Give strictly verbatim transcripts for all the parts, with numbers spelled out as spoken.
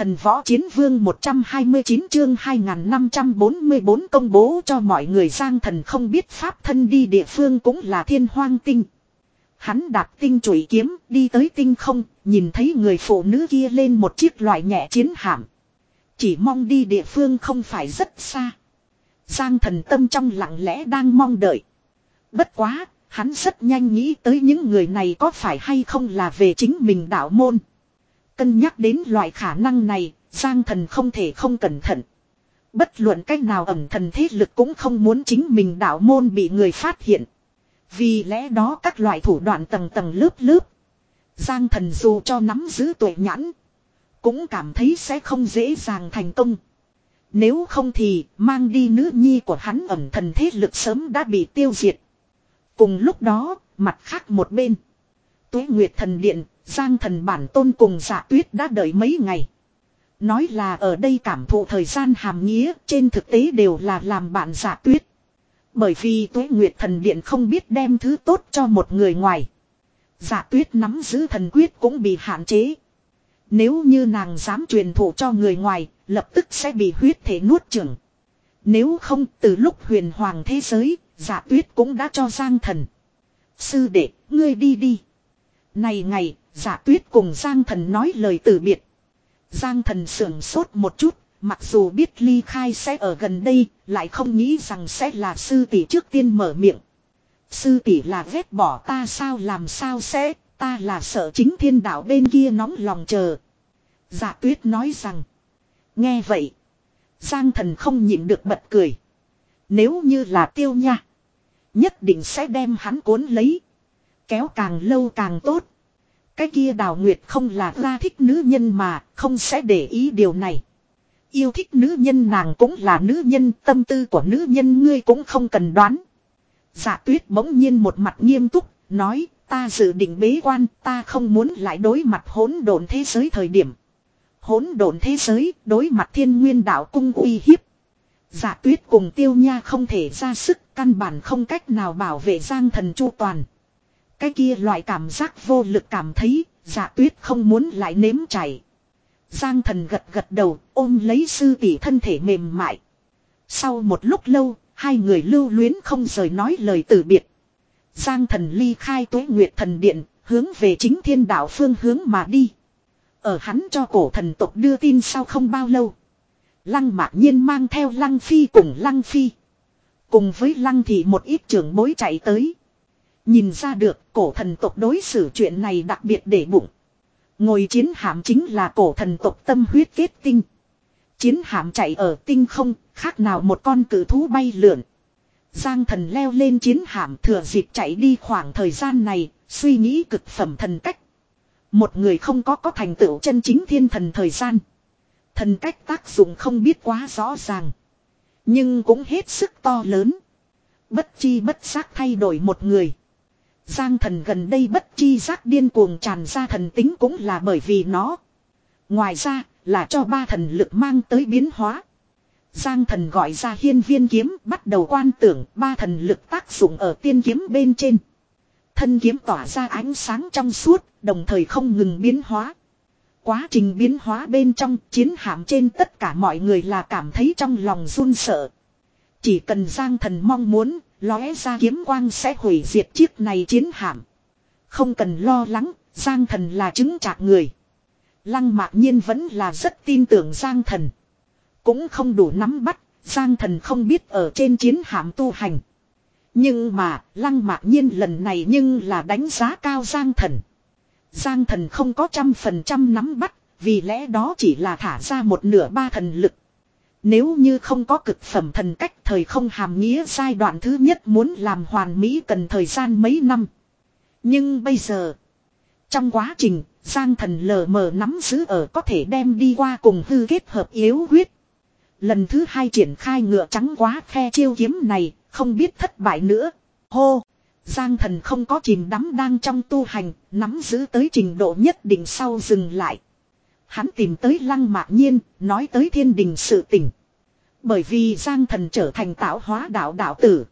Thần võ chiến vương một trăm hai mươi chín chương hai nghìn năm trăm bốn mươi bốn công bố cho mọi người Giang Thần không biết pháp thân đi địa phương cũng là thiên hoang tinh. Hắn đạp tinh chùy kiếm đi tới tinh không, nhìn thấy người phụ nữ kia lên một chiếc loại nhẹ chiến hạm. Chỉ mong đi địa phương không phải rất xa. Giang Thần tâm trong lặng lẽ đang mong đợi. Bất quá, hắn rất nhanh nghĩ tới những người này có phải hay không là về chính mình đạo môn. Cân nhắc đến loại khả năng này, Giang Thần không thể không cẩn thận. Bất luận cách nào ẩn thần thế lực cũng không muốn chính mình đạo môn bị người phát hiện. Vì lẽ đó các loại thủ đoạn tầng tầng lớp lớp. Giang Thần dù cho nắm giữ tuệ nhãn, cũng cảm thấy sẽ không dễ dàng thành công. Nếu không thì mang đi nữ nhi của hắn ẩn thần thế lực sớm đã bị tiêu diệt. Cùng lúc đó, mặt khác một bên. Tuế Nguyệt Thần Điện, Giang Thần bản tôn cùng Dạ Tuyết đã đợi mấy ngày. Nói là ở đây cảm thụ thời gian hàm nghĩa, trên thực tế đều là làm bạn Dạ Tuyết. Bởi vì Tuế Nguyệt Thần Điện không biết đem thứ tốt cho một người ngoài. Dạ Tuyết nắm giữ thần quyết cũng bị hạn chế. Nếu như nàng dám truyền thụ cho người ngoài, lập tức sẽ bị huyết thể nuốt chửng. Nếu không, từ lúc huyền hoàng thế giới, Dạ Tuyết cũng đã cho Giang Thần. Sư đệ, ngươi đi đi. Này ngày, Dạ Tuyết cùng Giang Thần nói lời từ biệt. Giang Thần sưởng sốt một chút, mặc dù biết ly khai sẽ ở gần đây, lại không nghĩ rằng sẽ là sư tỷ trước tiên mở miệng. Sư tỷ là ghét bỏ ta sao làm sao sẽ, ta là sợ chính thiên đạo bên kia nóng lòng chờ. Dạ Tuyết nói rằng. Nghe vậy, Giang Thần không nhịn được bật cười. Nếu như là Tiêu Nha, nhất định sẽ đem hắn cuốn lấy. Kéo càng lâu càng tốt. Cái kia Đào Nguyệt không là ra thích nữ nhân mà, không sẽ để ý điều này. Yêu thích nữ nhân nàng cũng là nữ nhân, tâm tư của nữ nhân ngươi cũng không cần đoán. Dạ Tuyết bỗng nhiên một mặt nghiêm túc, nói, ta dự định bế quan, ta không muốn lại đối mặt hỗn độn thế giới thời điểm. Hỗn độn thế giới, đối mặt Thiên Nguyên Đạo Cung uy hiếp. Dạ Tuyết cùng Tiêu Nha không thể ra sức, căn bản không cách nào bảo vệ Giang Thần chu toàn. Cái kia loại cảm giác vô lực cảm thấy, Dạ Tuyết không muốn lại nếm trải. Giang Thần gật gật đầu, ôm lấy sư tỷ thân thể mềm mại. Sau một lúc lâu, hai người lưu luyến không rời nói lời từ biệt. Giang Thần ly khai Tuế Nguyệt Thần Điện, hướng về chính thiên đạo phương hướng mà đi. Ở hắn cho cổ thần tộc đưa tin sau không bao lâu. Lăng Mạc Nhiên mang theo Lăng Phi cùng Lăng Phi. Cùng với Lăng Thị một ít trưởng bối chạy tới. Nhìn ra được cổ thần tộc đối xử chuyện này đặc biệt để bụng. Ngồi chiến hạm chính là cổ thần tộc tâm huyết kết tinh. Chiến hạm chạy ở tinh không, khác nào một con cự thú bay lượn. Giang Thần leo lên chiến hạm thừa dịp chạy đi khoảng thời gian này, suy nghĩ cực phẩm thần cách. Một người không có có thành tựu chân chính thiên thần thời gian. Thần cách tác dụng không biết quá rõ ràng. Nhưng cũng hết sức to lớn. Bất chi bất giác thay đổi một người. Giang Thần gần đây bất chi giác điên cuồng tràn ra thần tính cũng là bởi vì nó. Ngoài ra là cho ba thần lực mang tới biến hóa. Giang Thần gọi ra hiên viên kiếm bắt đầu quan tưởng ba thần lực tác dụng ở tiên kiếm bên trên. Thân kiếm tỏa ra ánh sáng trong suốt, đồng thời không ngừng biến hóa. Quá trình biến hóa bên trong chiến hạm trên tất cả mọi người là cảm thấy trong lòng run sợ. Chỉ cần Giang Thần mong muốn, lóe ra kiếm quang sẽ hủy diệt chiếc này chiến hạm. Không cần lo lắng, Giang Thần là chứng chạc người. Lăng Mạc Nhiên vẫn là rất tin tưởng Giang Thần. Cũng không đủ nắm bắt, Giang Thần không biết ở trên chiến hạm tu hành. Nhưng mà, Lăng Mạc Nhiên lần này nhưng là đánh giá cao Giang Thần. Giang Thần không có trăm phần trăm nắm bắt, vì lẽ đó chỉ là thả ra một nửa ba thần lực. Nếu như không có cực phẩm thần cách thời không hàm nghĩa giai đoạn thứ nhất muốn làm hoàn mỹ cần thời gian mấy năm. Nhưng bây giờ, trong quá trình, Giang Thần lờ mờ nắm giữ ở có thể đem đi qua cùng hư kết hợp yếu huyết. Lần thứ hai triển khai ngựa trắng quá khe chiêu kiếm này, không biết thất bại nữa. Hô! Giang Thần không có chìm đắm đang trong tu hành, nắm giữ tới trình độ nhất định sau dừng lại. Hắn tìm tới Lăng Mạc Nhiên, nói tới thiên đình sự tình. Bởi vì Giang Thần trở thành tạo hóa đạo đạo tử.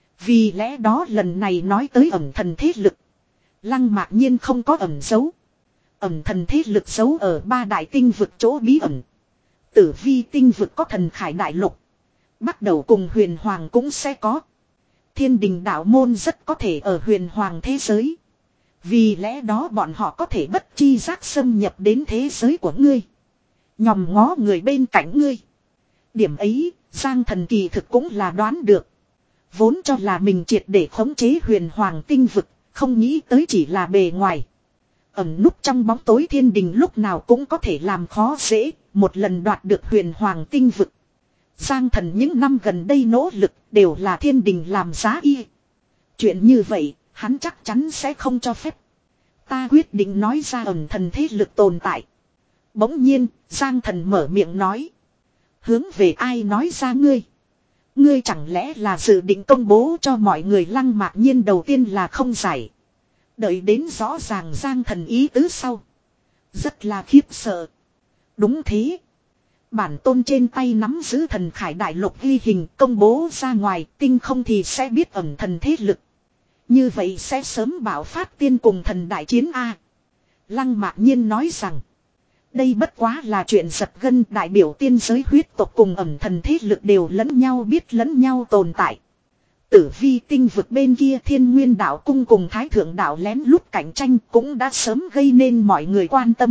Vì lẽ đó lần này nói tới ẩn thần thế lực. Lăng Mạc Nhiên không có ẩn giấu. Ẩn thần thế lực giấu ở ba đại tinh vực chỗ bí ẩn. Tử vi tinh vực có thần khải đại lục. Bắt đầu cùng huyền hoàng cũng sẽ có. Thiên đình đạo môn rất có thể ở huyền hoàng thế giới. Vì lẽ đó bọn họ có thể bất chi giác xâm nhập đến thế giới của ngươi. Nhòm ngó người bên cạnh ngươi. Điểm ấy, Giang Thần kỳ thực cũng là đoán được. Vốn cho là mình triệt để khống chế huyền hoàng tinh vực, không nghĩ tới chỉ là bề ngoài. Ẩn núp trong bóng tối thiên đình lúc nào cũng có thể làm khó dễ, một lần đoạt được huyền hoàng tinh vực. Giang Thần những năm gần đây nỗ lực đều là thiên đình làm giá y. Chuyện như vậy, hắn chắc chắn sẽ không cho phép. Ta quyết định nói ra ẩn thần thế lực tồn tại. Bỗng nhiên, Giang Thần mở miệng nói. Hướng về ai nói ra ngươi? Ngươi chẳng lẽ là dự định công bố cho mọi người? Lăng Mạc Nhiên đầu tiên là không giải. Đợi đến rõ ràng Giang Thần ý tứ sau. Rất là khiếp sợ. Đúng thế. Bản tôn trên tay nắm giữ thần khải đại lục ghi hình công bố ra ngoài, tinh không thì sẽ biết ẩn thần thế lực. Như vậy sẽ sớm bảo phát tiên cùng thần đại chiến A. Lăng Mạc Nhiên nói rằng. Đây bất quá là chuyện giật gân, đại biểu tiên giới huyết tộc cùng ẩn thần thế lực đều lẫn nhau biết lẫn nhau tồn tại. Tử vi tinh vực bên kia Thiên Nguyên đạo cung cùng Thái Thượng đạo lén lút cạnh tranh cũng đã sớm gây nên mọi người quan tâm.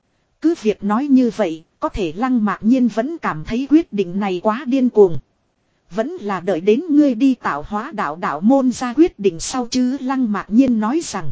Cứ việc nói như vậy, có thể Lăng Mạc Nhiên vẫn cảm thấy quyết định này quá điên cuồng. Vẫn là đợi đến ngươi đi tạo hóa đạo đạo môn ra quyết định sau chứ. Lăng Mạc Nhiên nói rằng.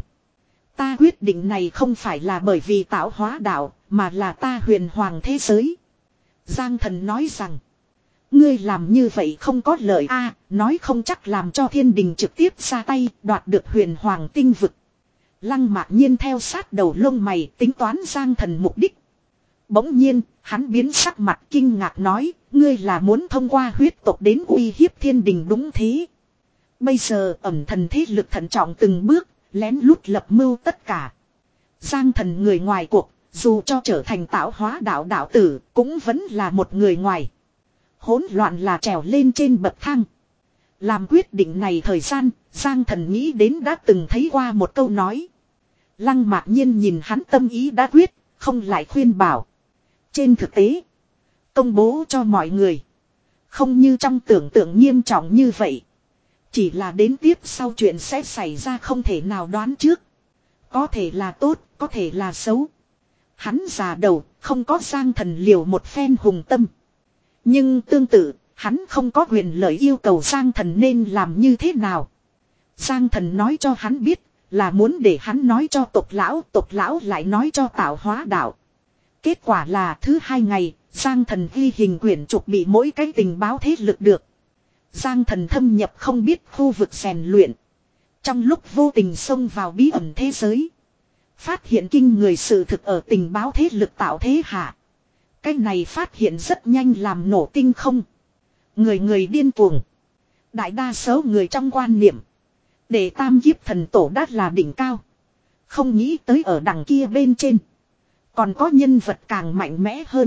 Ta quyết định này không phải là bởi vì tạo hóa đạo, mà là ta huyền hoàng thế giới. Giang Thần nói rằng. Ngươi làm như vậy không có lợi a, nói không chắc làm cho thiên đình trực tiếp ra tay đoạt được huyền hoàng tinh vực. Lăng Mạc Nhiên theo sát đầu lông mày tính toán Giang Thần mục đích. Bỗng nhiên, hắn biến sắc mặt kinh ngạc nói, ngươi là muốn thông qua huyết tộc đến uy hiếp thiên đình đúng thế. Bây giờ ẩn thần thế lực thận trọng từng bước, lén lút lập mưu tất cả. Giang Thần người ngoài cuộc, dù cho trở thành tạo hóa đạo đạo tử, cũng vẫn là một người ngoài. Hỗn loạn là trèo lên trên bậc thang. Làm quyết định này thời gian, Giang Thần nghĩ đến đã từng thấy qua một câu nói. Lăng Mạc Nhiên nhìn hắn tâm ý đã quyết, không lại khuyên bảo. Trên thực tế, công bố cho mọi người. Không như trong tưởng tượng nghiêm trọng như vậy. Chỉ là đến tiếp sau chuyện sẽ xảy ra không thể nào đoán trước. Có thể là tốt, có thể là xấu. Hắn già đầu, không có Giang Thần liều một phen hùng tâm. Nhưng tương tự, hắn không có quyền lợi yêu cầu Giang Thần nên làm như thế nào. Giang Thần nói cho hắn biết, là muốn để hắn nói cho tộc lão, tộc lão lại nói cho tạo hóa đạo. Kết quả là thứ hai ngày, Giang Thần ghi hình quyển trục bị mỗi cái tình báo thế lực được. Giang Thần thâm nhập không biết khu vực rèn luyện. Trong lúc vô tình xông vào bí ẩn thế giới. Phát hiện kinh người sự thực ở tình báo thế lực tạo thế hạ. Cái này phát hiện rất nhanh làm nổ tinh không. Người người điên cuồng. Đại đa số người trong quan niệm. Để tam kiếp thần tổ đã là đỉnh cao. Không nghĩ tới ở đằng kia bên trên. Còn có nhân vật càng mạnh mẽ hơn.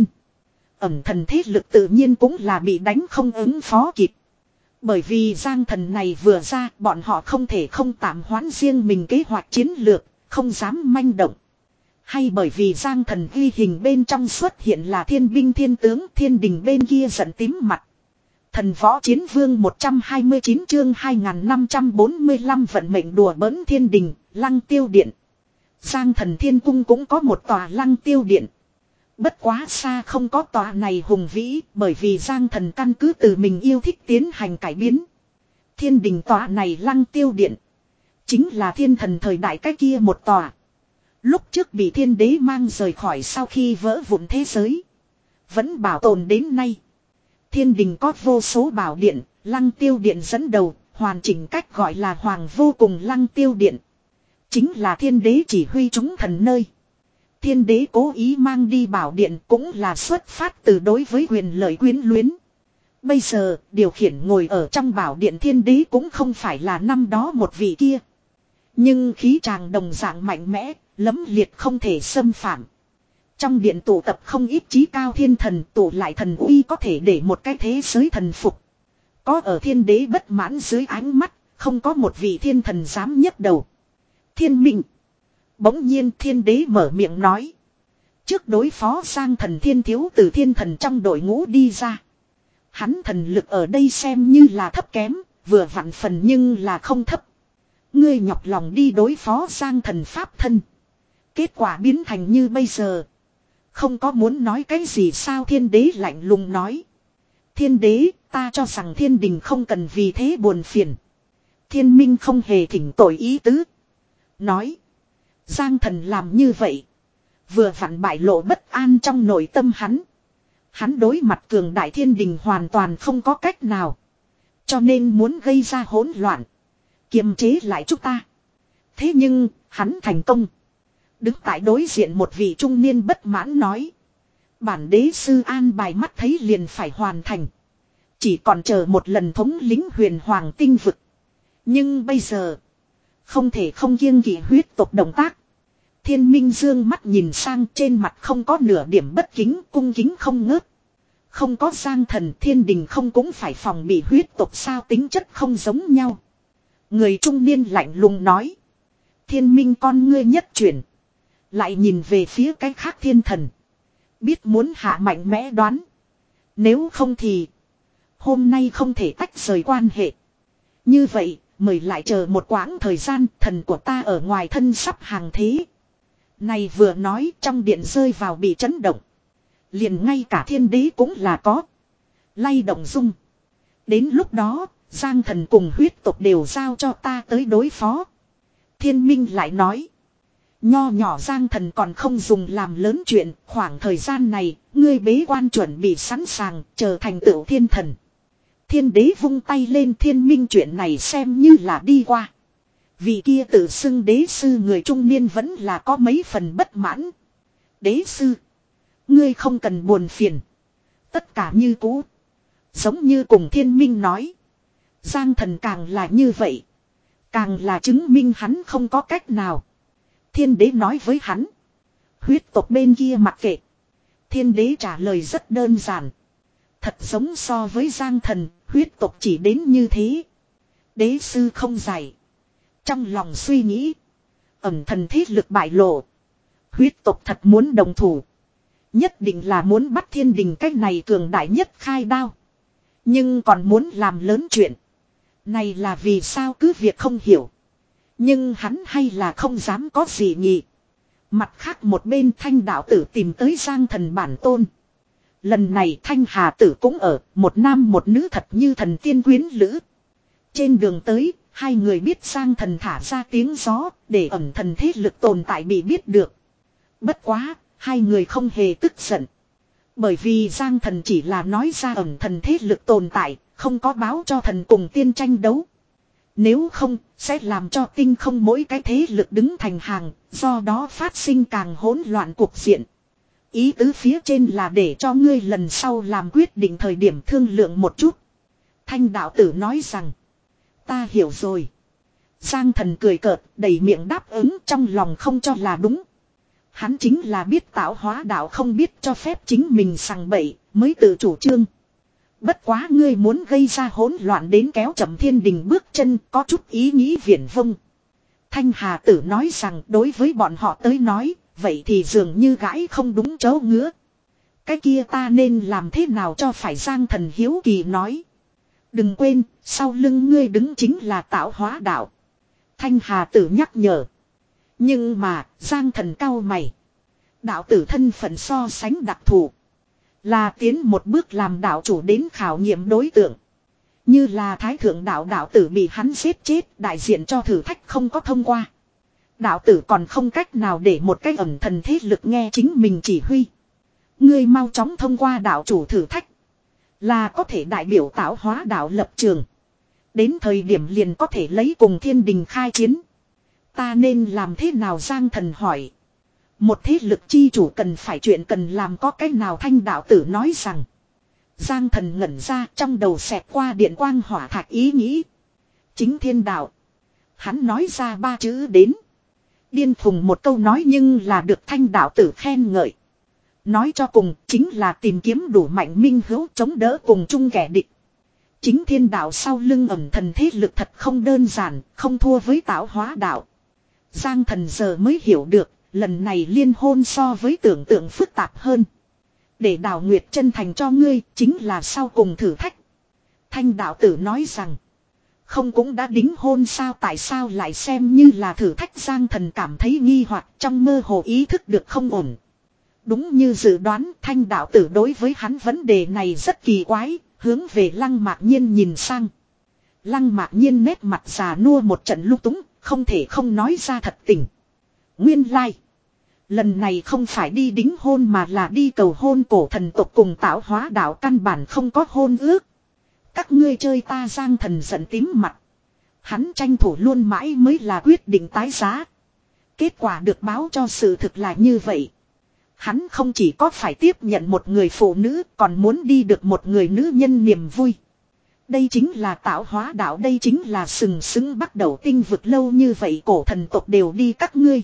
Ẩn thần thế lực tự nhiên cũng là bị đánh không ứng phó kịp. Bởi vì Giang Thần này vừa ra, bọn họ không thể không tạm hoãn riêng mình kế hoạch chiến lược, không dám manh động. Hay bởi vì Giang Thần ghi hình bên trong xuất hiện là thiên binh thiên tướng, thiên đình bên kia giận tím mặt. Thần võ chiến vương một trăm hai mươi chín chương hai nghìn năm trăm bốn mươi lăm vận mệnh đùa bỡn thiên đình, Lăng Tiêu Điện. Giang Thần thiên cung cũng có một tòa Lăng Tiêu Điện. Bất quá xa không có tòa này hùng vĩ, bởi vì Giang Thần căn cứ từ mình yêu thích tiến hành cải biến. Thiên đình tòa này Lăng Tiêu Điện. Chính là thiên thần thời đại cái kia một tòa. Lúc trước bị thiên đế mang rời khỏi sau khi vỡ vụn thế giới. Vẫn bảo tồn đến nay. Thiên đình có vô số bảo điện, Lăng Tiêu Điện dẫn đầu, hoàn chỉnh cách gọi là Hoàng Vô Cùng Lăng Tiêu Điện. Chính là thiên đế chỉ huy chúng thần nơi. Thiên đế cố ý mang đi bảo điện cũng là xuất phát từ đối với quyền lợi quyến luyến. Bây giờ, điều khiển ngồi ở trong bảo điện thiên đế cũng không phải là năm đó một vị kia. Nhưng khí tràng đồng dạng mạnh mẽ, lẫm liệt không thể xâm phạm. Trong điện tụ tập không ít trí cao thiên thần, tụ lại thần uy có thể để một cái thế giới thần phục. Có ở thiên đế bất mãn dưới ánh mắt, không có một vị thiên thần dám nhấc đầu. Thiên Minh, Bỗng nhiên thiên đế mở miệng nói. Trước đối phó Giang Thần thiên thiếu từ thiên thần trong đội ngũ đi ra. Hắn thần lực ở đây xem như là thấp kém, vừa vặn phần nhưng là không thấp. Ngươi nhọc lòng đi đối phó Giang Thần pháp thân. Kết quả biến thành như bây giờ. Không có muốn nói cái gì sao, thiên đế lạnh lùng nói. Thiên đế, ta cho rằng thiên đình không cần vì thế buồn phiền. Thiên minh không hề thỉnh tội ý tứ. Nói. Giang Thần làm như vậy. Vừa vặn bại lộ bất an trong nội tâm hắn. Hắn đối mặt cường đại thiên đình hoàn toàn không có cách nào. Cho nên muốn gây ra hỗn loạn. Kiềm chế lại chúng ta. Thế nhưng, hắn thành công. Đứng tại đối diện một vị trung niên bất mãn nói. Bản đế sư an bài mắt thấy liền phải hoàn thành. Chỉ còn chờ một lần thống lính huyền hoàng tinh vực. Nhưng bây giờ, không thể không kiêng kỵ huyết tộc động tác. Thiên minh dương mắt nhìn sang, trên mặt không có nửa điểm bất kính, cung kính không ngớt. Không có Giang Thần, thiên đình không cũng phải phòng bị huyết tộc sao, tính chất không giống nhau. Người trung niên lạnh lùng nói. Thiên minh con ngươi nhất chuyển. Lại nhìn về phía cái khác thiên thần. Biết muốn hạ mạnh mẽ đoán. Nếu không thì hôm nay không thể tách rời quan hệ. Như vậy, mời lại chờ một quãng thời gian, thần của ta ở ngoài thân sắp hàng thế. Này vừa nói, trong điện rơi vào bị chấn động. Liền ngay cả thiên đế cũng là có. Lay động dung. Đến lúc đó, Giang Thần cùng huyết tộc đều giao cho ta tới đối phó. Thiên minh lại nói. Nho nhỏ Giang Thần còn không dùng làm lớn chuyện, khoảng thời gian này, ngươi bế quan chuẩn bị sẵn sàng, trở thành tựu thiên thần. Thiên đế vung tay lên, thiên minh chuyện này xem như là đi qua. Vị kia tự xưng đế sư người trung niên vẫn là có mấy phần bất mãn. Đế sư, ngươi không cần buồn phiền. Tất cả như cũ. Giống như cùng thiên minh nói. Giang Thần càng là như vậy. Càng là chứng minh hắn không có cách nào. Thiên đế nói với hắn. Huyết tộc bên kia mặc kệ. Thiên đế trả lời rất đơn giản. Thật giống so với Giang Thần, huyết tộc chỉ đến như thế. Đế sư không giải. Trong lòng suy nghĩ. Ẩm thần thế lực bại lộ. Huyết tộc thật muốn đồng thủ. Nhất định là muốn bắt thiên đình cách này cường đại nhất khai đao. Nhưng còn muốn làm lớn chuyện. Này là vì sao cứ việc không hiểu. Nhưng hắn hay là không dám có gì nhỉ. Mặt khác một bên Thanh đạo tử tìm tới Giang Thần bản tôn. Lần này Thanh Hà tử cũng ở, một nam một nữ thật như thần tiên quyến lữ. Trên đường tới, hai người biết Giang Thần thả ra tiếng gió, để ẩn thần thế lực tồn tại bị biết được. Bất quá, hai người không hề tức giận. Bởi vì Giang Thần chỉ là nói ra ẩn thần thế lực tồn tại, không có báo cho thần cùng tiên tranh đấu. Nếu không, sẽ làm cho tinh không mỗi cái thế lực đứng thành hàng, do đó phát sinh càng hỗn loạn cuộc diện. Ý tứ phía trên là để cho ngươi lần sau làm quyết định thời điểm thương lượng một chút. Thanh đạo tử nói rằng, ta hiểu rồi. Giang Thần cười cợt, đầy miệng đáp ứng, trong lòng không cho là đúng. Hắn chính là biết tạo hóa đạo không biết cho phép chính mình sằng bậy, mới tự chủ trương. Bất quá ngươi muốn gây ra hỗn loạn đến kéo chậm thiên đình bước chân, có chút ý nghĩ viển vông. Thanh Hà tử nói rằng đối với bọn họ tới nói, vậy thì dường như gãi không đúng chỗ ngứa. Cái kia ta nên làm thế nào cho phải, Giang Thần hiếu kỳ nói. Đừng quên, sau lưng ngươi đứng chính là tạo hóa đạo. Thanh Hà tử nhắc nhở. Nhưng mà, Giang Thần cau mày. Đạo tử thân phận so sánh đặc thù. Là tiến một bước làm đạo chủ đến khảo nghiệm đối tượng. Như là thái thượng đạo đạo tử bị hắn giết chết, đại diện cho thử thách không có thông qua. Đạo tử còn không cách nào để một cái ẩn thần thế lực nghe chính mình chỉ huy. Ngươi mau chóng thông qua đạo chủ thử thách. Là có thể đại biểu tạo hóa đạo lập trường. Đến thời điểm liền có thể lấy cùng thiên đình khai chiến. Ta nên làm thế nào, Giang Thần hỏi. Một thế lực chi chủ cần phải chuyện cần làm có cách nào, Thanh đạo tử nói rằng. Giang Thần ngẩn ra, trong đầu xẹt qua điện quang hỏa thạch ý nghĩ. Chính thiên đạo. Hắn nói ra ba chữ đến. Điên phùng một câu nói nhưng là được Thanh đạo tử khen ngợi. Nói cho cùng chính là tìm kiếm đủ mạnh minh hữu chống đỡ cùng chung kẻ địch. Chính thiên đạo sau lưng ẩn thần thế lực thật không đơn giản, không thua với tạo hóa đạo. Giang Thần giờ mới hiểu được, lần này liên hôn so với tưởng tượng phức tạp hơn. Để Đào Nguyệt chân thành cho ngươi chính là sau cùng thử thách. Thanh đạo tử nói rằng, không cũng đã đính hôn sao, tại sao lại xem như là thử thách? Giang Thần cảm thấy nghi hoặc, trong mơ hồ ý thức được không ổn. Đúng như dự đoán, Thanh đạo tử đối với hắn vấn đề này rất kỳ quái, hướng về Lăng Mạc Nhiên nhìn sang. Lăng Mạc Nhiên nét mặt già nua một trận lung túng, không thể không nói ra thật tình. Nguyên lai, like. Lần này không phải đi đính hôn mà là đi cầu hôn. Cổ thần tộc cùng Tạo Hóa đạo căn bản không có hôn ước. Các ngươi chơi ta. Giang Thần giận tím mặt. Hắn tranh thủ luôn mãi mới là quyết định tái giá. Kết quả được báo cho sự thực là như vậy. Hắn không chỉ có phải tiếp nhận một người phụ nữ, còn muốn đi được một người nữ nhân niềm vui. Đây chính là Tạo Hóa đạo, đây chính là sừng sững bắt đầu tinh vực lâu như vậy. Cổ thần tộc đều đi các ngươi,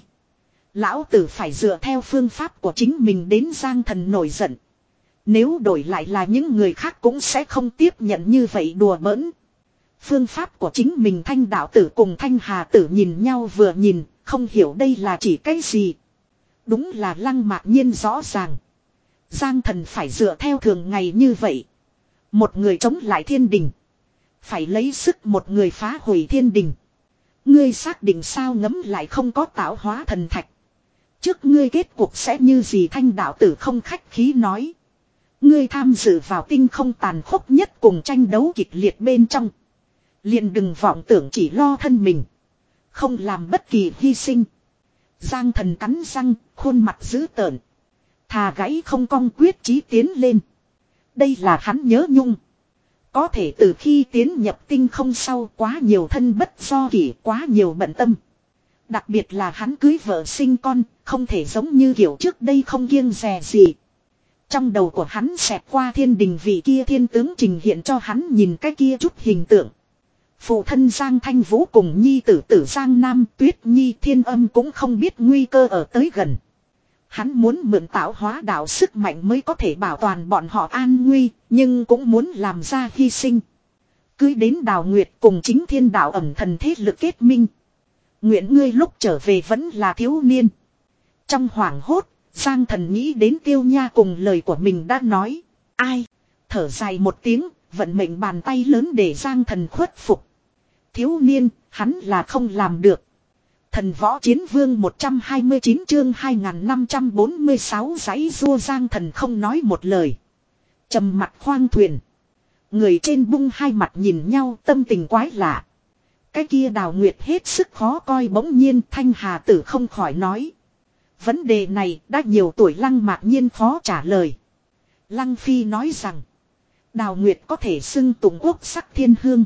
lão tử phải dựa theo phương pháp của chính mình đến. Giang Thần nổi giận. Nếu đổi lại là những người khác cũng sẽ không tiếp nhận như vậy đùa bỡn. Phương pháp của chính mình. Thanh đạo tử cùng Thanh Hà tử nhìn nhau vừa nhìn, không hiểu đây là chỉ cái gì. Đúng là Lăng Mạc Nhiên rõ ràng. Giang Thần phải dựa theo thường ngày như vậy. Một người chống lại thiên đình, phải lấy sức một người phá hủy thiên đình. Ngươi xác định sao? Ngấm lại không có Tạo Hóa thần thạch, trước ngươi kết cuộc sẽ như gì? Thanh đạo tử không khách khí nói. Ngươi tham dự vào tinh không tàn khốc nhất cùng tranh đấu kịch liệt bên trong, liền đừng vọng tưởng chỉ lo thân mình, không làm bất kỳ hy sinh. Giang Thần cắn răng, khuôn mặt dữ tợn. Thà gãy không cong, quyết chí tiến lên. Đây là hắn nhớ nhung. Có thể từ khi tiến nhập tinh không sau, quá nhiều thân bất do kỷ, quá nhiều bận tâm. Đặc biệt là hắn cưới vợ sinh con, không thể giống như kiểu trước đây không kiêng dè gì. Trong đầu của hắn xẹt qua thiên đình vị kia thiên tướng trình hiện cho hắn nhìn cái kia chút hình tượng. Phụ thân Giang Thanh Vũ cùng nhi tử tử Giang Nam Tuyết Nhi Thiên Âm cũng không biết nguy cơ ở tới gần. Hắn muốn mượn Tạo Hóa đạo sức mạnh mới có thể bảo toàn bọn họ an nguy, nhưng cũng muốn làm ra hy sinh. Cưới đến Đào Nguyệt cùng chính thiên đạo ẩm thần thế lực kết minh. Nguyện ngươi lúc trở về vẫn là thiếu niên. Trong hoảng hốt, Giang Thần nghĩ đến Tiêu Nha cùng lời của mình đã nói. Ai? Thở dài một tiếng, vận mệnh bàn tay lớn để Giang Thần khuất phục. Thiếu niên, hắn là không làm được. Thần Võ Chiến Vương một trăm hai mươi chín chương hai nghìn năm trăm bốn mươi sáu giãy rua. Giang Thần không nói một lời, trầm mặt khoang thuyền. Người trên bung hai mặt nhìn nhau, tâm tình quái lạ. Cái kia Đào Nguyệt hết sức khó coi. Bỗng nhiên Thanh Hà tử không khỏi nói. Vấn đề này đã nhiều tuổi Lăng Mạc Nhiên khó trả lời. Lăng Phi nói rằng, Đào Nguyệt có thể xưng tụng quốc sắc thiên hương.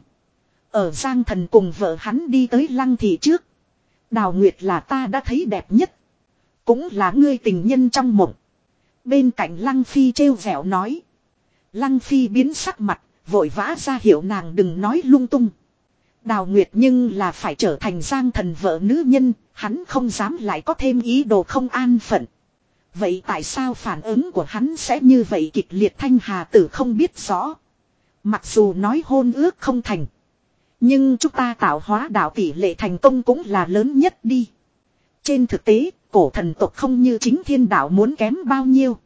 Ở Giang Thần cùng vợ hắn đi tới Lăng thị trước, Đào Nguyệt là ta đã thấy đẹp nhất, cũng là ngươi tình nhân trong mộng. Bên cạnh Lăng Phi trêu vẻo nói. Lăng Phi biến sắc mặt, vội vã ra hiệu nàng đừng nói lung tung. Đào Nguyệt nhưng là phải trở thành Giang Thần vợ nữ nhân, hắn không dám lại có thêm ý đồ không an phận. Vậy tại sao phản ứng của hắn sẽ như vậy kịch liệt? Thanh Hà tử không biết rõ. Mặc dù nói hôn ước không thành, nhưng chúng ta Tạo Hóa đạo tỷ lệ thành công cũng là lớn nhất đi. Trên thực tế, cổ thần tộc không như chính thiên đạo muốn kém bao nhiêu.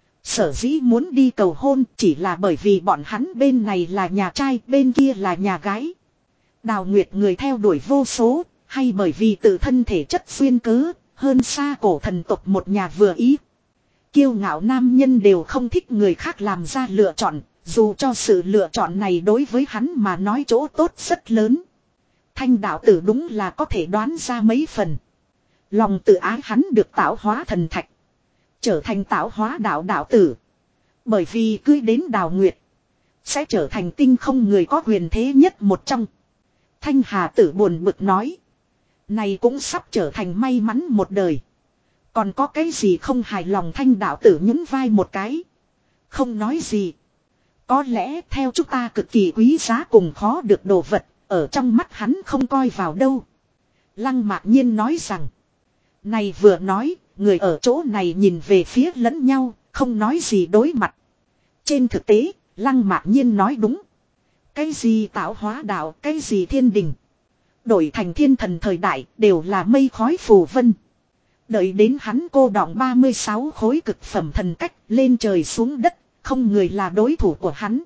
Sở dĩ muốn đi cầu hôn chỉ là bởi vì bọn hắn bên này là nhà trai, bên kia là nhà gái. Đào Nguyệt người theo đuổi vô số, hay bởi vì tự thân thể chất xuyên cớ, hơn xa cổ thần tộc một nhà vừa ý. Kiêu ngạo nam nhân đều không thích người khác làm ra lựa chọn, dù cho sự lựa chọn này đối với hắn mà nói chỗ tốt rất lớn. Thanh đạo tử đúng là có thể đoán ra mấy phần. Lòng tự ái hắn được Tạo Hóa thần thạch, trở thành Tạo Hóa đạo đạo tử. Bởi vì cưới đến Đào Nguyệt, sẽ trở thành tinh không người có quyền thế nhất một trong. Thanh Hà tử buồn bực nói. Này cũng sắp trở thành may mắn một đời. Còn có cái gì không hài lòng? Thanh đạo tử nhún vai một cái, không nói gì. Có lẽ theo chúng ta cực kỳ quý giá cùng khó được đồ vật, ở trong mắt hắn không coi vào đâu. Lăng Mạc Nhiên nói rằng. Này vừa nói, người ở chỗ này nhìn về phía lẫn nhau, không nói gì đối mặt. Trên thực tế, Lăng Mạc Nhiên nói đúng. Cái gì Tạo Hóa đạo, cái gì thiên đình, Đổi thành thiên thần thời đại đều là mây khói phù vân. Đợi đến hắn cô đọng ba mươi sáu khối cực phẩm thần cách lên trời xuống đất, không người là đối thủ của hắn.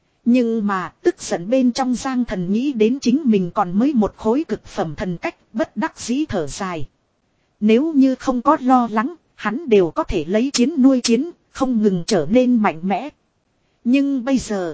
Nhưng mà tức giận bên trong Giang Thần nghĩ đến chính mình còn mới một khối cực phẩm thần cách, bất đắc dĩ thở dài. Nếu như không có lo lắng, hắn đều có thể lấy chiến nuôi chiến, không ngừng trở nên mạnh mẽ. Nhưng bây giờ,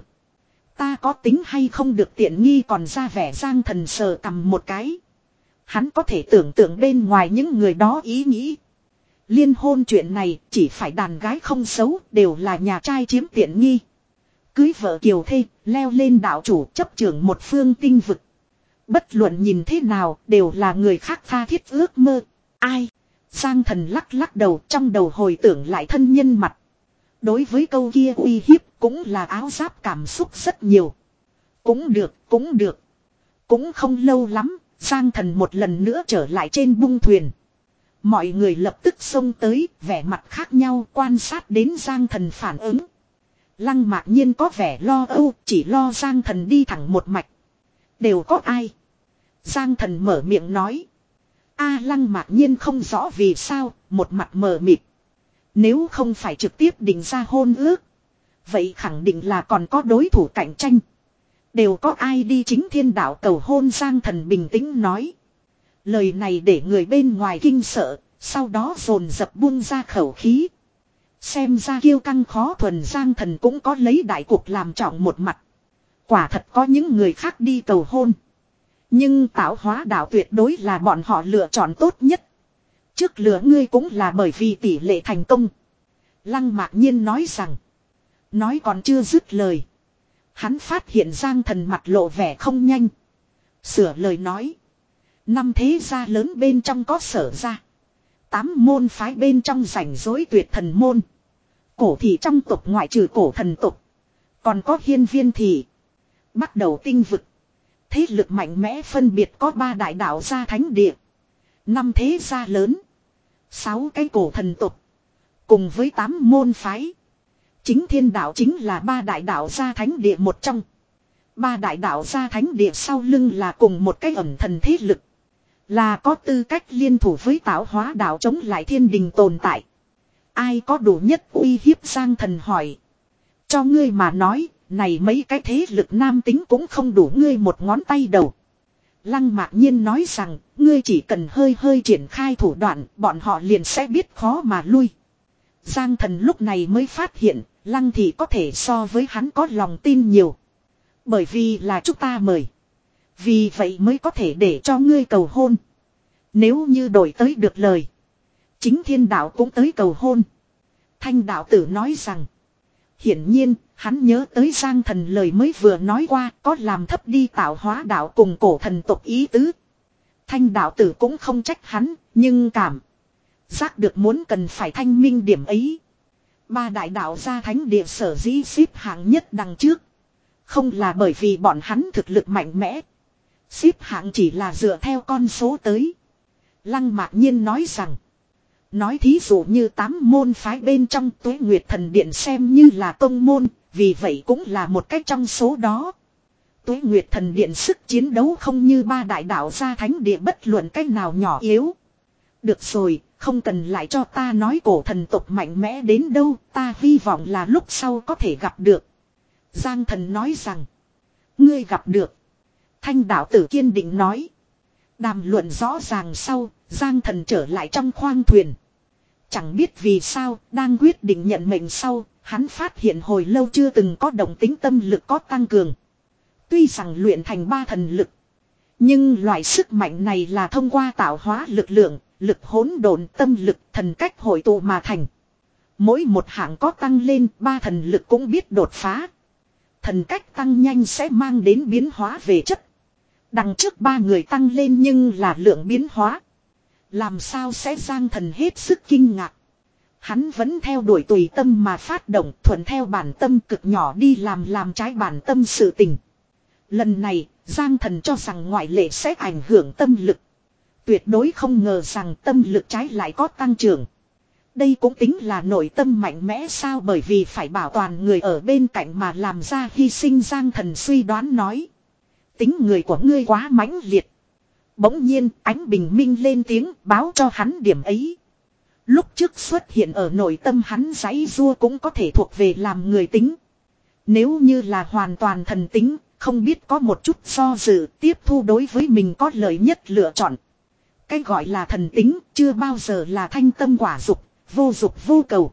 ta có tính hay không được tiện nghi còn ra vẻ Giang Thần sờ cầm một cái. Hắn có thể tưởng tượng bên ngoài những người đó ý nghĩ. Liên hôn chuyện này chỉ phải đàn gái không xấu đều là nhà trai chiếm tiện nghi. Cưới vợ kiều thê, leo lên đạo chủ chấp trưởng một phương tinh vực. Bất luận nhìn thế nào đều là người khác tha thiết ước mơ. Ai? Giang Thần lắc lắc đầu trong đầu hồi tưởng lại thân nhân mặt. Đối với câu kia uy hiếp cũng là áo giáp cảm xúc rất nhiều. Cũng được, cũng được. Cũng không lâu lắm, Giang Thần một lần nữa trở lại trên bung thuyền. Mọi người lập tức xông tới, vẻ mặt khác nhau quan sát đến Giang Thần phản ứng. Lăng Mạc Nhiên có vẻ lo âu, chỉ lo Giang Thần đi thẳng một mạch. Đều có ai? Giang Thần mở miệng nói. A Lăng Mạc Nhiên không rõ vì sao, một mặt mờ mịt. Nếu không phải trực tiếp định ra hôn ước, vậy khẳng định là còn có đối thủ cạnh tranh. Đều có ai đi chính thiên đạo cầu hôn? Giang Thần bình tĩnh nói. Lời này để người bên ngoài kinh sợ, sau đó dồn dập buông ra khẩu khí. Xem ra kiêu căng khó thuần Giang Thần cũng có lấy đại cuộc làm trọng một mặt. Quả thật có những người khác đi cầu hôn. Nhưng tạo hóa đạo tuyệt đối là bọn họ lựa chọn tốt nhất. Trước lửa ngươi cũng là bởi vì tỷ lệ thành công. Lăng Mạc Nhiên nói rằng. Nói còn chưa dứt lời. Hắn phát hiện Giang Thần mặt lộ vẻ không nhanh. Sửa lời nói. Năm thế gia lớn bên trong có Sở gia. Tám môn phái bên trong rảnh rỗi Tuyệt Thần môn. Cổ thị trong tộc ngoại trừ Cổ Thần tộc. Còn có Hiên Viên thị. Bắt đầu tinh vực. Thế lực mạnh mẽ phân biệt có ba đại đạo gia thánh địa. Năm thế gia lớn. Sáu cái Cổ Thần tộc. Cùng với tám môn phái. Chính thiên đạo chính là ba đại đạo gia thánh địa một trong. Ba đại đạo gia thánh địa sau lưng là cùng một cái ẩn thần thế lực. Là có tư cách liên thủ với tạo hóa đạo chống lại thiên đình tồn tại. Ai có đủ nhất uy hiếp? Giang Thần hỏi. Cho ngươi mà nói, này mấy cái thế lực nam tính cũng không đủ ngươi một ngón tay đầu. Lăng Mạc Nhiên nói rằng, ngươi chỉ cần hơi hơi triển khai thủ đoạn, bọn họ liền sẽ biết khó mà lui. Giang Thần lúc này mới phát hiện, Lăng Thị có thể so với hắn có lòng tin nhiều. Bởi vì là chúng ta mời. Vì vậy mới có thể để cho ngươi cầu hôn. Nếu như đổi tới được lời. Chính thiên đạo cũng tới cầu hôn. Thanh đạo tử nói rằng. Hiển nhiên, hắn nhớ tới Giang Thần lời mới vừa nói qua, có làm thấp đi tạo hóa đạo cùng Cổ Thần tộc ý tứ. Thanh đạo tử cũng không trách hắn, nhưng cảm giác được muốn cần phải thanh minh điểm ấy. Ba đại đạo gia thánh địa sở dĩ xếp hạng nhất đằng trước. Không là bởi vì bọn hắn thực lực mạnh mẽ. Xếp hạng chỉ là dựa theo con số tới. Lăng Mạc Nhiên nói rằng. Nói thí dụ như tám môn phái bên trong Tuế Nguyệt Thần Điện xem như là tông môn. Vì vậy cũng là một cách trong số đó. Tuế Nguyệt Thần Điện sức chiến đấu không như ba đại đạo gia thánh địa bất luận cách nào nhỏ yếu. Được rồi, không cần lại cho ta nói Cổ Thần tộc mạnh mẽ đến đâu. Ta hy vọng là lúc sau có thể gặp được. Giang Thần nói rằng. Ngươi gặp được. Thanh đạo tử kiên định nói. Đàm luận rõ ràng sau, Giang Thần trở lại trong khoang thuyền. Chẳng biết vì sao, đang quyết định nhận mệnh sau, hắn phát hiện hồi lâu chưa từng có động tính tâm lực có tăng cường. Tuy rằng luyện thành ba thần lực. Nhưng loại sức mạnh này là thông qua tạo hóa lực lượng, lực hỗn độn tâm lực thần cách hội tụ mà thành. Mỗi một hạng có tăng lên, ba thần lực cũng biết đột phá. Thần cách tăng nhanh sẽ mang đến biến hóa về chất. Đằng trước ba người tăng lên nhưng là lượng biến hóa. Làm sao sẽ Giang Thần hết sức kinh ngạc. Hắn vẫn theo đuổi tùy tâm mà phát động thuận theo bản tâm cực nhỏ đi làm làm trái bản tâm sự tình. Lần này, Giang Thần cho rằng ngoại lệ sẽ ảnh hưởng tâm lực. Tuyệt đối không ngờ rằng tâm lực trái lại có tăng trưởng. Đây cũng tính là nội tâm mạnh mẽ sao, bởi vì phải bảo toàn người ở bên cạnh mà làm ra hy sinh. Giang Thần suy đoán nói. Tính người của ngươi quá mãnh liệt. Bỗng nhiên ánh bình minh lên tiếng báo cho hắn điểm ấy. Lúc trước xuất hiện ở nội tâm hắn giãy giụa cũng có thể thuộc về làm người tính. Nếu như là hoàn toàn thần tính, không biết có một chút do dự tiếp thu đối với mình có lợi nhất lựa chọn. Cái gọi là thần tính chưa bao giờ là thanh tâm quả dục, vô dục vô cầu.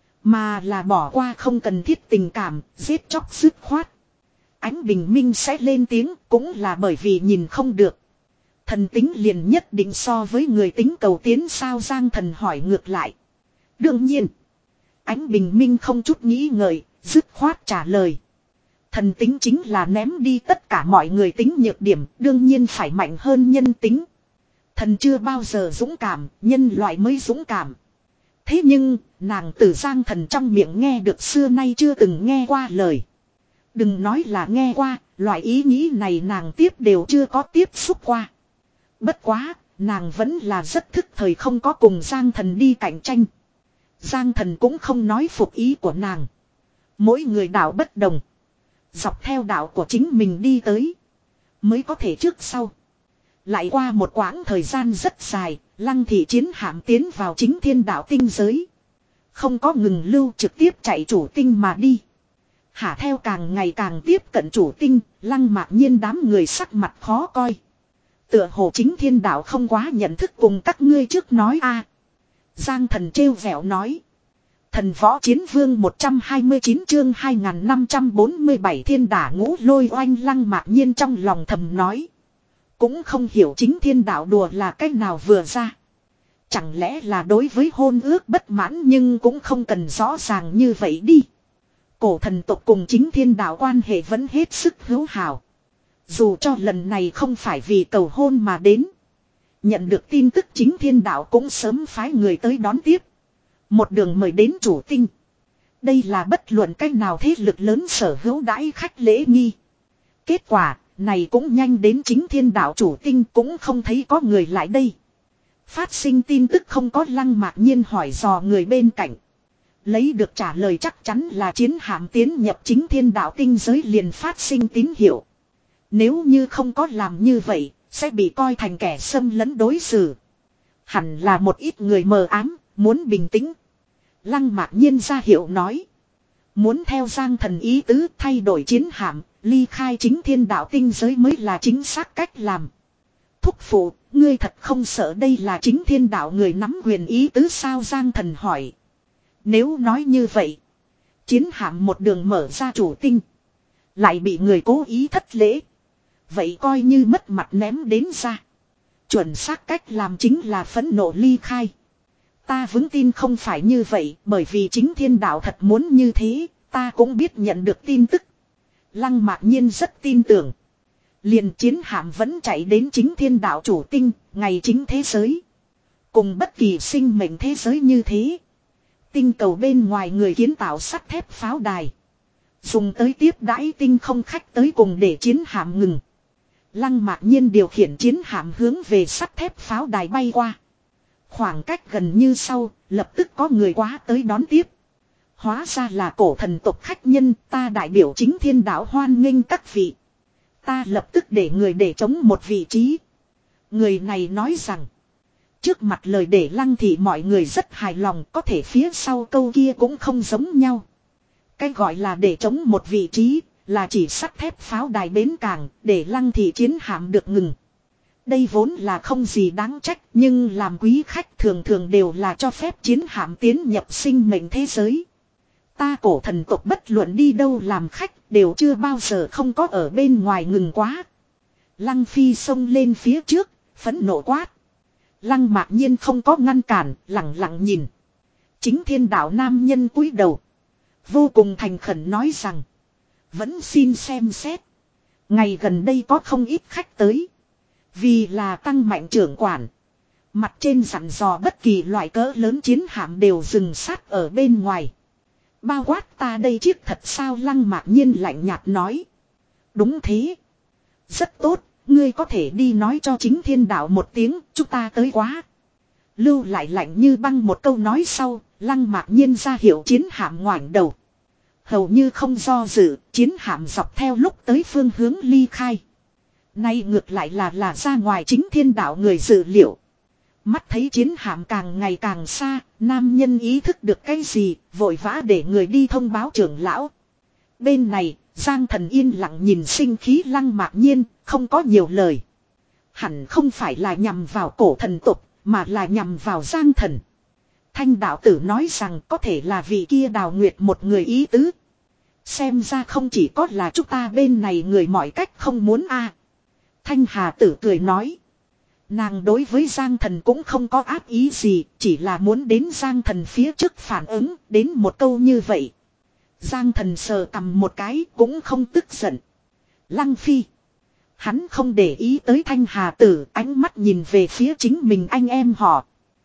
Mà là bỏ qua không cần thiết tình cảm, giết chóc dứt khoát. Ánh bình minh sẽ lên tiếng cũng là bởi vì nhìn không được. Thần tính liền nhất định so với người tính cầu tiến sao Giang Thần hỏi ngược lại. Đương nhiên. Ánh bình minh không chút nghĩ ngợi, dứt khoát trả lời. Thần tính chính là ném đi tất cả mọi người tính nhược điểm, đương nhiên phải mạnh hơn nhân tính. Thần chưa bao giờ dũng cảm, nhân loại mới dũng cảm. Thế nhưng, nàng từ Giang Thần trong miệng nghe được xưa nay chưa từng nghe qua lời. Đừng nói là nghe qua, loại ý nghĩ này nàng tiếp đều chưa có tiếp xúc qua. Bất quá, nàng vẫn là rất thức thời không có cùng Giang Thần đi cạnh tranh. Giang Thần cũng không nói phục ý của nàng. Mỗi người đạo bất đồng. Dọc theo đạo của chính mình đi tới. Mới có thể trước sau. Lại qua một quãng thời gian rất dài, Lăng Thị chiến hạm tiến vào chính thiên đạo tinh giới. Không có ngừng lưu trực tiếp chạy chủ tinh mà đi. Hả theo càng ngày càng tiếp cận chủ tinh, Lăng Mạc Nhiên đám người sắc mặt khó coi. Tựa hồ chính thiên đạo không quá nhận thức cùng các ngươi trước nói a. Giang Thần trêu vẻo nói. Thần võ chiến vương một trăm hai mươi chín chương hai nghìn năm trăm bốn mươi bảy thiên đả ngũ lôi oanh Lăng Mạc Nhiên trong lòng thầm nói. Cũng không hiểu chính thiên đạo đùa là cách nào vừa ra. Chẳng lẽ là đối với hôn ước bất mãn nhưng cũng không cần rõ ràng như vậy đi. Cổ thần tộc cùng chính thiên đạo quan hệ vẫn hết sức hữu hảo. Dù cho lần này không phải vì cầu hôn mà đến. Nhận được tin tức chính thiên đạo cũng sớm phái người tới đón tiếp. Một đường mời đến chủ tinh. Đây là bất luận cách nào thế lực lớn sở hữu đãi khách lễ nghi. Kết quả này cũng nhanh đến chính thiên đạo chủ tinh cũng không thấy có người lại đây. Phát sinh tin tức không có Lăng Mạc Nhiên hỏi dò người bên cạnh. Lấy được trả lời chắc chắn là chiến hạm tiến nhập chính thiên đạo tinh giới liền phát sinh tín hiệu. Nếu như không có làm như vậy, sẽ bị coi thành kẻ xâm lấn đối xử. Hẳn là một ít người mờ ám, muốn bình tĩnh. Lăng Mạc Nhiên ra hiệu nói. Muốn theo Giang Thần ý tứ thay đổi chiến hạm, ly khai chính thiên đạo tinh giới mới là chính xác cách làm. Thúc phụ, ngươi thật không sợ đây là chính thiên đạo người nắm quyền ý tứ sao Giang Thần hỏi. Nếu nói như vậy, chiến hạm một đường mở ra chủ tinh, lại bị người cố ý thất lễ. Vậy coi như mất mặt ném đến ra. Chuẩn xác cách làm chính là phẫn nộ ly khai. Ta vững tin không phải như vậy, bởi vì chính thiên đạo thật muốn như thế, ta cũng biết nhận được tin tức. Lăng Mạc Nhiên rất tin tưởng. Liền chiến hạm vẫn chạy đến chính thiên đạo chủ tinh, ngày chính thế giới. Cùng bất kỳ sinh mệnh thế giới như thế. Tinh cầu bên ngoài người kiến tạo sắt thép pháo đài. Dùng tới tiếp đãi tinh không khách tới cùng để chiến hạm ngừng. Lăng Mạc Nhiên điều khiển chiến hạm hướng về sắt thép pháo đài bay qua. Khoảng cách gần như sau, lập tức có người quá tới đón tiếp. Hóa ra là cổ thần tộc khách nhân, ta đại biểu chính thiên đạo hoan nghênh các vị. Ta lập tức để người để chống một vị trí. Người này nói rằng. Trước mặt lời để Lăng Thị mọi người rất hài lòng, có thể phía sau câu kia cũng không giống nhau. Cái gọi là để chống một vị trí, là chỉ sắt thép pháo đài bến cảng, để Lăng Thị chiến hạm được ngừng. Đây vốn là không gì đáng trách, nhưng làm quý khách thường thường đều là cho phép chiến hạm tiến nhập sinh mệnh thế giới. Ta cổ thần tộc bất luận đi đâu làm khách, đều chưa bao giờ không có ở bên ngoài ngừng quá. Lăng Phi xông lên phía trước, phẫn nộ quát. Lăng Mạc Nhiên không có ngăn cản, lặng lặng nhìn. Chính thiên đạo nam nhân cúi đầu. Vô cùng thành khẩn nói rằng. Vẫn xin xem xét. Ngày gần đây có không ít khách tới. Vì là tăng mạnh trưởng quản. Mặt trên dặn dò bất kỳ loại cỡ lớn chiến hạm đều dừng sát ở bên ngoài. Bao quát ta đây chiếc thật sao Lăng Mạc Nhiên lạnh nhạt nói. Đúng thế. Rất tốt, ngươi có thể đi nói cho chính thiên đạo một tiếng, chúng ta tới quá. Lưu lại lạnh như băng một câu nói sau, Lăng Mạc Nhiên ra hiệu chiến hạm ngoảnh đầu. Hầu như không do dự, chiến hạm dọc theo lúc tới phương hướng ly khai. Nay ngược lại là là ra ngoài chính thiên đạo người dự liệu. Mắt thấy chiến hạm càng ngày càng xa, nam nhân ý thức được cái gì, vội vã để người đi thông báo trưởng lão. Bên này, Giang Thần yên lặng nhìn sinh khí Lăng Mạc Nhiên, không có nhiều lời. Hẳn không phải là nhằm vào cổ thần tục, mà là nhằm vào Giang Thần. Thanh đạo tử nói rằng có thể là vì kia Đào Nguyệt một người ý tứ. Xem ra không chỉ có là chúng ta bên này người mọi cách không muốn a. Thanh Hà tử cười nói. Nàng đối với Giang Thần cũng không có ác ý gì, chỉ là muốn đến Giang Thần phía trước phản ứng, đến một câu như vậy. Giang Thần sờ cầm một cái cũng không tức giận. Lăng Phi. Hắn không để ý tới Thanh Hà tử, ánh mắt nhìn về phía chính mình anh em họ.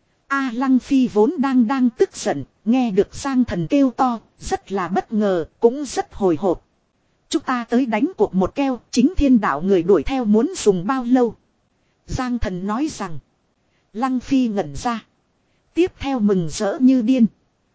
A Lăng Phi vốn đang đang tức giận, nghe được Giang Thần kêu to, rất là bất ngờ, cũng rất hồi hộp. Chúng ta tới đánh cuộc một keo, chính thiên đạo người đuổi theo muốn dùng bao lâu? Giang Thần nói rằng. Lăng Phi ngẩn ra. Tiếp theo mừng rỡ như điên.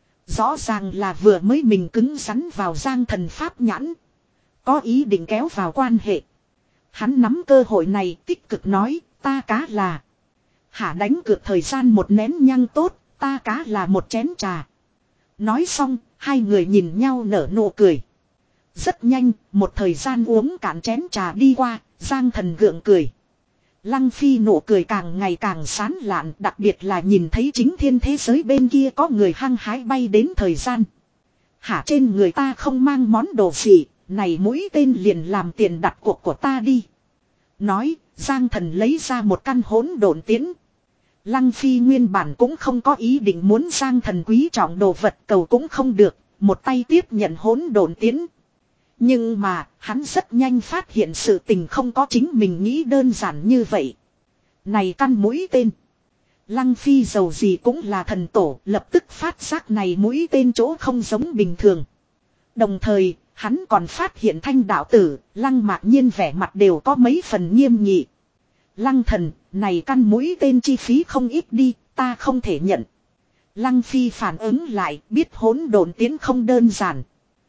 Rõ ràng là vừa mới mình cứng rắn vào Giang Thần pháp nhãn. Có ý định kéo vào quan hệ. Hắn nắm cơ hội này tích cực nói, ta cá là. Hả đánh cược thời gian một nén nhang tốt, ta cá là một chén trà. Nói xong, hai người nhìn nhau nở nụ cười. Rất nhanh, một thời gian uống cạn chén trà đi qua, Giang Thần gượng cười. Lăng Phi nụ cười càng ngày càng sán lạn, đặc biệt là nhìn thấy chính thiên thế giới bên kia có người hăng hái bay đến thời gian. Hả trên người ta không mang món đồ gì, này mũi tên liền làm tiền đặt cuộc của ta đi. Nói, Giang Thần lấy ra một căn hỗn độn tiễn. Lăng Phi nguyên bản cũng không có ý định muốn Giang Thần quý trọng đồ vật, cầu cũng không được, một tay tiếp nhận hỗn độn tiễn. Nhưng mà, hắn rất nhanh phát hiện sự tình không có chính mình nghĩ đơn giản như vậy. Này căn mũi tên. Lăng Phi dầu gì cũng là thần tổ, lập tức phát giác này mũi tên chỗ không giống bình thường. Đồng thời, hắn còn phát hiện Thanh đạo tử, Lăng Mạc Nhiên vẻ mặt đều có mấy phần nghiêm nghị. Lăng thần, này căn mũi tên chi phí không ít đi, ta không thể nhận. Lăng Phi phản ứng lại, biết hỗn độn tiến không đơn giản.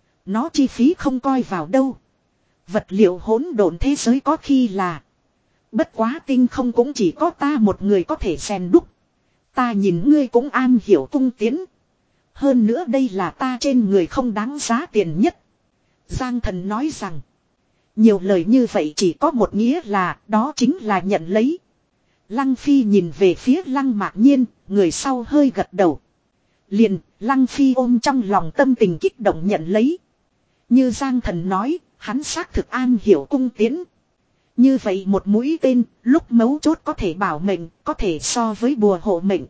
Nó chi phí không coi vào đâu. Vật liệu hỗn độn thế giới có khi là. Bất quá tinh không cũng chỉ có ta một người có thể rèn đúc. Ta nhìn ngươi cũng am hiểu cung tiến. Hơn nữa đây là ta trên người không đáng giá tiền nhất. Giang Thần nói rằng. Nhiều lời như vậy chỉ có một nghĩa là đó chính là nhận lấy. Lăng Phi nhìn về phía Lăng Mạc Nhiên, người sau hơi gật đầu. Liền, Lăng Phi ôm trong lòng tâm tình kích động nhận lấy. Như Giang Thần nói, hắn xác thực an hiểu cung tiến. Như vậy một mũi tên, lúc mấu chốt có thể bảo mệnh, có thể so với bùa hộ mệnh.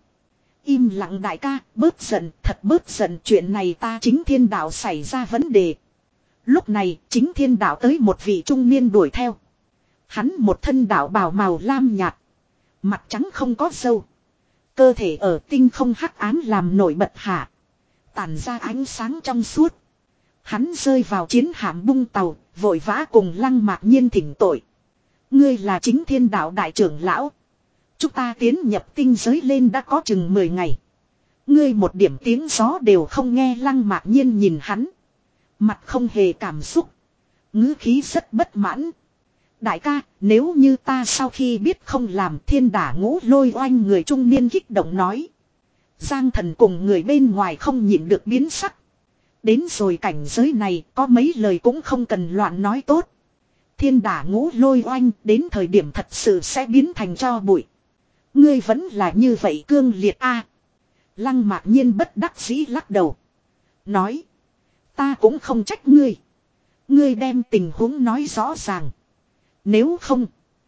Im lặng đại ca, bớt giận, thật bớt giận, chuyện này ta chính thiên đạo xảy ra vấn đề. Lúc này, chính thiên đạo tới một vị trung niên đuổi theo. Hắn một thân đạo bào màu lam nhạt. Mặt trắng không có râu. Cơ thể ở tinh không hắc ám làm nổi bật hạ. Tản ra ánh sáng trong suốt. Hắn rơi vào chiến hạm bung tàu, vội vã cùng Lăng Mạc Nhiên thỉnh tội. Ngươi là chính thiên đạo đại trưởng lão. Chúng ta tiến nhập tinh giới lên đã có chừng mười ngày. Ngươi một điểm tiếng gió đều không nghe. Lăng Mạc Nhiên nhìn hắn. Mặt không hề cảm xúc. Ngữ khí rất bất mãn. Đại ca, nếu như ta sau khi biết không làm thiên đả ngũ lôi oanh, người trung niên kích động nói. Giang Thần cùng người bên ngoài không nhịn được biến sắc. Đến rồi cảnh giới này có mấy lời cũng không cần loạn nói tốt. Thiên đả ngũ lôi oanh đến thời điểm thật sự sẽ biến thành tro bụi. Ngươi vẫn là như vậy cương liệt a. Lăng Mạc Nhiên bất đắc dĩ lắc đầu. Nói. Ta cũng không trách ngươi. Ngươi đem tình huống nói rõ ràng. Nếu không.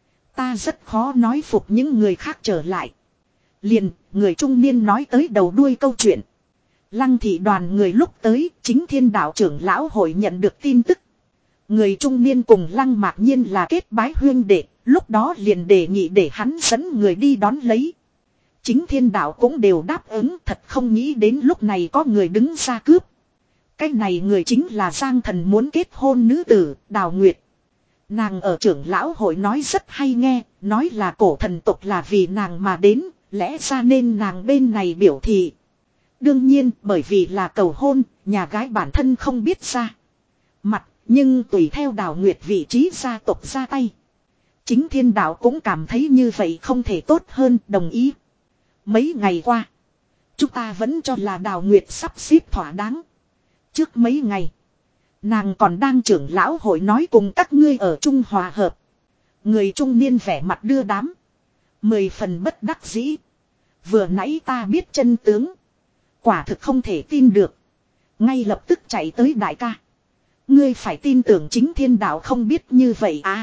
Ta rất khó nói phục những người khác trở lại. Liền, người trung niên nói tới đầu đuôi câu chuyện. Lăng thị đoàn người lúc tới, chính thiên đạo trưởng lão hội nhận được tin tức. Người trung niên cùng Lăng Mạc Nhiên là kết bái huyên đệ, lúc đó liền đề nghị để hắn dẫn người đi đón lấy. Chính thiên đạo cũng đều đáp ứng, thật không nghĩ đến lúc này có người đứng ra cướp. Cái này người chính là Giang Thần muốn kết hôn nữ tử, Đào Nguyệt. Nàng ở trưởng lão hội nói rất hay nghe, nói là cổ thần tộc là vì nàng mà đến, lẽ ra nên nàng bên này biểu thị. Đương nhiên, bởi vì là cầu hôn, nhà gái bản thân không biết ra mặt, nhưng tùy theo Đào Nguyệt vị trí gia tộc ra tay. Chính thiên đạo cũng cảm thấy như vậy không thể tốt hơn, đồng ý. Mấy ngày qua, chúng ta vẫn cho là Đào Nguyệt sắp xếp thỏa đáng. Trước mấy ngày, nàng còn đang trưởng lão hội nói cùng các ngươi ở chung hòa hợp. Người trung niên vẻ mặt đưa đám. Mười phần bất đắc dĩ. Vừa nãy ta biết chân tướng. Quả thực không thể tin được. Ngay lập tức chạy tới đại ca. Ngươi phải tin tưởng chính thiên đạo không biết như vậy à.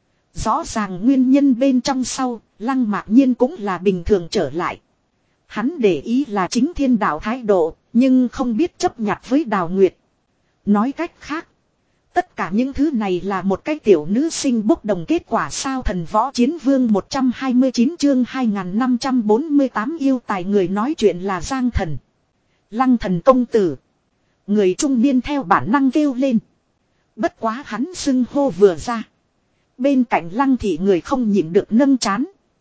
Rõ ràng nguyên nhân bên trong sau, Lăng Mạc Nhiên cũng là bình thường trở lại. Hắn để ý là chính thiên đạo thái độ, nhưng không biết chấp nhặt với Đào Nguyệt. Nói cách khác, tất cả những thứ này là một cái tiểu nữ sinh bốc đồng kết quả sao. Thần Võ Chiến Vương một trăm hai mươi chín chương hai nghìn năm trăm bốn mươi tám yêu tài người nói chuyện là Giang Thần. Lăng Thần công tử. Người trung niên theo bản năng kêu lên. Bất quá hắn xưng hô vừa ra. Bên cạnh Lăng thị người không nhịn được nâng chán.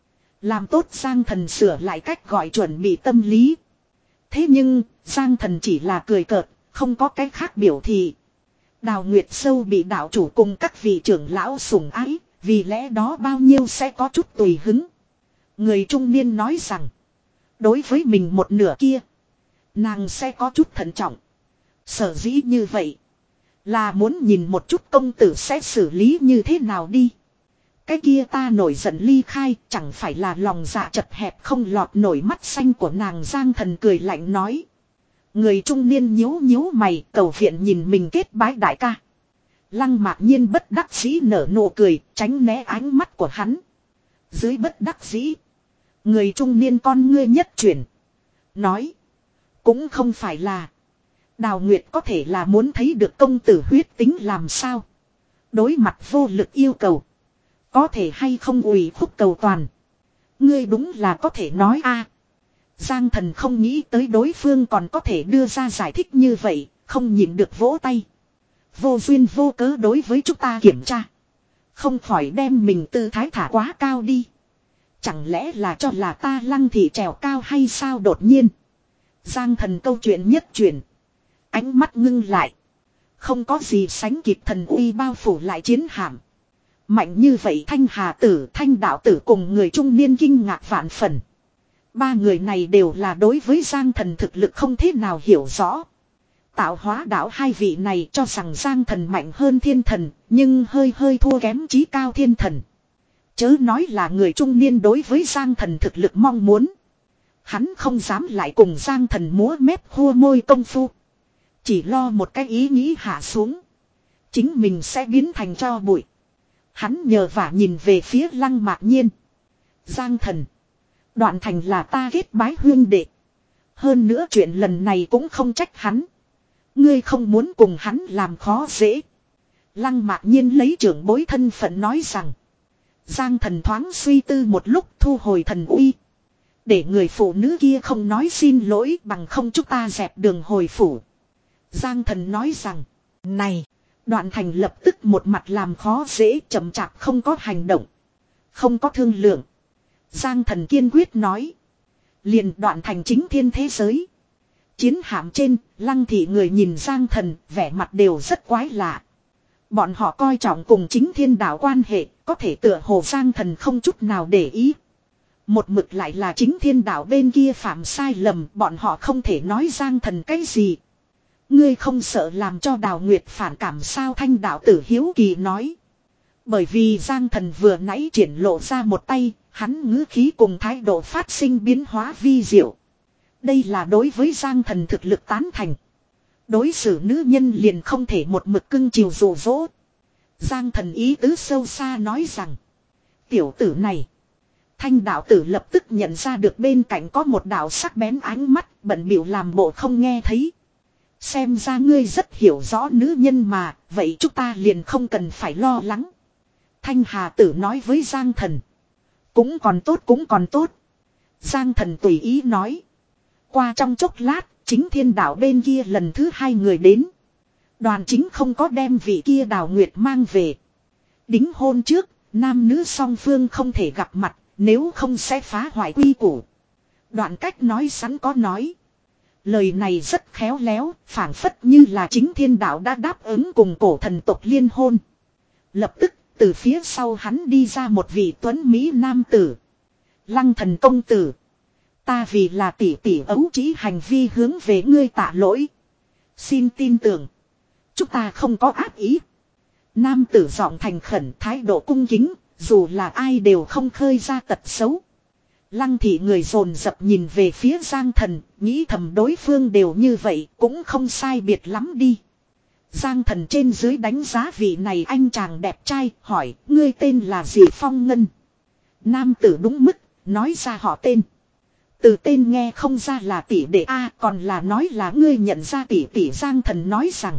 Làm tốt Giang Thần sửa lại cách gọi chuẩn bị tâm lý. Thế nhưng, Giang Thần chỉ là cười cợt, không có cách khác biểu thị. Đào Nguyệt Sâu bị đạo chủ cùng các vị trưởng lão sủng ái, vì lẽ đó bao nhiêu sẽ có chút tùy hứng. Người trung niên nói rằng, đối với mình một nửa kia, nàng sẽ có chút thận trọng. Sở dĩ như vậy, là muốn nhìn một chút công tử sẽ xử lý như thế nào đi. Cái kia ta nổi giận ly khai, chẳng phải là lòng dạ chật hẹp không lọt nổi mắt xanh của nàng. Giang Thần cười lạnh nói. Người trung niên nhíu nhíu mày, cầu viện nhìn mình kết bái đại ca. Lăng Mạc Nhiên bất đắc dĩ nở nụ cười, tránh né ánh mắt của hắn. Dưới bất đắc dĩ, người trung niên con ngươi nhất chuyển. Nói, cũng không phải là Đào Nguyệt có thể là muốn thấy được công tử huyết tính làm sao. Đối mặt vô lực yêu cầu, có thể hay không ủy khúc cầu toàn. Ngươi đúng là có thể nói a. Giang Thần không nghĩ tới đối phương còn có thể đưa ra giải thích như vậy, không nhịn được vỗ tay. Vô duyên vô cớ đối với chúng ta kiểm tra. Không khỏi đem mình tư thái thả quá cao đi. Chẳng lẽ là cho là ta Lăng thị trèo cao hay sao. Đột nhiên Giang Thần câu chuyện nhất chuyển. Ánh mắt ngưng lại. Không có gì sánh kịp thần uy bao phủ lại chiến hạm. Mạnh như vậy Thanh Hà Tử, Thanh Đạo Tử cùng người trung niên kinh ngạc vạn phần. Ba người này đều là đối với Giang Thần thực lực không thế nào hiểu rõ. Tạo hóa đạo hai vị này cho rằng Giang Thần mạnh hơn thiên thần, nhưng hơi hơi thua kém chí cao thiên thần. Chớ nói là người trung niên đối với Giang Thần thực lực mong muốn. Hắn không dám lại cùng Giang Thần múa mép khua môi công phu. Chỉ lo một cái ý nghĩ hạ xuống. Chính mình sẽ biến thành tro bụi. Hắn nhờ vả nhìn về phía Lăng Mạc Nhiên. Giang Thần, Đoạn Thành là ta kết bái huyên đệ. Hơn nữa chuyện lần này cũng không trách hắn. Ngươi không muốn cùng hắn làm khó dễ. Lăng Mạc Nhiên lấy trưởng bối thân phận nói rằng. Giang Thần thoáng suy tư một lúc thu hồi thần uy. Để người phụ nữ kia không nói xin lỗi, bằng không chúng ta dẹp đường hồi phủ. Giang Thần nói rằng. Này. Đoạn Thành lập tức một mặt làm khó dễ, chậm chạp không có hành động. Không có thương lượng. Giang Thần kiên quyết nói. Liền Đoạn Thành chính thiên thế giới. Chiến hạm trên, Lăng thị người nhìn Giang Thần, vẻ mặt đều rất quái lạ. Bọn họ coi trọng cùng chính thiên đạo quan hệ, có thể tựa hồ Giang Thần không chút nào để ý. Một mực lại là chính thiên đạo bên kia phạm sai lầm, bọn họ không thể nói Giang Thần cái gì. Ngươi không sợ làm cho Đào Nguyệt phản cảm sao. Thanh đạo tử hiếu kỳ nói. Bởi vì Giang Thần vừa nãy triển lộ ra một tay, hắn ngữ khí cùng thái độ phát sinh biến hóa vi diệu. Đây là đối với Giang Thần thực lực tán thành. Đối xử nữ nhân liền không thể một mực cưng chiều dụ dỗ. Giang Thần ý tứ sâu xa nói rằng. Tiểu tử này. Thanh đạo tử lập tức nhận ra được bên cạnh có một đạo sắc bén ánh mắt, bận bịu làm bộ không nghe thấy. Xem ra ngươi rất hiểu rõ nữ nhân mà, vậy chúng ta liền không cần phải lo lắng. Thanh Hà Tử nói với Giang Thần. Cũng còn tốt cũng còn tốt. Giang Thần tùy ý nói. Qua trong chốc lát, chính thiên đạo bên kia lần thứ hai người đến. Đoàn chính không có đem vị kia Đào Nguyệt mang về. Đính hôn trước, nam nữ song phương không thể gặp mặt, nếu không sẽ phá hoại quy củ. Đoạn cách nói sẵn có nói. Lời này rất khéo léo, phảng phất như là chính thiên đạo đã đáp ứng cùng cổ thần tộc liên hôn. Lập tức, từ phía sau hắn đi ra một vị tuấn Mỹ nam tử. Lăng Thần công tử. Ta vì là tỷ tỷ ấu trĩ hành vi hướng về ngươi tạ lỗi. Xin tin tưởng. Chúng ta không có ác ý. Nam tử giọng thành khẩn, thái độ cung kính, dù là ai đều không khơi ra tật xấu. Lăng thị người dồn dập nhìn về phía Giang Thần, nghĩ thầm đối phương đều như vậy, cũng không sai biệt lắm đi. Giang Thần trên dưới đánh giá vị này anh chàng đẹp trai, hỏi, ngươi tên là gì? Phong Ngân. Nam tử đúng mức, nói ra họ tên. Từ tên nghe không ra là tỷ đệ A, còn là nói là ngươi nhận ra tỷ tỷ. Giang Thần nói rằng.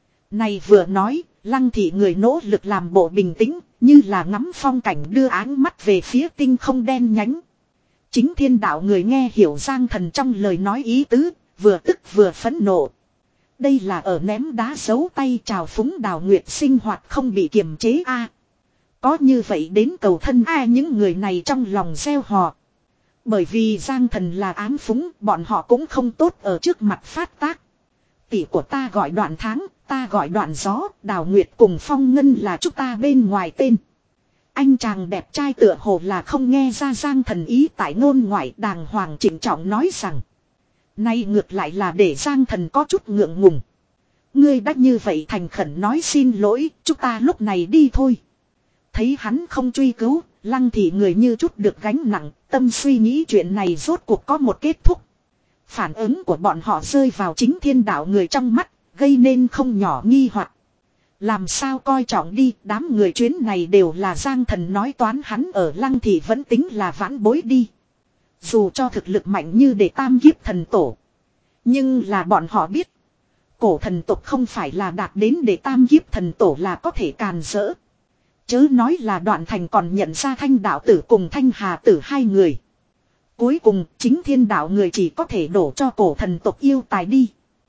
Này vừa nói, Lăng thị người nỗ lực làm bộ bình tĩnh, như là ngắm phong cảnh, đưa áng mắt về phía tinh không đen nhánh. Chính Thiên đạo người nghe hiểu Giang Thần trong lời nói ý tứ, vừa tức vừa phẫn nộ. Đây là ở ném đá giấu tay chào phúng Đào Nguyệt sinh hoạt không bị kiềm chế A. Có như vậy đến cầu thân A, những người này trong lòng gieo hò. Bởi vì Giang Thần là ám phúng, bọn họ cũng không tốt ở trước mặt phát tác. Tỷ của ta gọi Đoạn Tháng, ta gọi Đoạn Gió, Đào Nguyệt cùng Phong Ngân là chúng ta bên ngoài tên. Anh chàng đẹp trai tựa hồ là không nghe ra Giang Thần ý tại ngôn ngoại, đàng hoàng trịnh trọng nói rằng. Nay ngược lại là để Giang Thần có chút ngượng ngùng. Ngươi đã như vậy thành khẩn nói xin lỗi, chúng ta lúc này đi thôi. Thấy hắn không truy cứu, Lăng thị người như chút được gánh nặng, tâm suy nghĩ chuyện này rốt cuộc có một kết thúc. Phản ứng của bọn họ rơi vào chính Thiên đạo người trong mắt, gây nên không nhỏ nghi hoặc. Làm sao coi trọng đi, đám người chuyến này đều là Giang Thần nói toán, hắn ở Lăng thị vẫn tính là vãn bối đi. Dù cho thực lực mạnh như để tam kiếp thần tổ. Nhưng là bọn họ biết. Cổ thần tộc không phải là đạt đến để tam kiếp thần tổ là có thể càn rỡ. Chớ nói là Đoạn Thành còn nhận ra Thanh đạo tử cùng Thanh Hà tử hai người. Cuối cùng chính Thiên đạo người chỉ có thể đổ cho cổ thần tộc yêu tài đi.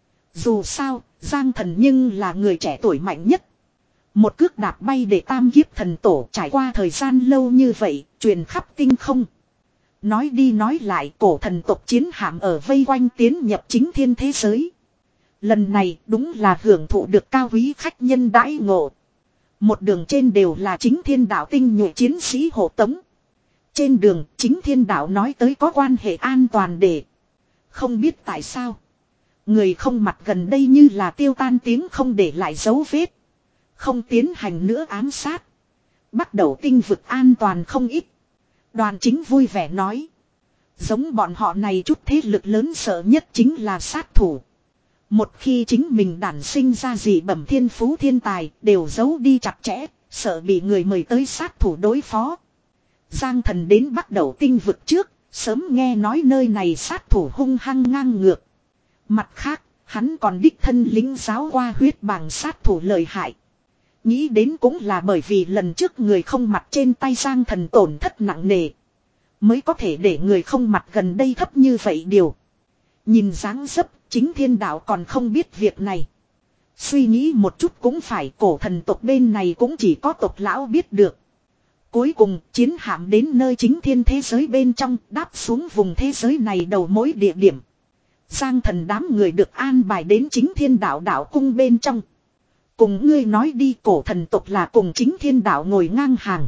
Dù sao, Giang Thần nhưng là người trẻ tuổi mạnh nhất. Một cước đạp bay để tam kiếp thần tổ, trải qua thời gian lâu như vậy, truyền khắp tinh không. Nói đi nói lại, cổ thần tộc chiến hạm ở vây quanh tiến nhập chính thiên thế giới. Lần này đúng là hưởng thụ được cao quý khách nhân đãi ngộ. Một đường trên đều là chính Thiên đạo tinh nhuệ chiến sĩ hộ tống. Trên đường chính Thiên đạo nói tới có quan hệ an toàn để. Không biết tại sao. Người không mặt gần đây như là tiêu tan tiếng không để lại dấu vết. Không tiến hành nữa ám sát. Bắt đầu tinh vực an toàn không ít. Đoàn chính vui vẻ nói. Giống bọn họ này chút thế lực lớn sợ nhất chính là sát thủ. Một khi chính mình đản sinh ra gì bẩm thiên phú thiên tài đều giấu đi chặt chẽ, sợ bị người mời tới sát thủ đối phó. Giang Thần đến bắt đầu tinh vực trước, sớm nghe nói nơi này sát thủ hung hăng ngang ngược. Mặt khác, hắn còn đích thân lính giáo qua huyết bàng sát thủ lợi hại. Nghĩ đến cũng là bởi vì lần trước người không mặt trên tay Giang Thần tổn thất nặng nề. Mới có thể để người không mặt gần đây thấp như vậy điều. Nhìn dáng dấp, chính Thiên đạo còn không biết việc này. Suy nghĩ một chút cũng phải, cổ thần tộc bên này cũng chỉ có tộc lão biết được. Cuối cùng, chiến hạm đến nơi chính thiên thế giới bên trong, đáp xuống vùng thế giới này đầu mối địa điểm. Giang Thần đám người được an bài đến chính Thiên đạo đạo cung bên trong. Cùng ngươi nói đi, cổ thần tộc là cùng chính Thiên đạo ngồi ngang hàng.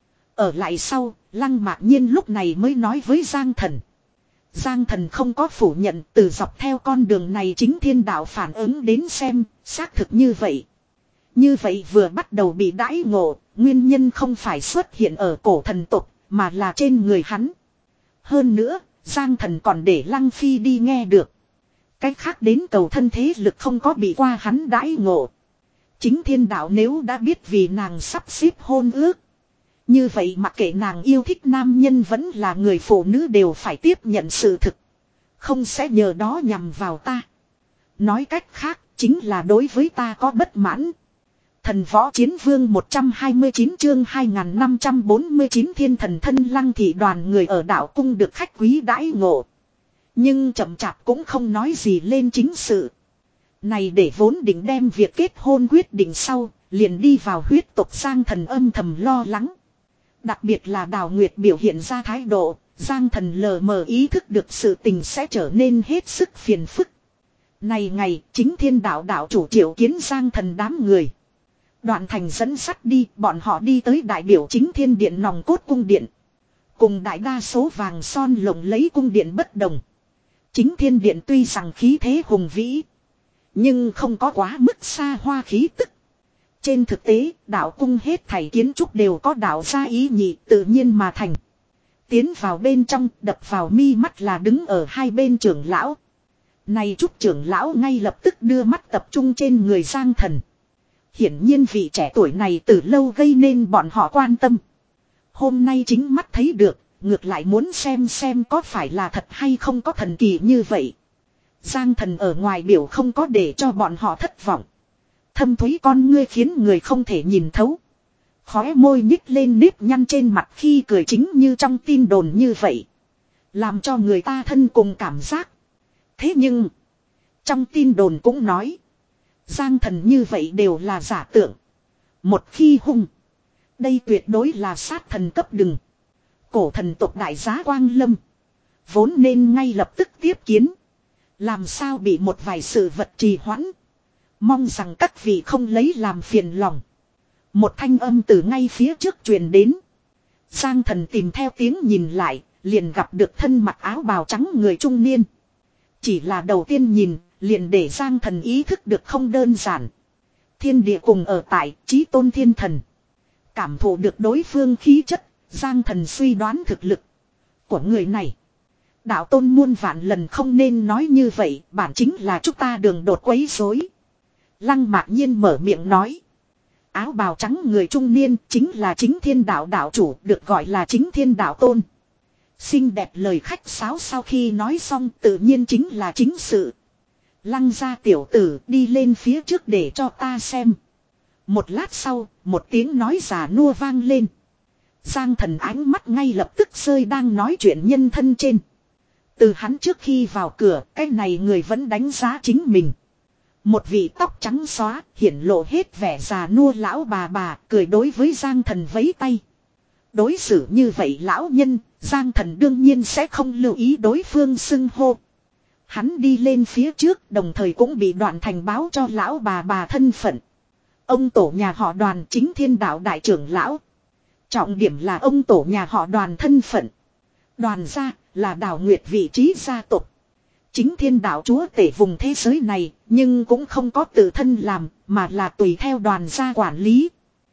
Ở lại sau, Lăng Mạc Nhiên lúc này mới nói với Giang Thần. Giang Thần không có phủ nhận, từ dọc theo con đường này chính Thiên đạo phản ứng đến xem, xác thực như vậy. Như vậy vừa bắt đầu bị đãi ngộ, nguyên nhân không phải xuất hiện ở cổ thần tộc, mà là trên người hắn. Hơn nữa, Giang Thần còn để Lăng Phi đi nghe được. Cách khác đến cầu thân thế lực không có bị qua hắn đãi ngộ. Chính Thiên đạo nếu đã biết vì nàng sắp xếp hôn ước. Như vậy mặc kệ nàng yêu thích nam nhân vẫn là người phụ nữ đều phải tiếp nhận sự thực. Không sẽ nhờ đó nhằm vào ta. Nói cách khác chính là đối với ta có bất mãn. Thần võ chiến vương một trăm hai mươi chín chương hai nghìn năm trăm bốn mươi chín thiên thần thân Lăng thị đoàn người ở đảo cung được khách quý đãi ngộ. Nhưng chậm chạp cũng không nói gì lên chính sự. Này để vốn định đem việc kết hôn quyết định sau, liền đi vào huyết tộc Giang Thần âm thầm lo lắng. Đặc biệt là Đào Nguyệt biểu hiện ra thái độ, Giang Thần lờ mờ ý thức được sự tình sẽ trở nên hết sức phiền phức. Này ngày, chính Thiên đạo đạo chủ triệu kiến Giang Thần đám người. Đoạn Thành dẫn sắt đi, bọn họ đi tới đại biểu chính thiên điện nòng cốt cung điện. Cùng đại đa số vàng son lộng lấy cung điện bất đồng. Chính thiên điện tuy rằng khí thế hùng vĩ, nhưng không có quá mức xa hoa khí tức. Trên thực tế, đạo cung hết thảy kiến trúc đều có đạo gia ý nhị tự nhiên mà thành. Tiến vào bên trong, đập vào mi mắt là đứng ở hai bên trưởng lão. Này chút trưởng lão ngay lập tức đưa mắt tập trung trên người Giang Thần. Hiển nhiên vị trẻ tuổi này từ lâu gây nên bọn họ quan tâm. Hôm nay chính mắt thấy được, ngược lại muốn xem xem có phải là thật hay không có thần kỳ như vậy. Giang Thần ở ngoài biểu không có để cho bọn họ thất vọng. Thâm thúy con ngươi khiến người không thể nhìn thấu. Khóe môi nhích lên nếp nhăn trên mặt khi cười chính như trong tin đồn như vậy. Làm cho người ta thân cùng cảm giác. Thế nhưng, trong tin đồn cũng nói, Giang Thần như vậy đều là giả tượng. Một khi hung, đây tuyệt đối là sát thần cấp đừng. Cổ thần tộc đại giá Quang Lâm vốn nên ngay lập tức tiếp kiến. Làm sao bị một vài sự vật trì hoãn. Mong rằng các vị không lấy làm phiền lòng. Một thanh âm từ ngay phía trước truyền đến. Giang Thần tìm theo tiếng nhìn lại, liền gặp được thân mặc áo bào trắng người trung niên. Chỉ là đầu tiên nhìn, liền để Giang Thần ý thức được không đơn giản. Thiên địa cùng ở tại chí tôn thiên thần. Cảm thụ được đối phương khí chất, Giang Thần suy đoán thực lực của người này. Đạo tôn muôn vạn lần không nên nói như vậy, bản chính là chúng ta đường đột quấy rối. Lăng Mạc Nhiên mở miệng nói. Áo bào trắng người trung niên chính là chính thiên đạo đạo chủ, được gọi là chính thiên đạo tôn. Xinh đẹp lời khách sáo sau khi nói xong tự nhiên chính là chính sự. Lăng gia tiểu tử đi lên phía trước để cho ta xem. Một lát sau, một tiếng nói già nua vang lên. Giang Thần ánh mắt ngay lập tức rơi đang nói chuyện nhân thân trên. Từ hắn trước khi vào cửa, cái này người vẫn đánh giá chính mình. Một vị tóc trắng xóa, hiển lộ hết vẻ già nua lão bà bà, cười đối với Giang Thần vẫy tay. Đối xử như vậy lão nhân, Giang Thần đương nhiên sẽ không lưu ý đối phương xưng hô. Hắn đi lên phía trước, đồng thời cũng bị Đoạn Thành báo cho lão bà bà thân phận. Ông tổ nhà họ Đoàn chính thiên đạo đại trưởng lão. Trọng điểm là ông tổ nhà họ Đoàn thân phận. Đoàn gia là Đào Nguyệt vị trí gia tộc. Chính thiên đạo chúa tể vùng thế giới này, nhưng cũng không có tự thân làm, mà là tùy theo Đoàn gia quản lý.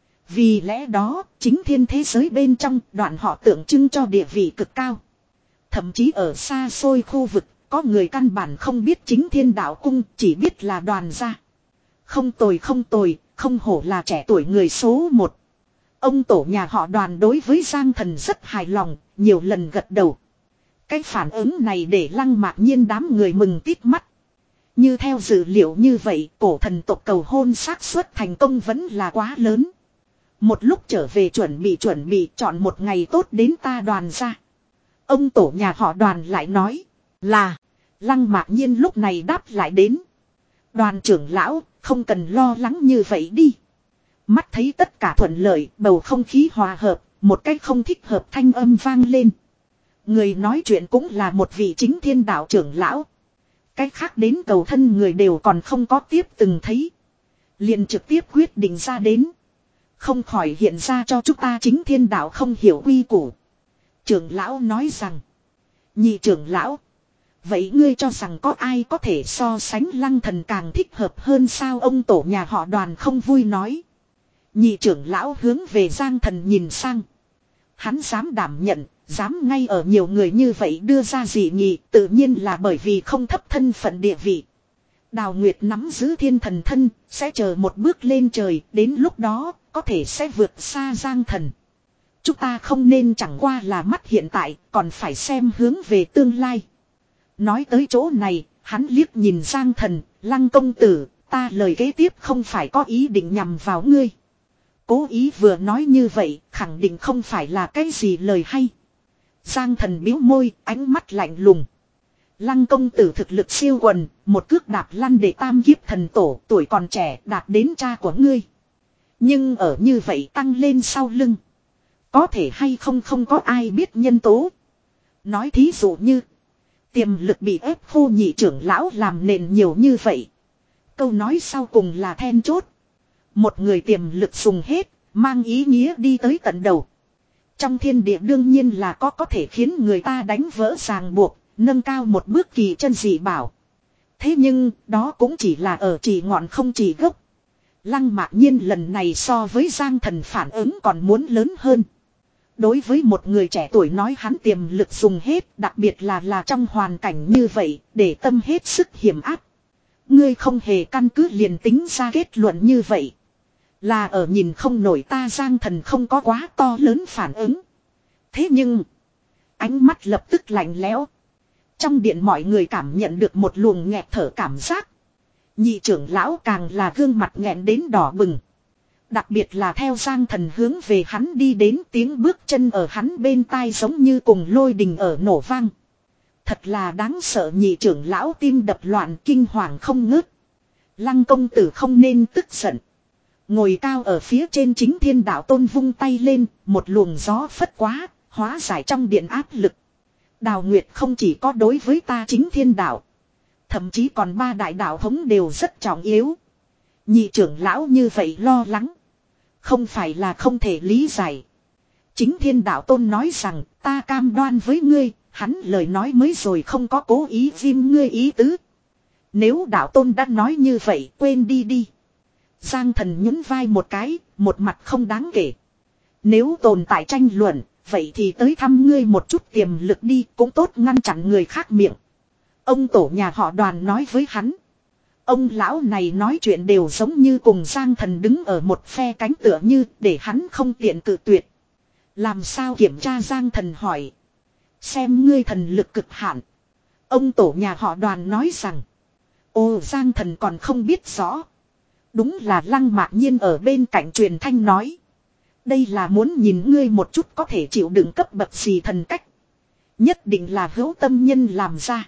Vì lẽ đó, chính thiên thế giới bên trong, Đoạn họ tượng trưng cho địa vị cực cao. Thậm chí ở xa xôi khu vực, có người căn bản không biết chính thiên đạo cung, chỉ biết là Đoàn gia. Không tồi không tồi, không hổ là trẻ tuổi người số một. Ông tổ nhà họ Đoàn đối với Giang Thần rất hài lòng, nhiều lần gật đầu. Cái phản ứng này để Lăng Mạc Nhiên đám người mừng tít mắt. Như theo dữ liệu như vậy, cổ thần tộc cầu hôn xác suất thành công vẫn là quá lớn. Một lúc trở về chuẩn bị chuẩn bị chọn một ngày tốt đến ta Đoàn ra. Ông tổ nhà họ Đoàn lại nói là, Lăng Mạc Nhiên lúc này đáp lại đến. Đoàn trưởng lão, không cần lo lắng như vậy đi. Mắt thấy tất cả thuận lợi, bầu không khí hòa hợp, một cách không thích hợp thanh âm vang lên. Người nói chuyện cũng là một vị chính thiên đạo trưởng lão. Cách khác đến cầu thân người đều còn không có tiếp từng thấy. Liền trực tiếp quyết định ra đến. Không khỏi hiện ra cho chúng ta chính thiên đạo không hiểu quy củ. Trưởng lão nói rằng. Nhị trưởng lão. Vậy ngươi cho rằng có ai có thể so sánh Lăng Thần càng thích hợp hơn sao? Ông tổ nhà họ Đoàn không vui nói. Nhị trưởng lão hướng về Giang Thần nhìn sang. Hắn dám đảm nhận, dám ngay ở nhiều người như vậy đưa ra dị nghị, tự nhiên là bởi vì không thấp thân phận địa vị. Đào Nguyệt nắm giữ thiên thần thân, sẽ chờ một bước lên trời, đến lúc đó, có thể sẽ vượt xa Giang Thần. Chúng ta không nên chẳng qua là mắt hiện tại, còn phải xem hướng về tương lai. Nói tới chỗ này, hắn liếc nhìn Giang Thần, Lăng công tử, ta lời kế tiếp không phải có ý định nhằm vào ngươi. Cố ý vừa nói như vậy, khẳng định không phải là cái gì lời hay. Giang Thần biếu môi, ánh mắt lạnh lùng. Lăng công tử thực lực siêu quần, một cước đạp lăn để tam kiếp thần tổ, tuổi còn trẻ đạt đến cha của ngươi. Nhưng ở như vậy tăng lên sau lưng. Có thể hay không không có ai biết nhân tố. Nói thí dụ như, tiềm lực bị ép khô nhị trưởng lão làm nền nhiều như vậy. Câu nói sau cùng là then chốt. Một người tiềm lực dùng hết, mang ý nghĩa đi tới tận đầu. Trong thiên địa đương nhiên là có có thể khiến người ta đánh vỡ ràng buộc, nâng cao một bước kỳ chân dị bảo. Thế nhưng, đó cũng chỉ là ở chỉ ngọn không chỉ gốc. Lăng Mạc Nhiên lần này so với Giang Thần phản ứng còn muốn lớn hơn. Đối với một người trẻ tuổi nói hắn tiềm lực dùng hết, đặc biệt là là trong hoàn cảnh như vậy, để tâm hết sức hiểm áp. Ngươi không hề căn cứ liền tính ra kết luận như vậy. Là ở nhìn không nổi ta Giang Thần không có quá to lớn phản ứng. Thế nhưng, ánh mắt lập tức lạnh lẽo. Trong điện mọi người cảm nhận được một luồng nghẹt thở cảm giác. Nhị trưởng lão càng là gương mặt nghẹn đến đỏ bừng. Đặc biệt là theo Giang Thần hướng về hắn đi đến, tiếng bước chân ở hắn bên tai giống như cùng lôi đình ở nổ vang. Thật là đáng sợ. Nhị trưởng lão tim đập loạn, kinh hoàng không ngớt. Lăng công tử không nên tức giận. Ngồi cao ở phía trên Chính Thiên Đạo Tôn vung tay lên, một luồng gió phất quá, hóa giải trong điện áp lực. Đào Nguyệt không chỉ có đối với ta Chính Thiên Đạo, thậm chí còn ba đại đạo thống đều rất trọng yếu. Nhị trưởng lão như vậy lo lắng, không phải là không thể lý giải. Chính Thiên Đạo Tôn nói rằng, ta cam đoan với ngươi, hắn lời nói mới rồi không có cố ý ghim ngươi ý tứ. Nếu Đạo Tôn đã nói như vậy, quên đi đi. Giang Thần nhún vai một cái, một mặt không đáng kể. Nếu tồn tại tranh luận, vậy thì tới thăm ngươi một chút tiềm lực đi, cũng tốt ngăn chặn người khác miệng. Ông tổ nhà họ Đoàn nói với hắn. Ông lão này nói chuyện đều giống như cùng Giang Thần đứng ở một phe cánh tựa như, để hắn không tiện cự tuyệt. Làm sao kiểm tra? Giang Thần hỏi. Xem ngươi thần lực cực hạn. Ông tổ nhà họ Đoàn nói rằng. Ồ, Giang Thần còn không biết rõ. Đúng là Lăng Mạc Nhiên ở bên cạnh truyền thanh nói. Đây là muốn nhìn ngươi một chút có thể chịu đựng cấp bậc gì thần cách. Nhất định là hữu tâm nhân làm ra.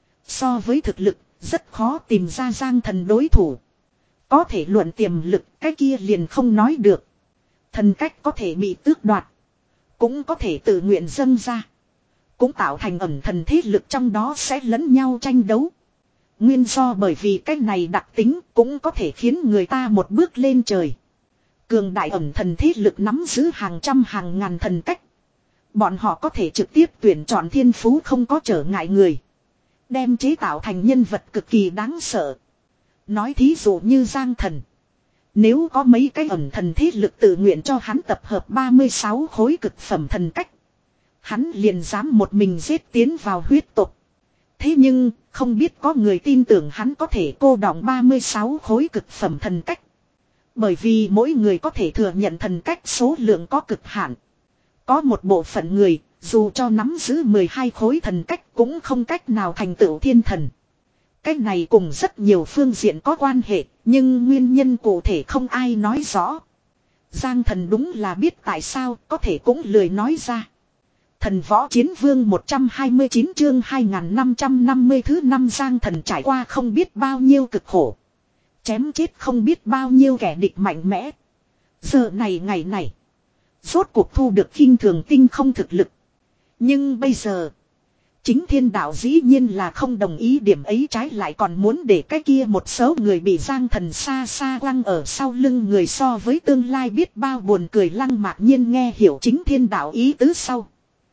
So với thực lực, rất khó tìm ra Giang Thần đối thủ. Có thể luận tiềm lực, cái kia liền không nói được. Thần cách có thể bị tước đoạt, cũng có thể tự nguyện dâng ra, cũng tạo thành ẩn thần thế lực trong đó sẽ lẫn nhau tranh đấu. Nguyên do bởi vì cái này đặc tính cũng có thể khiến người ta một bước lên trời. Cường đại ẩn thần thế lực nắm giữ hàng trăm hàng ngàn thần cách. Bọn họ có thể trực tiếp tuyển chọn thiên phú không có trở ngại người, đem chế tạo thành nhân vật cực kỳ đáng sợ. Nói thí dụ như Giang Thần, nếu có mấy cái ẩn thần thế lực tự nguyện cho hắn tập hợp ba mươi sáu khối cực phẩm thần cách, hắn liền dám một mình giết tiến vào huyết tộc. Thế nhưng, không biết có người tin tưởng hắn có thể cô đọng ba mươi sáu khối cực phẩm thần cách. Bởi vì mỗi người có thể thừa nhận thần cách số lượng có cực hạn. Có một bộ phận người, dù cho nắm giữ mười hai khối thần cách cũng không cách nào thành tựu thiên thần. Cái này cùng rất nhiều phương diện có quan hệ, nhưng nguyên nhân cụ thể không ai nói rõ. Giang Thần đúng là biết tại sao, có thể cũng lười nói ra. Thần Võ Chiến Vương một trăm hai mươi chín chương hai nghìn năm trăm năm mươi thứ năm. Giang Thần trải qua không biết bao nhiêu cực khổ, chém chết không biết bao nhiêu kẻ địch mạnh mẽ. Giờ này ngày này, rốt cuộc thu được khinh thường tinh không thực lực. Nhưng bây giờ, Chính Thiên Đạo dĩ nhiên là không đồng ý điểm ấy, trái lại còn muốn để cái kia một số người bị Giang Thần xa xa quăng ở sau lưng người so với tương lai biết bao buồn cười. Lăng Mạc Nhiên nghe hiểu Chính Thiên Đạo ý tứ sau,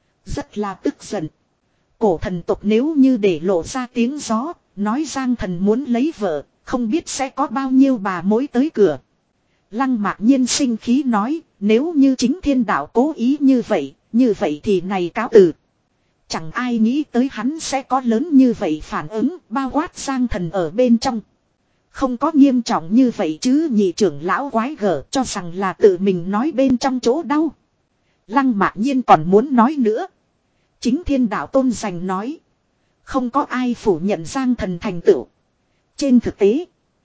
rất là tức giận. Cổ thần tộc nếu như để lộ ra tiếng gió, nói Giang Thần muốn lấy vợ, không biết sẽ có bao nhiêu bà mối tới cửa. Lăng Mạc Nhiên sinh khí nói, nếu như Chính Thiên Đạo cố ý như vậy, như vậy thì này cáo từ. Chẳng ai nghĩ tới hắn sẽ có lớn như vậy phản ứng, bao quát Giang Thần ở bên trong. Không có nghiêm trọng như vậy chứ? Nhị trưởng lão quái gở cho rằng là tự mình nói bên trong chỗ đau. Lăng Mạc Nhiên còn muốn nói nữa. Chính Thiên Đạo Tôn giành nói, không có ai phủ nhận Giang Thần thành tựu. Trên thực tế,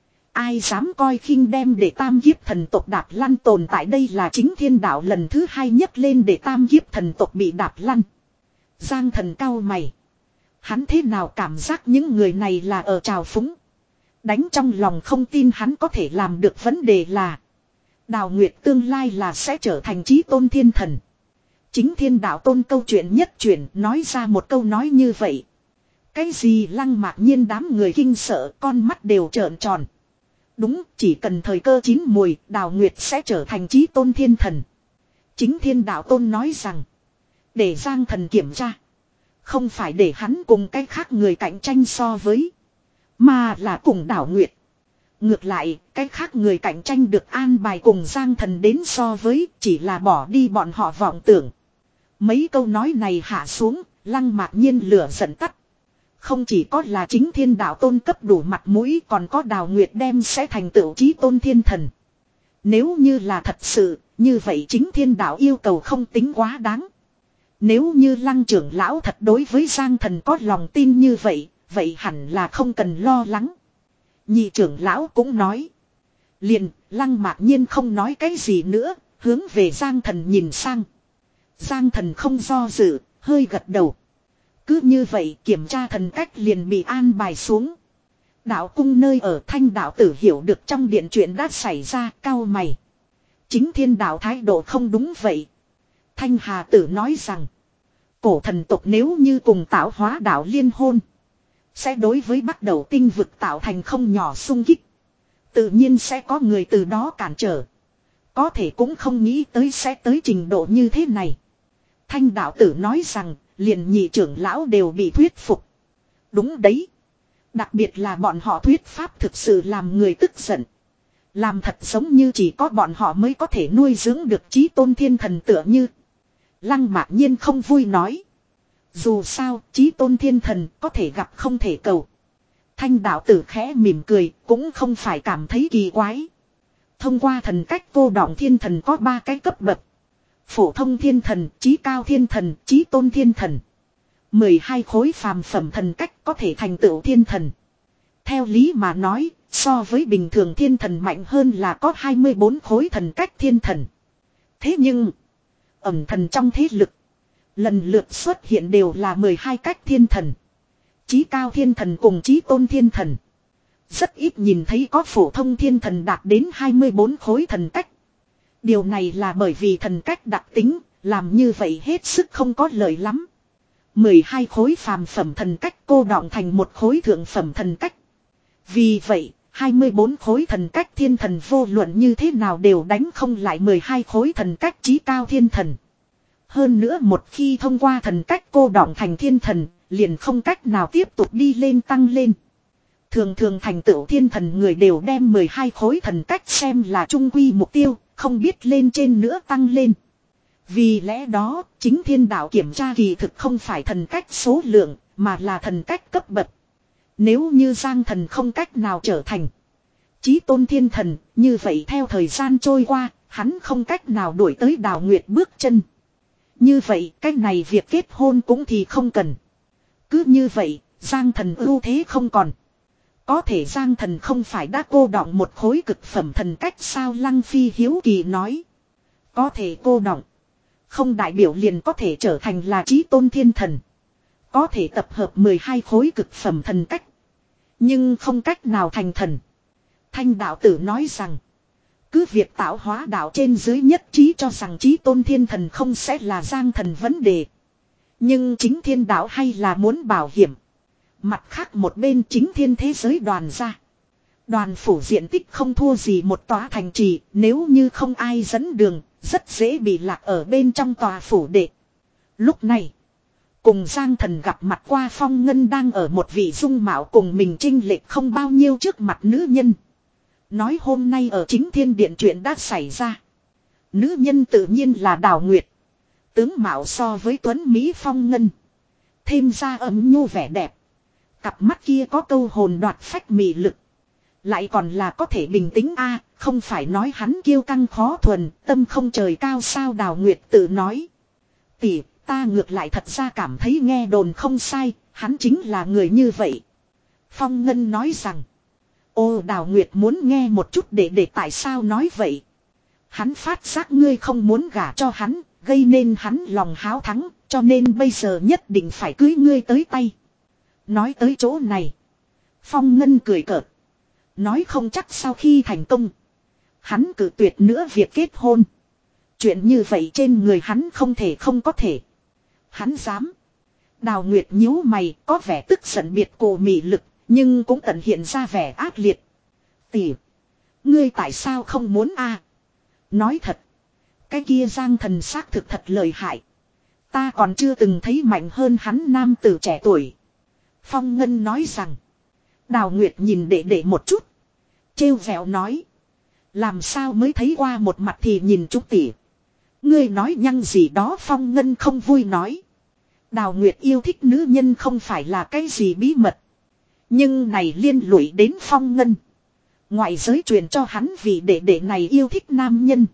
ai dám coi khinh đem để tam kiếp thần tộc đạp lăn tồn tại đây là Chính Thiên Đạo lần thứ hai nhấc lên để tam kiếp thần tộc bị đạp lăn. Giang Thần cau mày. Hắn thế nào cảm giác những người này là ở trào phúng. Đánh trong lòng không tin hắn có thể làm được. Vấn đề là Đào Nguyệt tương lai là sẽ trở thành chí tôn thiên thần. Chính Thiên Đạo Tôn câu chuyện nhất chuyển nói ra một câu nói như vậy. Cái gì? Lăng Mạc Nhiên đám người kinh sợ, con mắt đều trợn tròn. Đúng, chỉ cần thời cơ chín mùi, Đào Nguyệt sẽ trở thành chí tôn thiên thần. Chính Thiên Đạo Tôn nói rằng, để Giang Thần kiểm tra, không phải để hắn cùng cái khác người cạnh tranh so với, mà là cùng Đào Nguyệt. Ngược lại, cái khác người cạnh tranh được an bài cùng Giang Thần đến so với, chỉ là bỏ đi bọn họ vọng tưởng. Mấy câu nói này hạ xuống, Lăng Mạc Nhiên lửa giận tắt. Không chỉ có là chính Thiên Đạo Tôn cấp đủ mặt mũi, còn có Đào Nguyệt đem sẽ thành tựu chí tôn thiên thần. Nếu như là thật sự, như vậy chính Thiên Đạo yêu cầu không tính quá đáng. Nếu như Lăng trưởng lão thật đối với Giang Thần có lòng tin như vậy, vậy hẳn là không cần lo lắng. Nhị trưởng lão cũng nói. Liền, Lăng Mạc Nhiên không nói cái gì nữa, hướng về Giang Thần nhìn sang. Giang Thần không do dự, hơi gật đầu. Cứ như vậy kiểm tra thần cách liền bị an bài xuống. Đạo cung nơi ở Thanh đạo tử hiểu được trong điện chuyện đã xảy ra, cau mày. Chính Thiên Đạo thái độ không đúng vậy. Thanh Hà tử nói rằng, cổ thần tộc nếu như cùng tạo hóa đạo liên hôn, sẽ đối với bắt đầu tinh vực tạo thành không nhỏ xung kích. Tự nhiên sẽ có người từ đó cản trở. Có thể cũng không nghĩ tới sẽ tới trình độ như thế này. Thanh đạo tử nói rằng, liền nhị trưởng lão đều bị thuyết phục. Đúng đấy. Đặc biệt là bọn họ thuyết pháp thực sự làm người tức giận. Làm thật giống như chỉ có bọn họ mới có thể nuôi dưỡng được chí tôn thiên thần tựa như. Lăng Mạc Nhiên không vui nói. Dù sao, chí tôn thiên thần có thể gặp không thể cầu. Thanh đạo tử khẽ mỉm cười, cũng không phải cảm thấy kỳ quái. Thông qua thần cách cô đọng thiên thần có ba cái cấp bậc. Phổ thông thiên thần, chí cao thiên thần, chí tôn thiên thần. mười hai khối phàm phẩm thần cách có thể thành tựu thiên thần. Theo lý mà nói, so với bình thường thiên thần mạnh hơn là có hai mươi bốn khối thần cách thiên thần. Thế nhưng, ẩn thần trong thế lực, lần lượt xuất hiện đều là mười hai cách thiên thần. Chí cao thiên thần cùng chí tôn thiên thần. Rất ít nhìn thấy có phổ thông thiên thần đạt đến hai mươi bốn khối thần cách. Điều này là bởi vì thần cách đặc tính, làm như vậy hết sức không có lợi lắm. mười hai khối phàm phẩm thần cách cô đọng thành một khối thượng phẩm thần cách. Vì vậy, hai mươi bốn khối thần cách thiên thần vô luận như thế nào đều đánh không lại mười hai khối thần cách chí cao thiên thần. Hơn nữa một khi thông qua thần cách cô đọng thành thiên thần, liền không cách nào tiếp tục đi lên tăng lên. Thường thường thành tựu thiên thần người đều đem mười hai khối thần cách xem là trung quy mục tiêu, không biết lên trên nữa tăng lên. Vì lẽ đó, chính Thiên Đạo kiểm tra kỳ thực không phải thần cách số lượng, mà là thần cách cấp bậc. Nếu như Giang Thần không cách nào trở thành chí tôn thiên thần, như vậy theo thời gian trôi qua, hắn không cách nào đuổi tới Đào Nguyệt bước chân. Như vậy, cách này việc kết hôn cũng thì không cần. Cứ như vậy, Giang Thần ưu thế không còn. Có thể Giang Thần không phải đã cô đọng một khối cực phẩm thần cách sao? Lăng Phi hiếu kỳ nói. Có thể cô đọng, không đại biểu liền có thể trở thành là chí tôn thiên thần. Có thể tập hợp mười hai khối cực phẩm thần cách, nhưng không cách nào thành thần. Thanh đạo tử nói rằng, cứ việc tạo hóa đạo trên dưới nhất trí cho rằng chí tôn thiên thần không sẽ là Giang Thần vấn đề, nhưng chính Thiên Đạo hay là muốn bảo hiểm. Mặt khác một bên chính thiên thế giới đoàn ra. Đoàn phủ diện tích không thua gì một tòa thành trì, nếu như không ai dẫn đường, rất dễ bị lạc ở bên trong tòa phủ đệ. Lúc này, cùng Giang Thần gặp mặt qua Phong Ngân đang ở một vị dung mạo cùng mình chênh lệch không bao nhiêu trước mặt nữ nhân. Nói hôm nay ở chính thiên điện chuyện đã xảy ra. Nữ nhân tự nhiên là Đào Nguyệt. Tướng mạo so với Tuấn Mỹ Phong Ngân, thêm ra ấm nhu vẻ đẹp. Cặp mắt kia có câu hồn đoạt phách mị lực. Lại còn là có thể bình tĩnh a, không phải nói hắn kiêu căng khó thuần, tâm không trời cao sao? Đào Nguyệt tự nói. Tỷ, ta ngược lại thật ra cảm thấy nghe đồn không sai, hắn chính là người như vậy. Phong Ngân nói rằng. Ô, Đào Nguyệt muốn nghe một chút để để tại sao nói vậy. Hắn phát giác ngươi không muốn gả cho hắn, gây nên hắn lòng háo thắng, cho nên bây giờ nhất định phải cưới ngươi tới tay. Nói tới chỗ này, Phong Ngân cười cợt. Nói không chắc sau khi thành công, hắn cự tuyệt nữa việc kết hôn. Chuyện như vậy trên người hắn không thể không có thể. Hắn dám. Đào Nguyệt nhíu mày, có vẻ tức giận biệt cổ mị lực, nhưng cũng tận hiện ra vẻ ác liệt. Tỷ, Ngươi tại sao không muốn a? Nói thật. Cái kia Giang Thần xác thực thật lợi hại. Ta còn chưa từng thấy mạnh hơn hắn nam tử trẻ tuổi. Phong Ngân nói rằng. Đào Nguyệt nhìn đệ đệ một chút. Trêu vẹo nói. Làm sao mới thấy qua một mặt thì nhìn chút tỉ. Ngươi nói nhăng gì đó, Phong Ngân không vui nói. Đào Nguyệt yêu thích nữ nhân không phải là cái gì bí mật. Nhưng này liên lụy đến Phong Ngân. Ngoại giới truyền cho hắn vì đệ đệ này yêu thích nam nhân.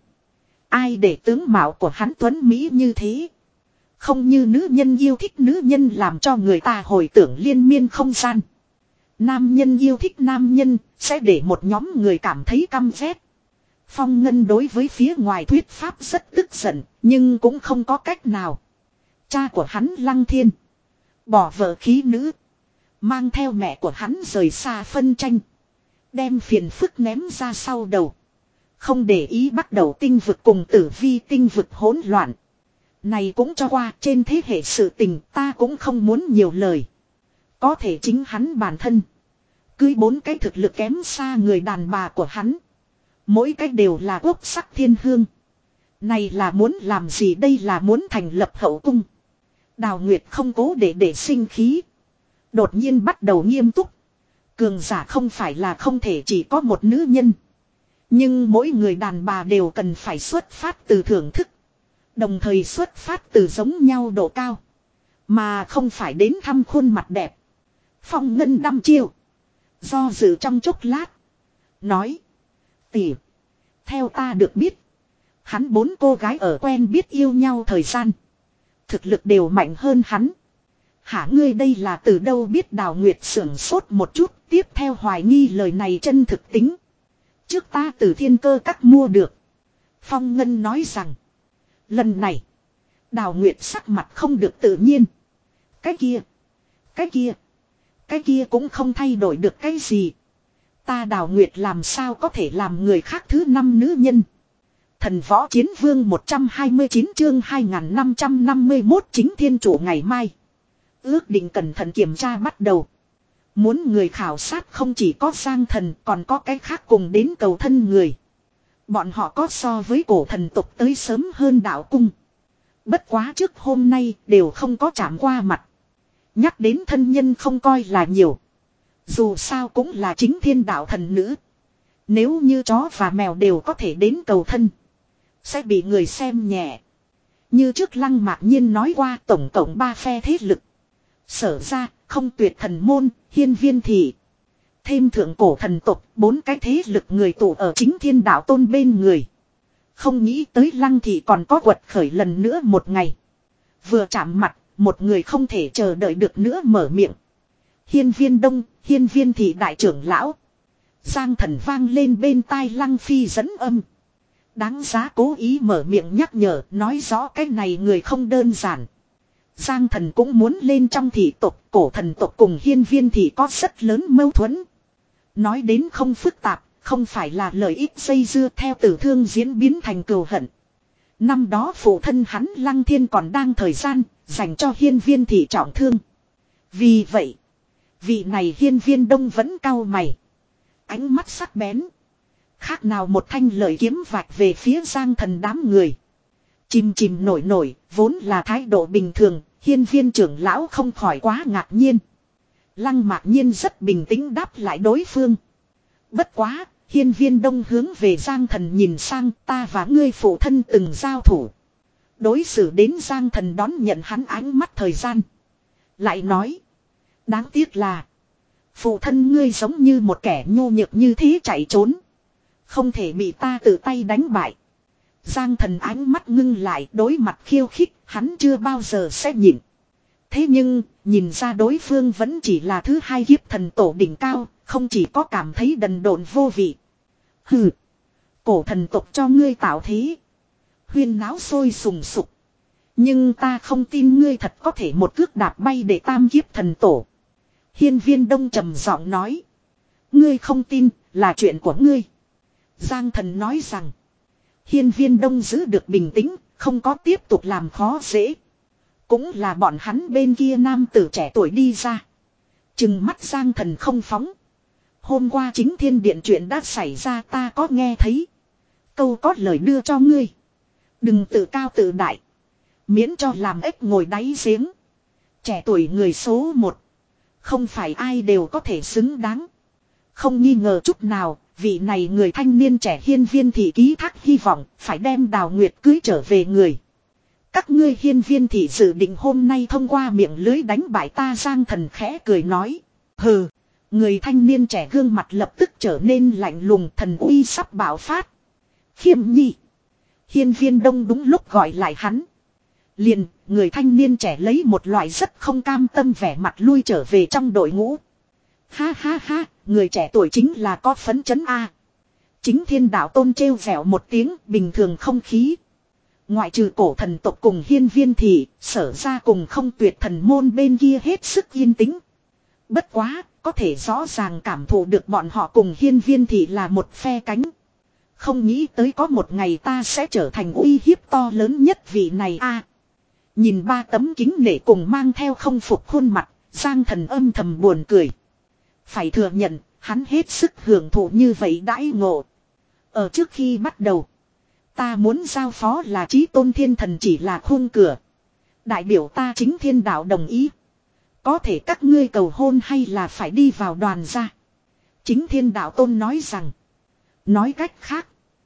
Ai để tướng mạo của hắn tuấn Mỹ như thế. Không như nữ nhân yêu thích nữ nhân làm cho người ta hồi tưởng liên miên không gian. Nam nhân yêu thích nam nhân sẽ để một nhóm người cảm thấy căm ghét. Phong Ngân đối với phía ngoài thuyết pháp rất tức giận, nhưng cũng không có cách nào. Cha của hắn Lăng Thiên bỏ vợ khí nữ, mang theo mẹ của hắn rời xa phân tranh, đem phiền phức ném ra sau đầu, không để ý bắt đầu tinh vực cùng tử vi tinh vực hỗn loạn. Này cũng cho qua, trên thế hệ sự tình ta cũng không muốn nhiều lời. Có thể chính hắn bản thân cưới bốn cái thực lực kém xa người đàn bà của hắn. Mỗi cái đều là quốc sắc thiên hương. Này là muốn làm gì, đây là muốn thành lập hậu cung. Đào Nguyệt không cố để để sinh khí. Đột nhiên bắt đầu nghiêm túc. Cường giả không phải là không thể chỉ có một nữ nhân. Nhưng mỗi người đàn bà đều cần phải xuất phát từ thưởng thức. Đồng thời xuất phát từ giống nhau độ cao. Mà không phải đến thăm khuôn mặt đẹp. Phong Ngân đăm chiêu. Do dự trong chốc lát. Nói. Tỷ. Theo ta được biết. Hắn bốn cô gái ở quen biết yêu nhau thời gian. Thực lực đều mạnh hơn hắn. Hả, ngươi đây là từ đâu biết? Đào Nguyệt sưởng sốt một chút. Tiếp theo hoài nghi lời này chân thực tính. Trước ta từ Thiên Cơ Các mua được. Phong Ngân nói rằng. Lần này. Đào Nguyệt sắc mặt không được tự nhiên. Cái kia. Cái kia. Cái kia cũng không thay đổi được cái gì. Ta Đào Nguyệt làm sao có thể làm người khác thứ năm nữ nhân. Thần Võ Chiến Vương một trăm hai mươi chín chương hai nghìn năm trăm năm mươi mốt chính thiên chủ ngày mai. Ước định cẩn thận kiểm tra bắt đầu. Muốn người khảo sát không chỉ có Giang Thần, còn có cái khác cùng đến cầu thân người. Bọn họ có so với cổ thần tộc tới sớm hơn đạo cung. Bất quá trước hôm nay đều không có chạm qua mặt. Nhắc đến thân nhân không coi là nhiều. Dù sao cũng là chính thiên đạo thần nữ. Nếu như chó và mèo đều có thể đến cầu thân, sẽ bị người xem nhẹ. Như trước Lăng Mạc Nhiên nói qua, tổng cộng ba phe thế lực. Sở ra, không tuyệt thần môn, hiên viên thị. Thêm thượng cổ thần tộc, bốn cái thế lực người tụ ở chính thiên đạo tôn bên người. Không nghĩ tới Lăng thị còn có quật khởi lần nữa một ngày. Vừa chạm mặt, một người không thể chờ đợi được nữa mở miệng. Hiên viên đông, hiên viên thị đại trưởng lão. Giang Thần vang lên bên tai Lăng Phi dẫn âm. Đáng giá cố ý mở miệng nhắc nhở, nói rõ cái này người không đơn giản. Giang Thần cũng muốn lên trong thị tộc, cổ thần tộc cùng hiên viên thị có rất lớn mâu thuẫn. Nói đến không phức tạp, không phải là lợi ích dây dưa theo tử thương diễn biến thành cừu hận. Năm đó phụ thân hắn Lăng Thiên còn đang thời gian, dành cho hiên viên thị trọng thương. Vì vậy, vị này hiên viên đông vẫn cau mày. Ánh mắt sắc bén. Khác nào một thanh lợi kiếm vạch về phía Giang Thần đám người. Chìm chìm nổi nổi, vốn là thái độ bình thường, hiên viên trưởng lão không khỏi quá ngạc nhiên. Lăng Mạc Nhiên rất bình tĩnh đáp lại đối phương. Bất quá, hiên viên đông hướng về Giang Thần nhìn sang, ta và ngươi phụ thân từng giao thủ. Đối xử đến Giang Thần đón nhận hắn ánh mắt thời gian. Lại nói, đáng tiếc là phụ thân ngươi giống như một kẻ nhu nhược như thế chạy trốn. Không thể bị ta tự tay đánh bại. Giang Thần ánh mắt ngưng lại, đối mặt khiêu khích, hắn chưa bao giờ sẽ nhịn. Thế nhưng, nhìn ra đối phương vẫn chỉ là thứ hai kiếp thần tổ đỉnh cao, không chỉ có cảm thấy đần độn vô vị. Hừ, cổ thần tộc cho ngươi tạo thế. Huyên náo sôi sùng sục. Nhưng ta không tin ngươi thật có thể một cước đạp bay để tam kiếp thần tổ. Hiên viên đông trầm giọng nói. Ngươi không tin, là chuyện của ngươi. Giang Thần nói rằng. Hiên viên đông giữ được bình tĩnh, không có tiếp tục làm khó dễ. Cũng là bọn hắn bên kia nam tử trẻ tuổi đi ra. Chừng mắt Giang Thần không phóng. Hôm qua chính thiên điện chuyện đã xảy ra ta có nghe thấy. Câu có lời đưa cho ngươi. Đừng tự cao tự đại. Miễn cho làm ếch ngồi đáy giếng. Trẻ tuổi người số một. Không phải ai đều có thể xứng đáng. Không nghi ngờ chút nào, vị này người thanh niên trẻ hiên viên thị ký thác hy vọng phải đem Đào Nguyệt cưới trở về người. Các ngươi hiên viên thị dự định hôm nay thông qua miệng lưới đánh bại ta. Giang Thần khẽ cười nói. Hừ, người thanh niên trẻ gương mặt lập tức trở nên lạnh lùng, thần uy sắp bạo phát. Khiêm nhi. Hiên viên đông đúng lúc gọi lại hắn. Liền, người thanh niên trẻ lấy một loại rất không cam tâm vẻ mặt lui trở về trong đội ngũ. Ha ha ha, người trẻ tuổi chính là có phấn chấn a. Chính thiên đạo tôn trêu vẻo một tiếng, bình thường không khí. Ngoại trừ cổ thần tộc cùng hiên viên thị, sở ra cùng không tuyệt thần môn bên kia hết sức yên tĩnh. Bất quá, có thể rõ ràng cảm thụ được bọn họ cùng hiên viên thị là một phe cánh. Không nghĩ tới có một ngày ta sẽ trở thành uy hiếp to lớn nhất vị này a. Nhìn ba tấm kính nể cùng mang theo không phục khuôn mặt, Giang Thần âm thầm buồn cười. Phải thừa nhận, hắn hết sức hưởng thụ như vậy đãi ngộ. Ở trước khi bắt đầu, ta muốn giao phó là Chí Tôn Thiên Thần chỉ là khung cửa. Đại biểu ta chính thiên đạo đồng ý. Có thể các ngươi cầu hôn hay là phải đi vào đoàn ra. Chính thiên đạo tôn nói rằng. Nói cách khác,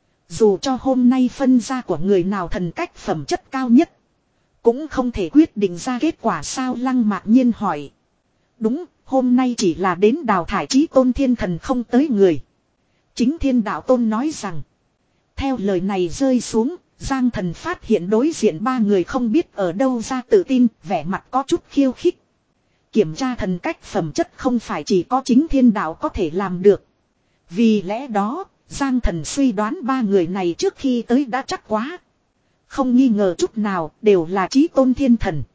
dù cho hôm nay phân ra của người nào thần cách phẩm chất cao nhất, cũng không thể quyết định ra kết quả sao. Lăng Mạc Nhiên hỏi. Đúng, hôm nay chỉ là đến đào thải Chí Tôn Thiên Thần không tới người. Chính thiên đạo tôn nói rằng. Theo lời này rơi xuống, Giang Thần phát hiện đối diện ba người không biết ở đâu ra tự tin, vẻ mặt có chút khiêu khích. Kiểm tra thần cách phẩm chất không phải chỉ có chính thiên đạo có thể làm được. Vì lẽ đó, Giang Thần suy đoán ba người này trước khi tới đã chắc quá. Không nghi ngờ chút nào, đều là Chí Tôn Thiên Thần.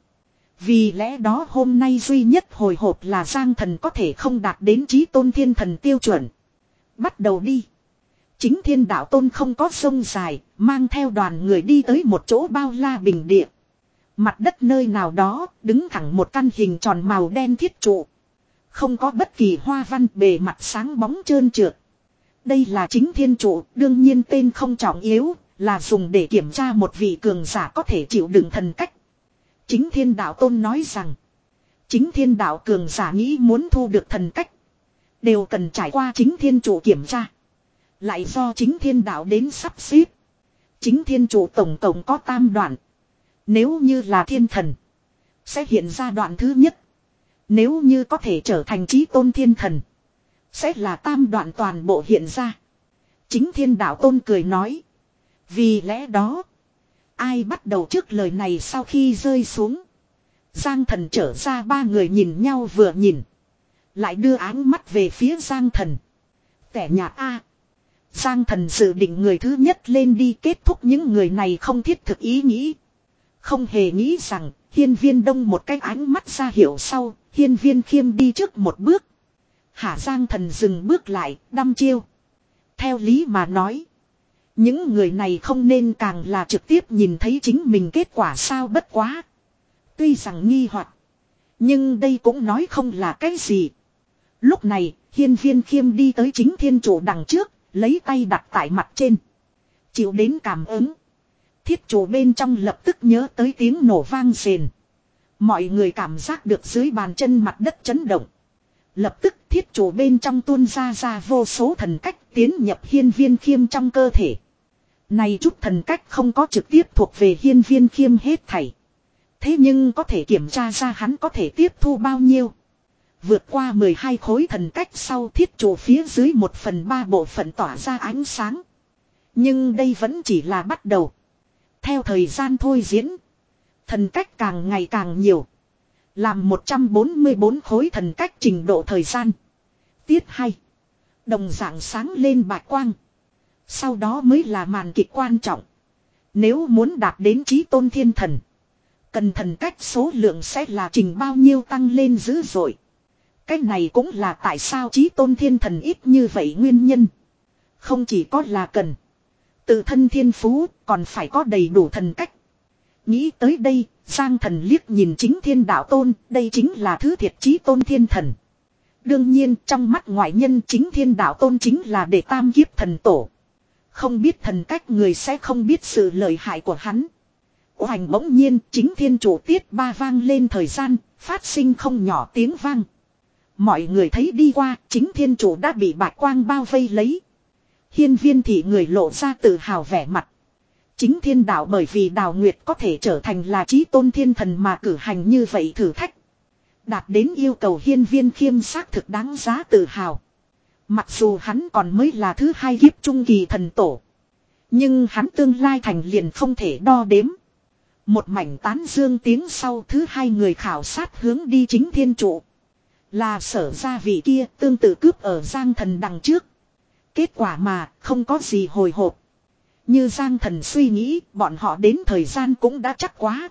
Vì lẽ đó hôm nay duy nhất hồi hộp là Giang Thần có thể không đạt đến Chí Tôn Thiên Thần tiêu chuẩn. Bắt đầu đi. Chính thiên đạo tôn không có sông dài, mang theo đoàn người đi tới một chỗ bao la bình địa. Mặt đất nơi nào đó, đứng thẳng một căn hình tròn màu đen thiết trụ. Không có bất kỳ hoa văn, bề mặt sáng bóng trơn trượt. Đây là chính thiên trụ, đương nhiên tên không trọng yếu, là dùng để kiểm tra một vị cường giả có thể chịu đựng thần cách. Chính thiên đạo tôn nói rằng, chính thiên đạo cường giả nghĩ muốn thu được thần cách, đều cần trải qua chính thiên trụ kiểm tra. Lại do chính thiên đạo đến sắp xếp. Chính thiên trụ tổng tổng có tam đoạn. Nếu như là thiên thần, sẽ hiện ra đoạn thứ nhất. Nếu như có thể trở thành Chí Tôn Thiên Thần, sẽ là tam đoạn toàn bộ hiện ra. Chính thiên đạo tôn cười nói. Vì lẽ đó, ai bắt đầu trước lời này sau khi rơi xuống. Giang Thần trở ra ba người nhìn nhau vừa nhìn. Lại đưa áng mắt về phía Giang Thần. Tẻ nhạt a. Giang Thần dự định người thứ nhất lên đi, kết thúc những người này không thiết thực ý nghĩ. Không hề nghĩ rằng, hiên viên đông một cái ánh mắt ra hiệu sau, hiên viên khiêm đi trước một bước. Hả Giang Thần dừng bước lại, đăm chiêu. Theo lý mà nói, những người này không nên càng là trực tiếp nhìn thấy chính mình kết quả sao. Bất quá. Tuy rằng nghi hoặc, nhưng đây cũng nói không là cái gì. Lúc này, hiên viên khiêm đi tới chính thiên trụ đằng trước, lấy tay đặt tại mặt trên. Chịu đến cảm ứng. Thiết trụ bên trong lập tức nhớ tới tiếng nổ vang rền. Mọi người cảm giác được dưới bàn chân mặt đất chấn động. Lập tức thiết trụ bên trong tuôn ra ra vô số thần cách tiến nhập hiên viên khiêm trong cơ thể. Này chút thần cách không có trực tiếp thuộc về hiên viên khiêm hết thảy. Thế nhưng có thể kiểm tra ra hắn có thể tiếp thu bao nhiêu. Vượt qua mười hai khối thần cách sau, thiết trụ phía dưới một phần ba bộ phận tỏa ra ánh sáng. Nhưng đây vẫn chỉ là bắt đầu. Theo thời gian thôi diễn, thần cách càng ngày càng nhiều. Làm một trăm bốn mươi bốn khối thần cách trình độ thời gian. Tiết hay. Đồng dạng sáng lên bạch quang. Sau đó mới là màn kịch quan trọng. Nếu muốn đạt đến Chí Tôn Thiên Thần, cần thần cách số lượng sẽ là trình bao nhiêu tăng lên dữ dội. Cái này cũng là tại sao Chí Tôn Thiên Thần ít như vậy nguyên nhân. Không chỉ có là cần tự thân thiên phú, còn phải có đầy đủ thần cách. Nghĩ tới đây, Giang Thần liếc nhìn chính thiên đạo tôn, đây chính là thứ thiệt Chí Tôn Thiên Thần. Đương nhiên trong mắt ngoại nhân chính thiên đạo tôn chính là đệ tam kiếp thần tổ. Không biết thần cách người sẽ không biết sự lợi hại của hắn. Hoành bỗng nhiên chính thiên chủ tiết ba vang lên thời gian, phát sinh không nhỏ tiếng vang. Mọi người thấy đi qua, chính thiên chủ đã bị bạch quang bao vây lấy. Hiên viên thị người lộ ra tự hào vẻ mặt. Chính thiên đạo bởi vì Đào Nguyệt có thể trở thành là chí tôn thiên thần mà cử hành như vậy thử thách. Đạt đến yêu cầu hiên viên khiêm xác thực đáng giá tự hào. Mặc dù hắn còn mới là thứ hai kiếp trung kỳ thần tổ. Nhưng hắn tương lai thành liền không thể đo đếm. Một mảnh tán dương tiếng sau thứ hai người khảo sát hướng đi chính thiên trụ. Là sở gia vị kia tương tự cướp ở Giang Thần đằng trước. Kết quả mà không có gì hồi hộp. Như Giang Thần suy nghĩ bọn họ đến thời gian cũng đã chắc quá.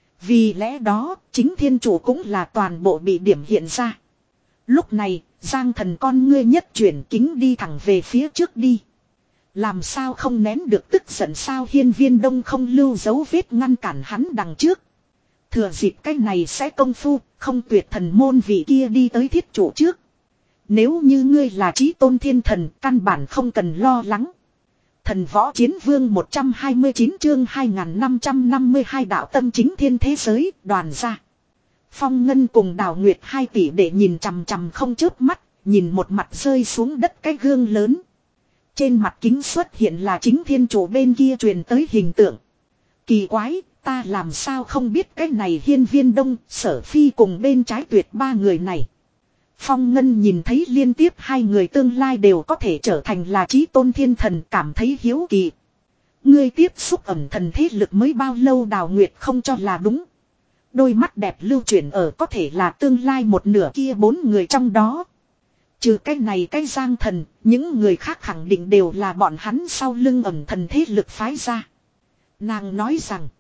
Vì lẽ đó chính thiên chủ cũng là toàn bộ bị điểm hiện ra. Lúc này Giang Thần con ngươi nhất chuyển kính đi thẳng về phía trước đi. Làm sao không nén được tức giận sao hiên viên đông không lưu dấu vết ngăn cản hắn đằng trước. Thừa dịp cái này sẽ công phu, không tuyệt thần môn vị kia đi tới thiết chủ trước. Nếu như ngươi là chí tôn thiên thần, căn bản không cần lo lắng. Thần võ chiến vương một trăm hai mươi chín chương hai nghìn năm trăm năm mươi hai đạo tâm chính thiên thế giới, đoàn ra. Phong Ngân cùng Đào Nguyệt hai tỷ để nhìn chằm chằm không chớp mắt, nhìn một mặt rơi xuống đất cái gương lớn. Trên mặt kính xuất hiện là chính thiên chủ bên kia truyền tới hình tượng. Kỳ quái, ta làm sao không biết cái này hiên viên đông, sở phi cùng bên trái tuyệt ba người này. Phong Ngân nhìn thấy liên tiếp hai người tương lai đều có thể trở thành là chí tôn thiên thần cảm thấy hiếu kỳ. Ngươi tiếp xúc ẩm thần thế lực mới bao lâu Đào Nguyệt không cho là đúng. Đôi mắt đẹp lưu chuyển ở có thể là tương lai một nửa kia bốn người trong đó. Trừ cái này cái Giang Thần, những người khác khẳng định đều là bọn hắn sau lưng ẩm thần thế lực phái ra. Nàng nói rằng,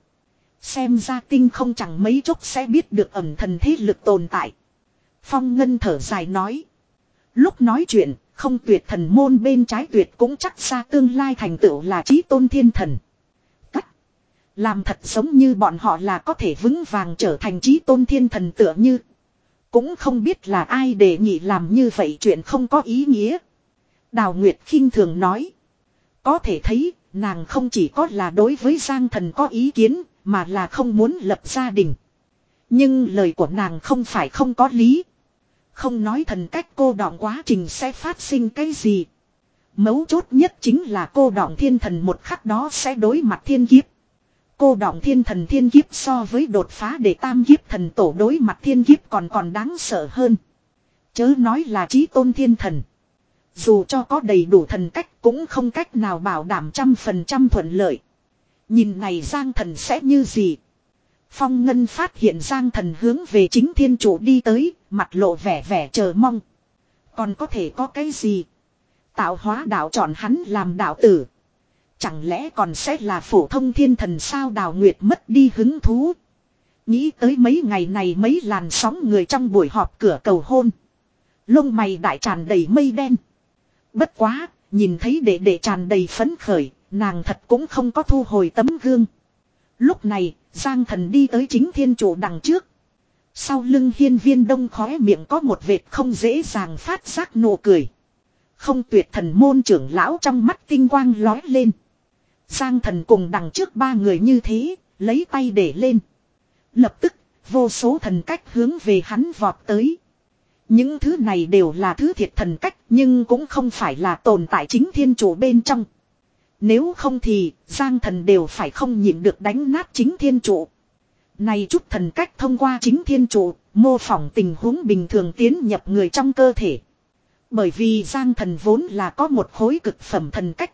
xem ra tinh không chẳng mấy chốc sẽ biết được ẩm thần thế lực tồn tại. Phong Ngân thở dài nói. Lúc nói chuyện, không tuyệt thần môn bên trái tuyệt cũng chắc ra tương lai thành tựu là chí tôn thiên thần. Cách làm thật giống như bọn họ là có thể vững vàng trở thành chí tôn thiên thần tựa như. Cũng không biết là ai để nhị làm như vậy chuyện không có ý nghĩa. Đào Nguyệt khinh thường nói. Có thể thấy, nàng không chỉ có là đối với Giang Thần có ý kiến, mà là không muốn lập gia đình. Nhưng lời của nàng không phải không có lý. Không nói thần cách cô đọng quá trình sẽ phát sinh cái gì. Mấu chốt nhất chính là cô đọng thiên thần một khắc đó sẽ đối mặt thiên kiếp. Cô đọng thiên thần thiên kiếp so với đột phá để tam kiếp thần tổ đối mặt thiên kiếp còn còn đáng sợ hơn. Chớ nói là chí tôn thiên thần. Dù cho có đầy đủ thần cách cũng không cách nào bảo đảm trăm phần trăm thuận lợi. Nhìn này Giang Thần sẽ như gì? Phong Ngân phát hiện Giang Thần hướng về chính thiên chủ đi tới, mặt lộ vẻ vẻ chờ mong. Còn có thể có cái gì? Tạo hóa đạo chọn hắn làm đạo tử. Chẳng lẽ còn sẽ là phổ thông thiên thần sao Đào Nguyệt mất đi hứng thú. Nghĩ tới mấy ngày này mấy làn sóng người trong buổi họp cửa cầu hôn. Lông mày đại tràn đầy mây đen. Bất quá, nhìn thấy đệ đệ tràn đầy phấn khởi, nàng thật cũng không có thu hồi tấm gương. Lúc này, Giang Thần đi tới chính thiên chủ đằng trước. Sau lưng hiên viên đông khóe miệng có một vệt không dễ dàng phát giác nụ cười. Không tuyệt thần môn trưởng lão trong mắt tinh quang lói lên. Giang Thần cùng đằng trước ba người như thế, lấy tay để lên. Lập tức, vô số thần cách hướng về hắn vọt tới. Những thứ này đều là thứ thiệt thần cách nhưng cũng không phải là tồn tại chính thiên chủ bên trong. Nếu không thì Giang Thần đều phải không nhịn được đánh nát chính thiên chủ. Này chút thần cách thông qua chính thiên chủ, mô phỏng tình huống bình thường tiến nhập người trong cơ thể. Bởi vì Giang Thần vốn là có một khối cực phẩm thần cách.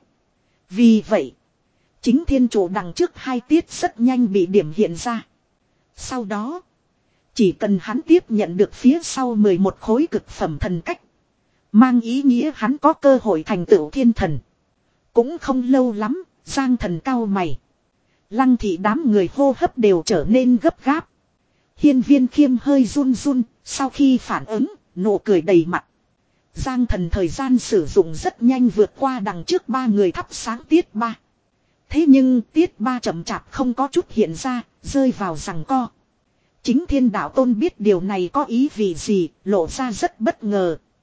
Vì vậy, chính thiên chủ đằng trước hai tiết rất nhanh bị điểm hiện ra. Sau đó, chỉ cần hắn tiếp nhận được phía sau mười một khối cực phẩm thần cách. Mang ý nghĩa hắn có cơ hội thành tựu thiên thần. Cũng không lâu lắm, Giang Thần cau mày. Lăng thị đám người hô hấp đều trở nên gấp gáp. Hiên viên khiêm hơi run run, sau khi phản ứng, nụ cười đầy mặt. Giang Thần thời gian sử dụng rất nhanh vượt qua đằng trước ba người thắp sáng tiết ba. Thế nhưng tiết ba chậm chạp không có chút hiện ra, rơi vào giằng co. Chính thiên đạo tôn biết điều này có ý vì gì, lộ ra rất bất ngờ.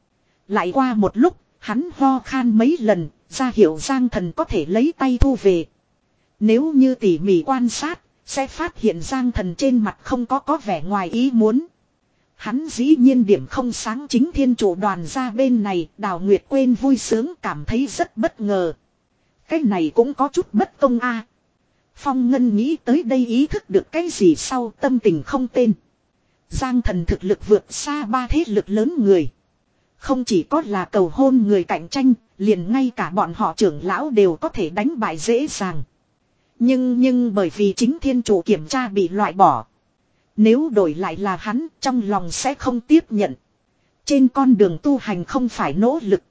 Lại qua một lúc, hắn ho khan mấy lần, ra hiệu Giang Thần có thể lấy tay thu về. Nếu như tỉ mỉ quan sát, sẽ phát hiện Giang Thần trên mặt không có có vẻ ngoài ý muốn. Hắn dĩ nhiên điểm không sáng chính thiên chủ đoàn ra bên này, Đào Nguyệt quên vui sướng cảm thấy rất bất ngờ. Cái này cũng có chút bất công a. Phong Ngân nghĩ tới đây ý thức được cái gì sau tâm tình không tên. Giang Thần thực lực vượt xa ba thế lực lớn người. Không chỉ có là cầu hôn người cạnh tranh, liền ngay cả bọn họ trưởng lão đều có thể đánh bại dễ dàng. Nhưng nhưng bởi vì chính thiên chủ kiểm tra bị loại bỏ. Nếu đổi lại là hắn, trong lòng sẽ không tiếp nhận. Trên con đường tu hành không phải nỗ lực,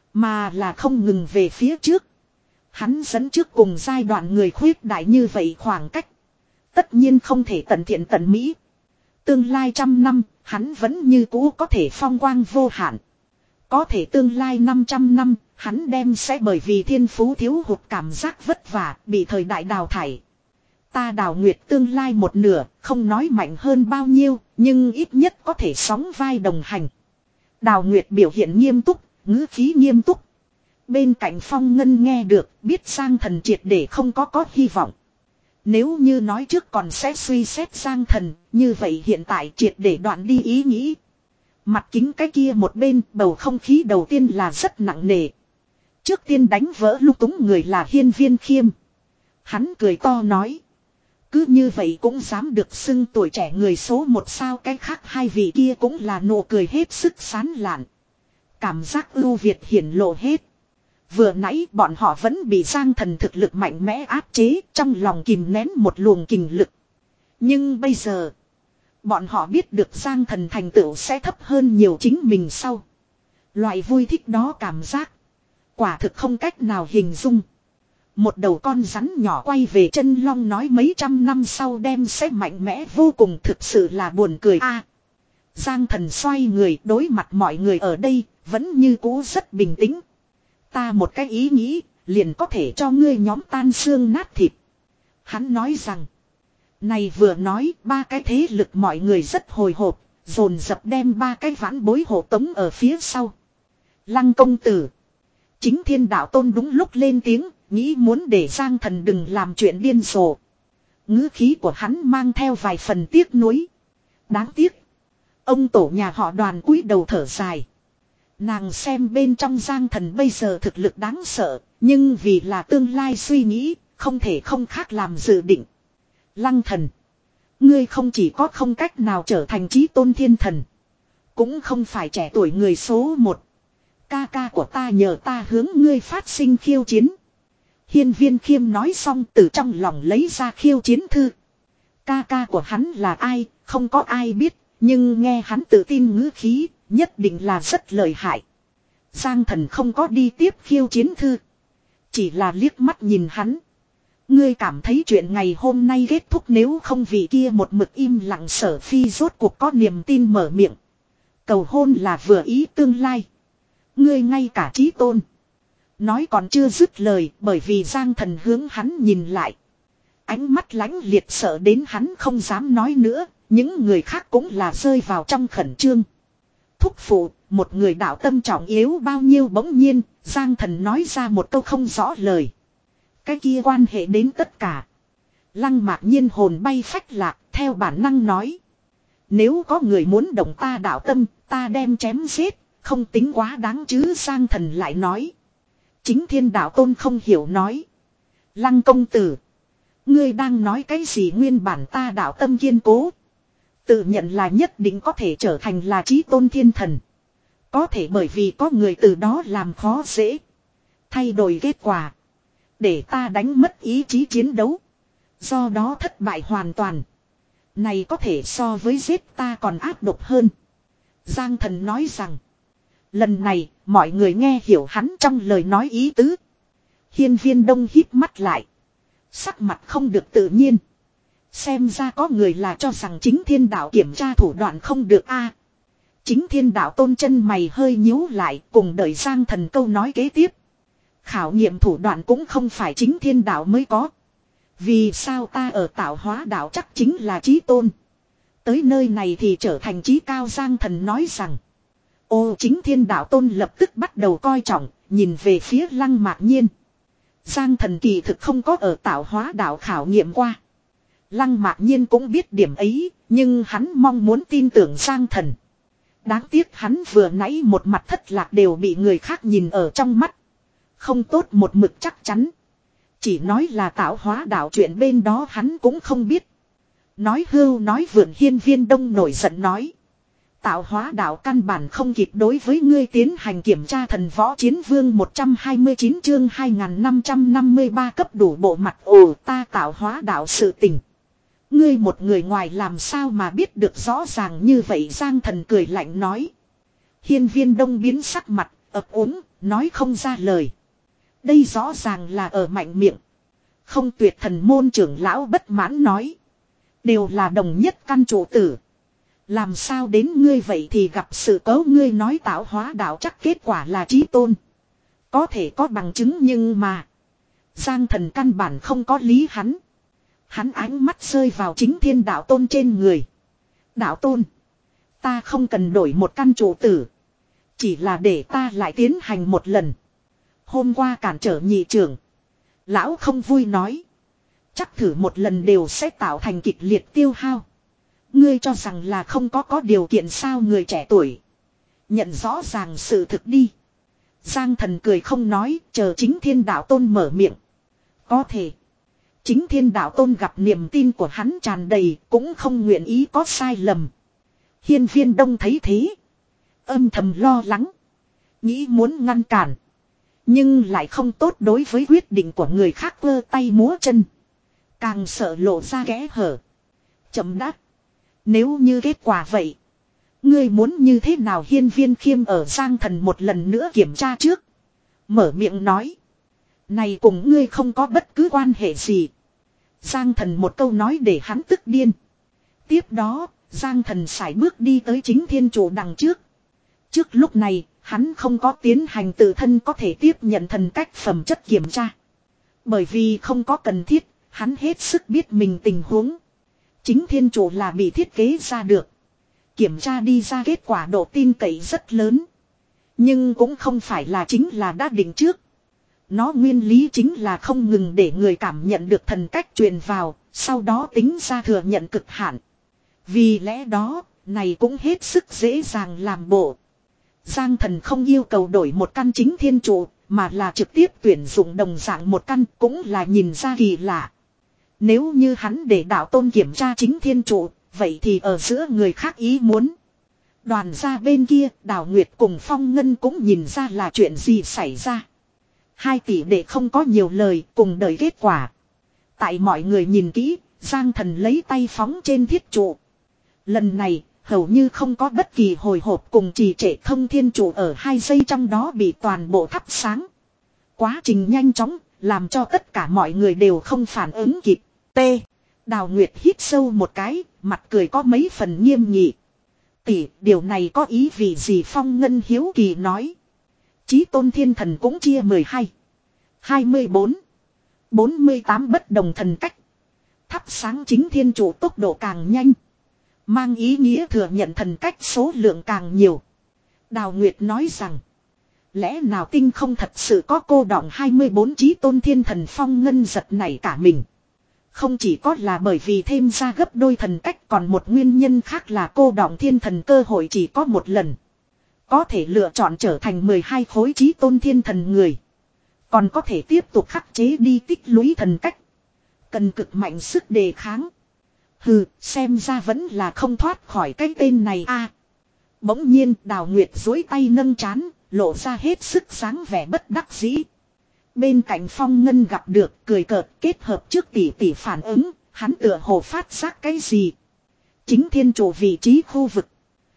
mà là không ngừng về phía trước. Hắn dẫn trước cùng giai đoạn người khuyết đại như vậy khoảng cách. Tất nhiên không thể tận thiện tận mỹ. Tương lai trăm năm, hắn vẫn như cũ có thể phong quang vô hạn. Có thể tương lai năm trăm năm, hắn đem sẽ bởi vì thiên phú thiếu hụt cảm giác vất vả, bị thời đại đào thải. Ta Đào Nguyệt tương lai một nửa, không nói mạnh hơn bao nhiêu, nhưng ít nhất có thể sóng vai đồng hành. Đào Nguyệt biểu hiện nghiêm túc, ngữ khí nghiêm túc. Bên cạnh Phong Ngân nghe được, biết Giang Thần triệt để không có có hy vọng. Nếu như nói trước còn sẽ suy xét Giang Thần, như vậy hiện tại triệt để đoạn đi ý nghĩ. Mặt kính cái kia một bên, bầu không khí đầu tiên là rất nặng nề. Trước tiên đánh vỡ lung túng người là Hiên Viên Khiêm. Hắn cười to nói. Cứ như vậy cũng dám được xưng tuổi trẻ người số một sao, cái khác hai vị kia cũng là nụ cười hết sức sán lạn. Cảm giác ưu việt hiển lộ hết. Vừa nãy bọn họ vẫn bị Giang Thần thực lực mạnh mẽ áp chế, trong lòng kìm nén một luồng kình lực. Nhưng bây giờ, bọn họ biết được Giang Thần thành tựu sẽ thấp hơn nhiều chính mình sau. Loại vui thích đó cảm giác, quả thực không cách nào hình dung. Một đầu con rắn nhỏ quay về chân long nói mấy trăm năm sau đem sẽ mạnh mẽ vô cùng, thực sự là buồn cười a. Giang Thần xoay người đối mặt mọi người ở đây, vẫn như cũ rất bình tĩnh. Ta một cái ý nghĩ, liền có thể cho ngươi nhóm tan xương nát thịt. Hắn nói rằng, này vừa nói, ba cái thế lực mọi người rất hồi hộp, dồn dập đem ba cái vãn bối hộ tống ở phía sau. Lăng công tử. Chính Thiên Đạo Tôn đúng lúc lên tiếng, nghĩ muốn để Giang Thần đừng làm chuyện điên rồ. Ngữ khí của hắn mang theo vài phần tiếc nuối. Đáng tiếc. Ông tổ nhà họ Đoàn cúi đầu thở dài. Nàng xem bên trong Giang Thần bây giờ thực lực đáng sợ, nhưng vì là tương lai suy nghĩ, không thể không khác làm dự định. Lăng Thần, ngươi không chỉ có không cách nào trở thành chí tôn thiên thần, cũng không phải trẻ tuổi người số một. Ca ca của ta nhờ ta hướng ngươi phát sinh khiêu chiến. Hiên Viên Khiêm nói xong từ trong lòng lấy ra khiêu chiến thư. Ca ca của hắn là ai, không có ai biết, nhưng nghe hắn tự tin ngữ khí, nhất định là rất lợi hại. Giang Thần không có đi tiếp khiêu chiến thư, chỉ là liếc mắt nhìn hắn. Ngươi cảm thấy chuyện ngày hôm nay kết thúc nếu không vì kia một mực im lặng Sở Phi rốt cuộc có niềm tin mở miệng. Cầu hôn là vừa ý tương lai. Ngươi ngay cả chí tôn. Nói còn chưa dứt lời bởi vì Giang Thần hướng hắn nhìn lại. Ánh mắt lãnh liệt sợ đến hắn không dám nói nữa, những người khác cũng là rơi vào trong khẩn trương. Thúc phụ, một người đạo tâm trọng yếu bao nhiêu bỗng nhiên, Giang Thần nói ra một câu không rõ lời. Cái kia quan hệ đến tất cả. Lăng Mạc Nhiên hồn bay phách lạc, theo bản năng nói. Nếu có người muốn động ta đạo tâm, ta đem chém giết, không tính quá đáng chứ. Giang Thần lại nói. Chính Thiên Đạo Tôn không hiểu nói. Lăng công tử, ngươi đang nói cái gì? Nguyên bản ta đạo tâm kiên cố, tự nhận là nhất định có thể trở thành là chí tôn thiên thần. Có thể bởi vì có người từ đó làm khó dễ, thay đổi kết quả, để ta đánh mất ý chí chiến đấu, do đó thất bại hoàn toàn. Này có thể so với giết ta còn ác độc hơn. Giang Thần nói rằng. Lần này mọi người nghe hiểu hắn trong lời nói ý tứ. Hiên Viên Đông híp mắt lại, sắc mặt không được tự nhiên. Xem ra có người là cho rằng chính Thiên Đạo kiểm tra thủ đoạn không được a. Chính Thiên Đạo Tôn chân mày hơi nhíu lại, cùng đợi Giang Thần câu nói kế tiếp. Khảo nghiệm thủ đoạn cũng không phải chính Thiên Đạo mới có. Vì sao ta ở tạo hóa đạo chắc chính là chí tôn, tới nơi này thì trở thành chí cao? Giang Thần nói rằng. Ô Chính Thiên Đạo Tôn lập tức bắt đầu coi trọng, nhìn về phía Lăng Mạc Nhiên. Giang thần kỳ thực không có ở tạo hóa đạo khảo nghiệm qua. Lăng Mạc Nhiên cũng biết điểm ấy, nhưng hắn mong muốn tin tưởng Giang thần. Đáng tiếc hắn vừa nãy một mặt thất lạc đều bị người khác nhìn ở trong mắt. Không tốt một mực chắc chắn. Chỉ nói là tạo hóa đạo chuyện bên đó hắn cũng không biết. Nói hưu nói vượn Hiên Viên Đông nổi giận nói. Tạo hóa đạo căn bản không kịp đối với ngươi tiến hành kiểm tra thần võ chiến vương một trăm hai mươi chín chương hai nghìn năm trăm năm mươi ba cấp đủ bộ mặt ồ ta tạo hóa đạo sự tình. Ngươi một người ngoài làm sao mà biết được rõ ràng như vậy Giang thần cười lạnh nói. Hiên Viên Đông biến sắc mặt, ấp úng, nói không ra lời. Đây rõ ràng là ở mạnh miệng. Không tuyệt thần môn trưởng lão bất mãn nói. Đều là đồng nhất căn chủ tử. Làm sao đến ngươi vậy thì gặp sự cố ngươi nói tạo hóa đạo chắc kết quả là chí tôn. Có thể có bằng chứng nhưng mà. Giang thần căn bản không có lý hắn. Hắn ánh mắt rơi vào Chính Thiên Đạo Tôn trên người. Đạo Tôn. Ta không cần đổi một căn chủ tử. Chỉ là để ta lại tiến hành một lần. Hôm qua cản trở nhị trưởng. Lão không vui nói. Chắc thử một lần đều sẽ tạo thành kịch liệt tiêu hao. Ngươi cho rằng là không có có điều kiện sao người trẻ tuổi. Nhận rõ ràng sự thực đi. Giang thần cười không nói, chờ Chính Thiên Đạo Tôn mở miệng. Có thể. Chính Thiên Đạo Tôn gặp niềm tin của hắn tràn đầy, cũng không nguyện ý có sai lầm. Hiên Viên Đông thấy thế. Âm thầm lo lắng. Nghĩ muốn ngăn cản. Nhưng lại không tốt đối với quyết định của người khác vơ tay múa chân. Càng sợ lộ ra kẽ hở. Chậm đáp. Nếu như kết quả vậy. Ngươi muốn như thế nào Hiên Viên Khiêm ở Giang thần một lần nữa kiểm tra trước. Mở miệng nói. Này cùng ngươi không có bất cứ quan hệ gì. Giang thần một câu nói để hắn tức điên. Tiếp đó, Giang thần sải bước đi tới Chính Thiên Chủ đằng trước. Trước lúc này, hắn không có tiến hành tự thân có thể tiếp nhận thần cách phẩm chất kiểm tra. Bởi vì không có cần thiết, hắn hết sức biết mình tình huống. Chính Thiên Chủ là bị thiết kế ra được. Kiểm tra đi ra kết quả độ tin cậy rất lớn. Nhưng cũng không phải là chính là đã định trước. Nó nguyên lý chính là không ngừng để người cảm nhận được thần cách truyền vào, sau đó tính ra thừa nhận cực hạn. Vì lẽ đó, này cũng hết sức dễ dàng làm bộ. Giang thần không yêu cầu đổi một căn Chính Thiên Trụ, mà là trực tiếp tuyển dụng đồng dạng một căn cũng là nhìn ra kỳ lạ. Nếu như hắn để đạo tôn kiểm tra Chính Thiên Trụ, vậy thì ở giữa người khác ý muốn. Đoàn gia bên kia, Đào Nguyệt cùng Phong Ngân cũng nhìn ra là chuyện gì xảy ra. Hai tỷ đệ không có nhiều lời, cùng đợi kết quả. Tại mọi người nhìn kỹ, Giang thần lấy tay phóng trên thiết trụ. Lần này, hầu như không có bất kỳ hồi hộp cùng trì trệ thông thiên trụ ở hai giây trong đó bị toàn bộ thắp sáng. Quá trình nhanh chóng, làm cho tất cả mọi người đều không phản ứng kịp. T. Đào Nguyệt hít sâu một cái, mặt cười có mấy phần nghiêm nghị. Tỷ, điều này có ý vì gì Phong Ngân hiếu kỳ nói. Chí tôn thiên thần cũng chia mười hai, hai mươi bốn, bốn mươi tám bất đồng thần cách. Thắp sáng Chính Thiên Trụ tốc độ càng nhanh. Mang ý nghĩa thừa nhận thần cách số lượng càng nhiều. Đào Nguyệt nói rằng. Lẽ nào tinh không thật sự có cô đọng hai mươi bốn chí tôn thiên thần Phong Ngân giật nảy cả mình. Không chỉ có là bởi vì thêm ra gấp đôi thần cách còn một nguyên nhân khác là cô đọng thiên thần cơ hội chỉ có một lần. Có thể lựa chọn trở thành mười hai khối chí tôn thiên thần người. Còn có thể tiếp tục khắc chế đi tích lũy thần cách. Cần cực mạnh sức đề kháng. Hừ, xem ra vẫn là không thoát khỏi cái tên này a. Bỗng nhiên Đào Nguyệt duỗi tay nâng trán, lộ ra hết sức sáng vẻ bất đắc dĩ. Bên cạnh Phong Ngân gặp được cười cợt kết hợp trước tỷ tỷ phản ứng, hắn tựa hồ phát giác cái gì. Chính Thiên Trụ vị trí khu vực.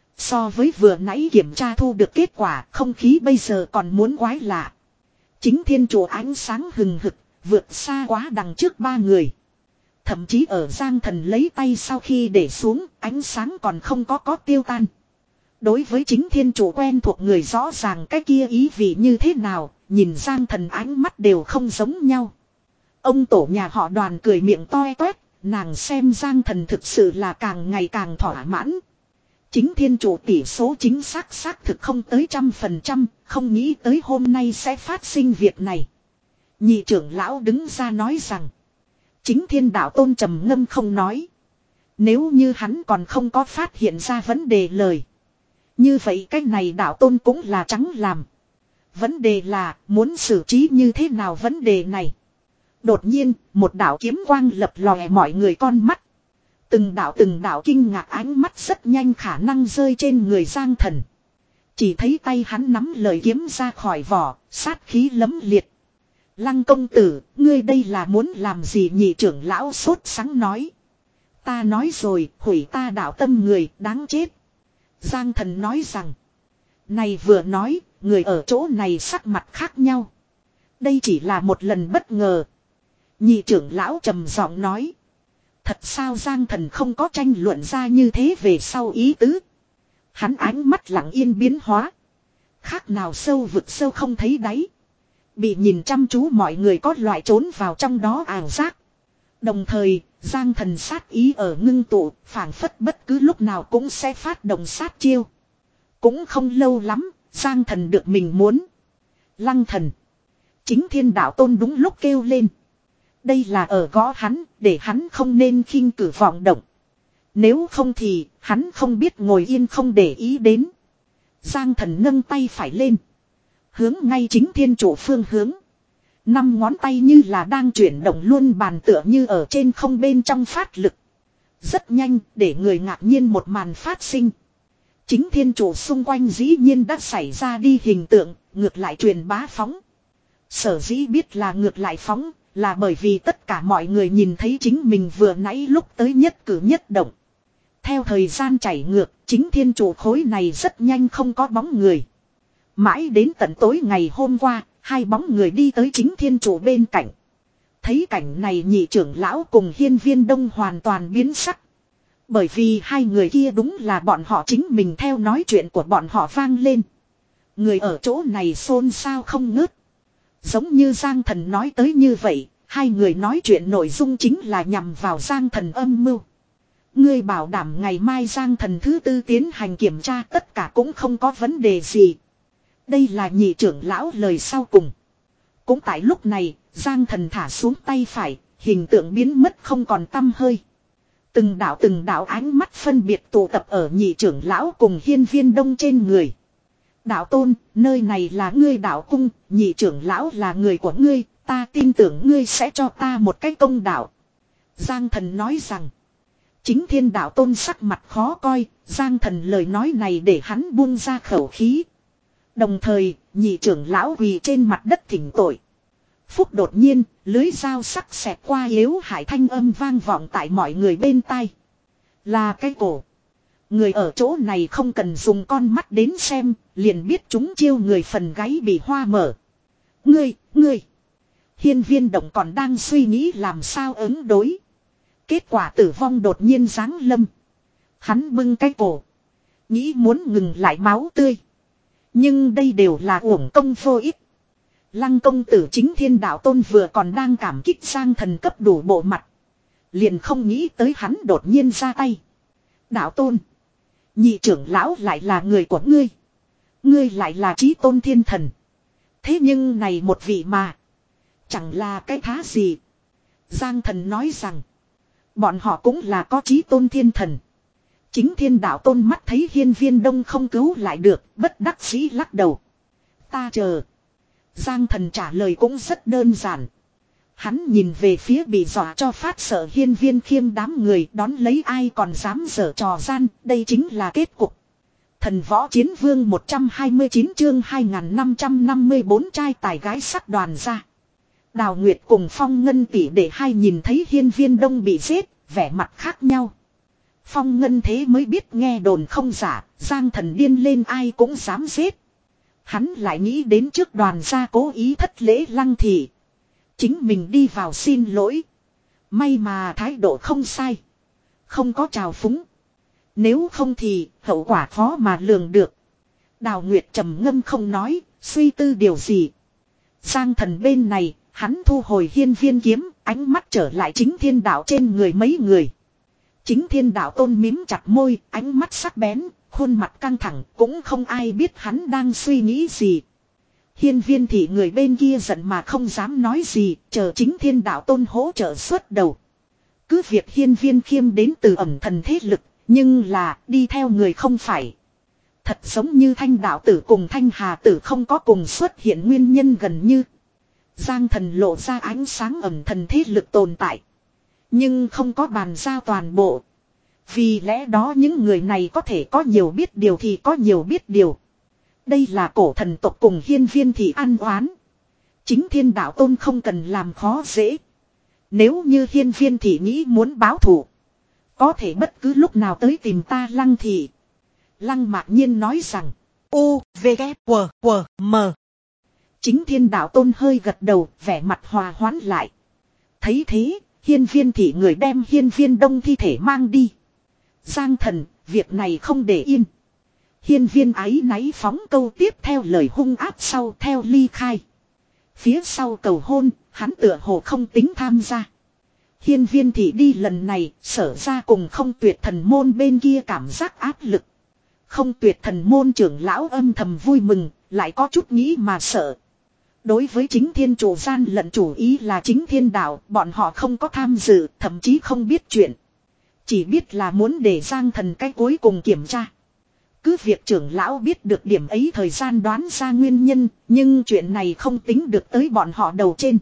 So với vừa nãy kiểm tra thu được kết quả, không khí bây giờ còn muốn quái lạ. Chính Thiên Trụ ánh sáng hừng hực, vượt xa quá đằng trước ba người. Thậm chí ở Giang thần lấy tay sau khi để xuống, ánh sáng còn không có có tiêu tan. Đối với Chính Thiên Trụ quen thuộc người rõ ràng cái kia ý vị như thế nào, nhìn Giang thần ánh mắt đều không giống nhau. Ông tổ nhà họ Đoàn cười miệng toe toét, nàng xem Giang thần thực sự là càng ngày càng thỏa mãn. Chính thiên chủ tỷ số chính xác xác thực không tới trăm phần trăm, không nghĩ tới hôm nay sẽ phát sinh việc này. Nhị trưởng lão đứng ra nói rằng. Chính thiên đạo tôn trầm ngâm không nói. Nếu như hắn còn không có phát hiện ra vấn đề lời. Như vậy cái này đạo tôn cũng là trắng làm. Vấn đề là muốn xử trí như thế nào vấn đề này. Đột nhiên một đạo kiếm quang lập lòe mọi người con mắt. Từng đạo từng đạo kinh ngạc ánh mắt rất nhanh khả năng rơi trên người Giang Thần. Chỉ thấy tay hắn nắm lời kiếm ra khỏi vỏ, sát khí lấm liệt. Lăng công tử, ngươi đây là muốn làm gì nhị trưởng lão sốt sắng nói. Ta nói rồi, hủy ta đạo tâm người, đáng chết. Giang Thần nói rằng. Này vừa nói, người ở chỗ này sắc mặt khác nhau. Đây chỉ là một lần bất ngờ. Nhị trưởng lão trầm giọng nói. Thật sao Giang Thần không có tranh luận ra như thế về sau ý tứ. Hắn ánh mắt lặng yên biến hóa. Khác nào sâu vực sâu không thấy đáy. Bị nhìn chăm chú mọi người có loại trốn vào trong đó ảo giác. Đồng thời, Giang Thần sát ý ở ngưng tụ, phảng phất bất cứ lúc nào cũng sẽ phát động sát chiêu. Cũng không lâu lắm, Giang Thần được mình muốn. Lăng thần. Chính thiên đạo tôn đúng lúc kêu lên. Đây là ở gõ hắn, để hắn không nên khinh cử vọng động. Nếu không thì, hắn không biết ngồi yên không để ý đến. Giang Thần nâng tay phải lên. Hướng ngay chính thiên chủ phương hướng. Năm ngón tay như là đang chuyển động luôn bàn tựa như ở trên không bên trong phát lực. Rất nhanh để người ngạc nhiên một màn phát sinh. Chính thiên chủ xung quanh dĩ nhiên đã xảy ra đi hình tượng, ngược lại truyền bá phóng. Sở dĩ biết là ngược lại phóng, là bởi vì tất cả mọi người nhìn thấy chính mình vừa nãy lúc tới nhất cử nhất động. Theo thời gian chảy ngược, chính thiên chủ khối này rất nhanh không có bóng người. Mãi đến tận tối ngày hôm qua, hai bóng người đi tới chính thiên chủ bên cạnh. Thấy cảnh này nhị trưởng lão cùng hiên viên đông hoàn toàn biến sắc. Bởi vì hai người kia đúng là bọn họ chính mình theo nói chuyện của bọn họ vang lên. Người ở chỗ này xôn xao không ngớt. Giống như Giang Thần nói tới như vậy, hai người nói chuyện nội dung chính là nhằm vào Giang Thần âm mưu. Ngươi bảo đảm ngày mai Giang Thần thứ tư tiến hành kiểm tra tất cả cũng không có vấn đề gì. Đây là nhị trưởng lão lời sau cùng. Cũng tại lúc này, Giang Thần thả xuống tay phải, hình tượng biến mất không còn tăm hơi. Từng đạo từng đạo ánh mắt phân biệt tụ tập ở nhị trưởng lão cùng hiên viên đông trên người. Đạo tôn, nơi này là ngươi đạo cung, nhị trưởng lão là người của ngươi, ta tin tưởng ngươi sẽ cho ta một cái công đạo. Giang Thần nói rằng, chính thiên đạo tôn sắc mặt khó coi, Giang Thần lời nói này để hắn buông ra khẩu khí. Đồng thời, nhị trưởng lão quỳ trên mặt đất thỉnh tội. Phúc đột nhiên, lưới dao sắc xẹt qua yếu hải thanh âm vang vọng tại mọi người bên tai. Là cái cổ. Người ở chỗ này không cần dùng con mắt đến xem, liền biết chúng chiêu người phần gáy bị hoa mở. Ngươi, ngươi. Hiên viên động còn đang suy nghĩ làm sao ứng đối. Kết quả tử vong đột nhiên giáng lâm. Hắn bưng cái cổ. Nghĩ muốn ngừng lại máu tươi. Nhưng đây đều là uổng công vô ích. Lăng công tử chính thiên đạo tôn vừa còn đang cảm kích Giang Thần cấp đủ bộ mặt. Liền không nghĩ tới hắn đột nhiên ra tay. Đạo tôn. Nhị trưởng lão lại là người của ngươi. Ngươi lại là chí tôn thiên thần. Thế nhưng này một vị mà. Chẳng là cái thá gì. Giang Thần nói rằng. Bọn họ cũng là có chí tôn thiên thần. Chính thiên đạo tôn mắt thấy hiên viên đông không cứu lại được. Bất đắc dĩ lắc đầu. Ta chờ. Giang Thần trả lời cũng rất đơn giản. Hắn nhìn về phía bị dọa cho phát sợ hiên viên khiêm đám người đón lấy ai còn dám dở trò gian. Đây chính là kết cục. Thần võ chiến vương một trăm hai mươi chín chương hai nghìn năm trăm năm mươi bốn trai tài gái sắc đoàn ra. Đào Nguyệt cùng Phong Ngân tỷ để hai nhìn thấy hiên viên đông bị giết, vẻ mặt khác nhau. Phong Ngân thế mới biết nghe đồn không giả, Giang Thần điên lên ai cũng dám giết. Hắn lại nghĩ đến trước đoàn gia cố ý thất lễ Lăng thị. Chính mình đi vào xin lỗi. May mà thái độ không sai. Không có trào phúng. Nếu không thì hậu quả khó mà lường được. Đào Nguyệt trầm ngâm không nói, suy tư điều gì. Giang Thần bên này, hắn thu hồi hiên viên kiếm, ánh mắt trở lại chính thiên đạo trên người mấy người. Chính thiên đạo tôn mím chặt môi, ánh mắt sắc bén, Khuôn mặt căng thẳng cũng không ai biết hắn đang suy nghĩ gì. Hiên Viên thị người bên kia giận mà không dám nói gì, chờ chính Thiên Đạo Tôn hỗ trợ xuất đầu. Cứ việc Hiên Viên Khiêm đến từ ẩm thần thế lực, nhưng là đi theo người không phải. Thật giống như Thanh Đạo Tử cùng Thanh Hà Tử không có cùng xuất hiện nguyên nhân gần như. Giang Thần lộ ra ánh sáng ẩm thần thế lực tồn tại. Nhưng không có bàn giao toàn bộ. Vì lẽ đó những người này có thể có nhiều biết điều thì có nhiều biết điều. Đây là cổ thần tộc cùng Hiên Viên thị ăn oán. Chính Thiên Đạo Tôn không cần làm khó dễ. Nếu như Hiên Viên thị nghĩ muốn báo thù, có thể bất cứ lúc nào tới tìm ta Lăng thị. Lăng Mạc Nhiên nói rằng U, V, K, W, W, M. Chính Thiên Đạo Tôn hơi gật đầu, vẻ mặt hòa hoãn lại. Thấy thế, Hiên Viên thị người đem Hiên Viên Đông thi thể mang đi. Giang Thần, việc này không để yên. Hiên Viên áy náy phóng câu tiếp theo lời hung ác sau theo ly khai. Phía sau cầu hôn, hắn tựa hồ không tính tham gia. Hiên Viên thị đi lần này, sở ra cùng không tuyệt thần môn bên kia cảm giác áp lực. Không tuyệt thần môn trưởng lão âm thầm vui mừng, lại có chút nghĩ mà sợ. Đối với chính thiên chủ gian lận chủ ý là chính thiên đạo, bọn họ không có tham dự, thậm chí không biết chuyện. Chỉ biết là muốn để Giang Thần cái cuối cùng kiểm tra. Cứ việc trưởng lão biết được điểm ấy thời gian đoán ra nguyên nhân, nhưng chuyện này không tính được tới bọn họ đầu trên.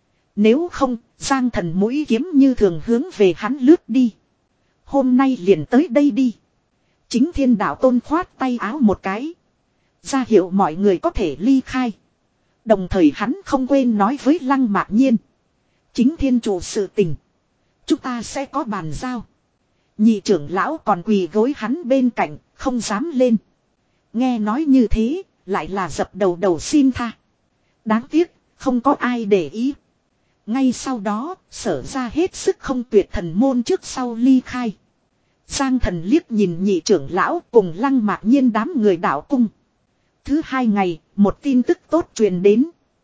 Nếu không, Giang Thần mũi kiếm như thường hướng về hắn lướt đi. Hôm nay liền tới đây đi. Chính Thiên Đạo Tôn khoát tay áo một cái. Ra hiệu mọi người có thể ly khai. Đồng thời hắn không quên nói với Lăng Mạc Nhiên. Chính thiên chủ sự tình, chúng ta sẽ có bàn giao. Nhị trưởng lão còn quỳ gối hắn bên cạnh, không dám lên. Nghe nói như thế, lại là dập đầu đầu xin tha. Đáng tiếc, không có ai để ý. Ngay sau đó, sở ra hết sức không tuyệt thần môn trước sau ly khai. Giang Thần liếc nhìn nhị trưởng lão cùng Lăng Mạc Nhiên đám người đạo cung. Thứ hai ngày, một tin tức tốt truyền đến.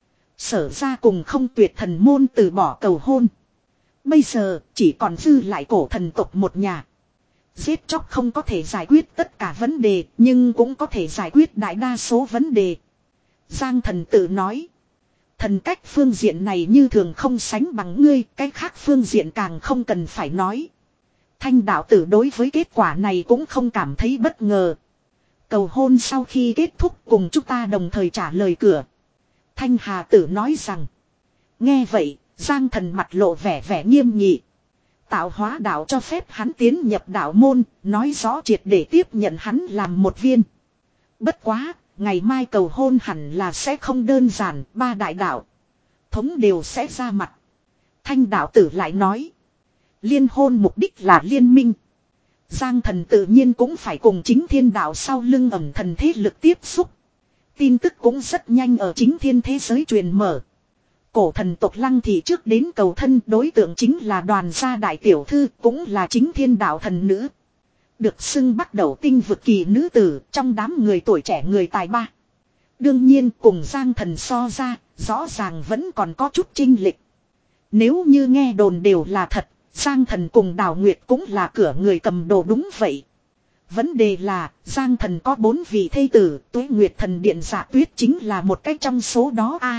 Sở ra cùng không tuyệt thần môn từ bỏ cầu hôn. Bây giờ, chỉ còn dư lại cổ thần tộc một nhà. Giết chóc không có thể giải quyết tất cả vấn đề, nhưng cũng có thể giải quyết đại đa số vấn đề. Giang Thần tự nói. Thần cách phương diện này như thường không sánh bằng ngươi, cái khác phương diện càng không cần phải nói. Thanh đạo tử đối với kết quả này cũng không cảm thấy bất ngờ. Cầu hôn sau khi kết thúc cùng chúng ta đồng thời trả lời cửa. Thanh Hà tử nói rằng. Nghe vậy, Giang Thần mặt lộ vẻ vẻ nghiêm nghị. Tạo hóa đạo cho phép hắn tiến nhập đạo môn, nói rõ triệt để tiếp nhận hắn làm một viên. Bất quá, ngày mai cầu hôn hẳn là sẽ không đơn giản, ba đại đạo thống đều sẽ ra mặt. Thanh đạo tử lại nói. Liên hôn mục đích là liên minh. Giang Thần tự nhiên cũng phải cùng chính thiên đạo sau lưng ẩm thần thế lực tiếp xúc. Tin tức cũng rất nhanh ở chính thiên thế giới truyền mở. Cổ thần tộc Lăng thị trước đến cầu thân, đối tượng chính là Đoàn gia đại tiểu thư, cũng là chính thiên đạo thần nữ. Được xưng bắt đầu tinh vực kỳ nữ tử trong đám người tuổi trẻ người tài ba. Đương nhiên cùng Giang Thần so ra, rõ ràng vẫn còn có chút chênh lệch. Nếu như nghe đồn đều là thật, Giang Thần cùng Đào Nguyệt cũng là cửa người cầm đồ đúng vậy. Vấn đề là, Giang Thần có bốn vị thê tử, Tuế Nguyệt Thần Điện Dạ Tuyết chính là một cách trong số đó a.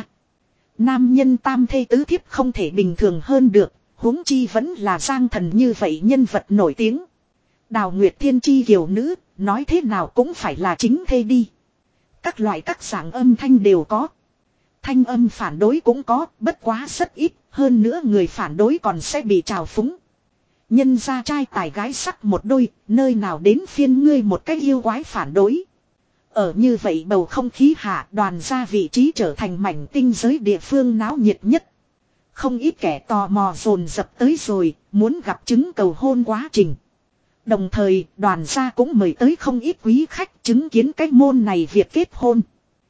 Nam nhân tam thê tứ thiếp không thể bình thường hơn được, huống chi vẫn là Giang Thần như vậy nhân vật nổi tiếng. Đào Nguyệt thiên chi kiều nữ, nói thế nào cũng phải là chính thê đi. Các loại các dạng âm thanh đều có. Thanh âm phản đối cũng có, bất quá rất ít, hơn nữa người phản đối còn sẽ bị trào phúng. Nhân ra trai tài gái sắc một đôi, nơi nào đến phiên ngươi một cách yêu quái phản đối. Ở như vậy bầu không khí hạ, Đoàn ra vị trí trở thành mảnh tinh giới địa phương náo nhiệt nhất. Không ít kẻ tò mò dồn dập tới rồi, muốn gặp chứng cầu hôn quá trình. Đồng thời, Đoàn gia cũng mời tới không ít quý khách chứng kiến cái môn này việc kết hôn.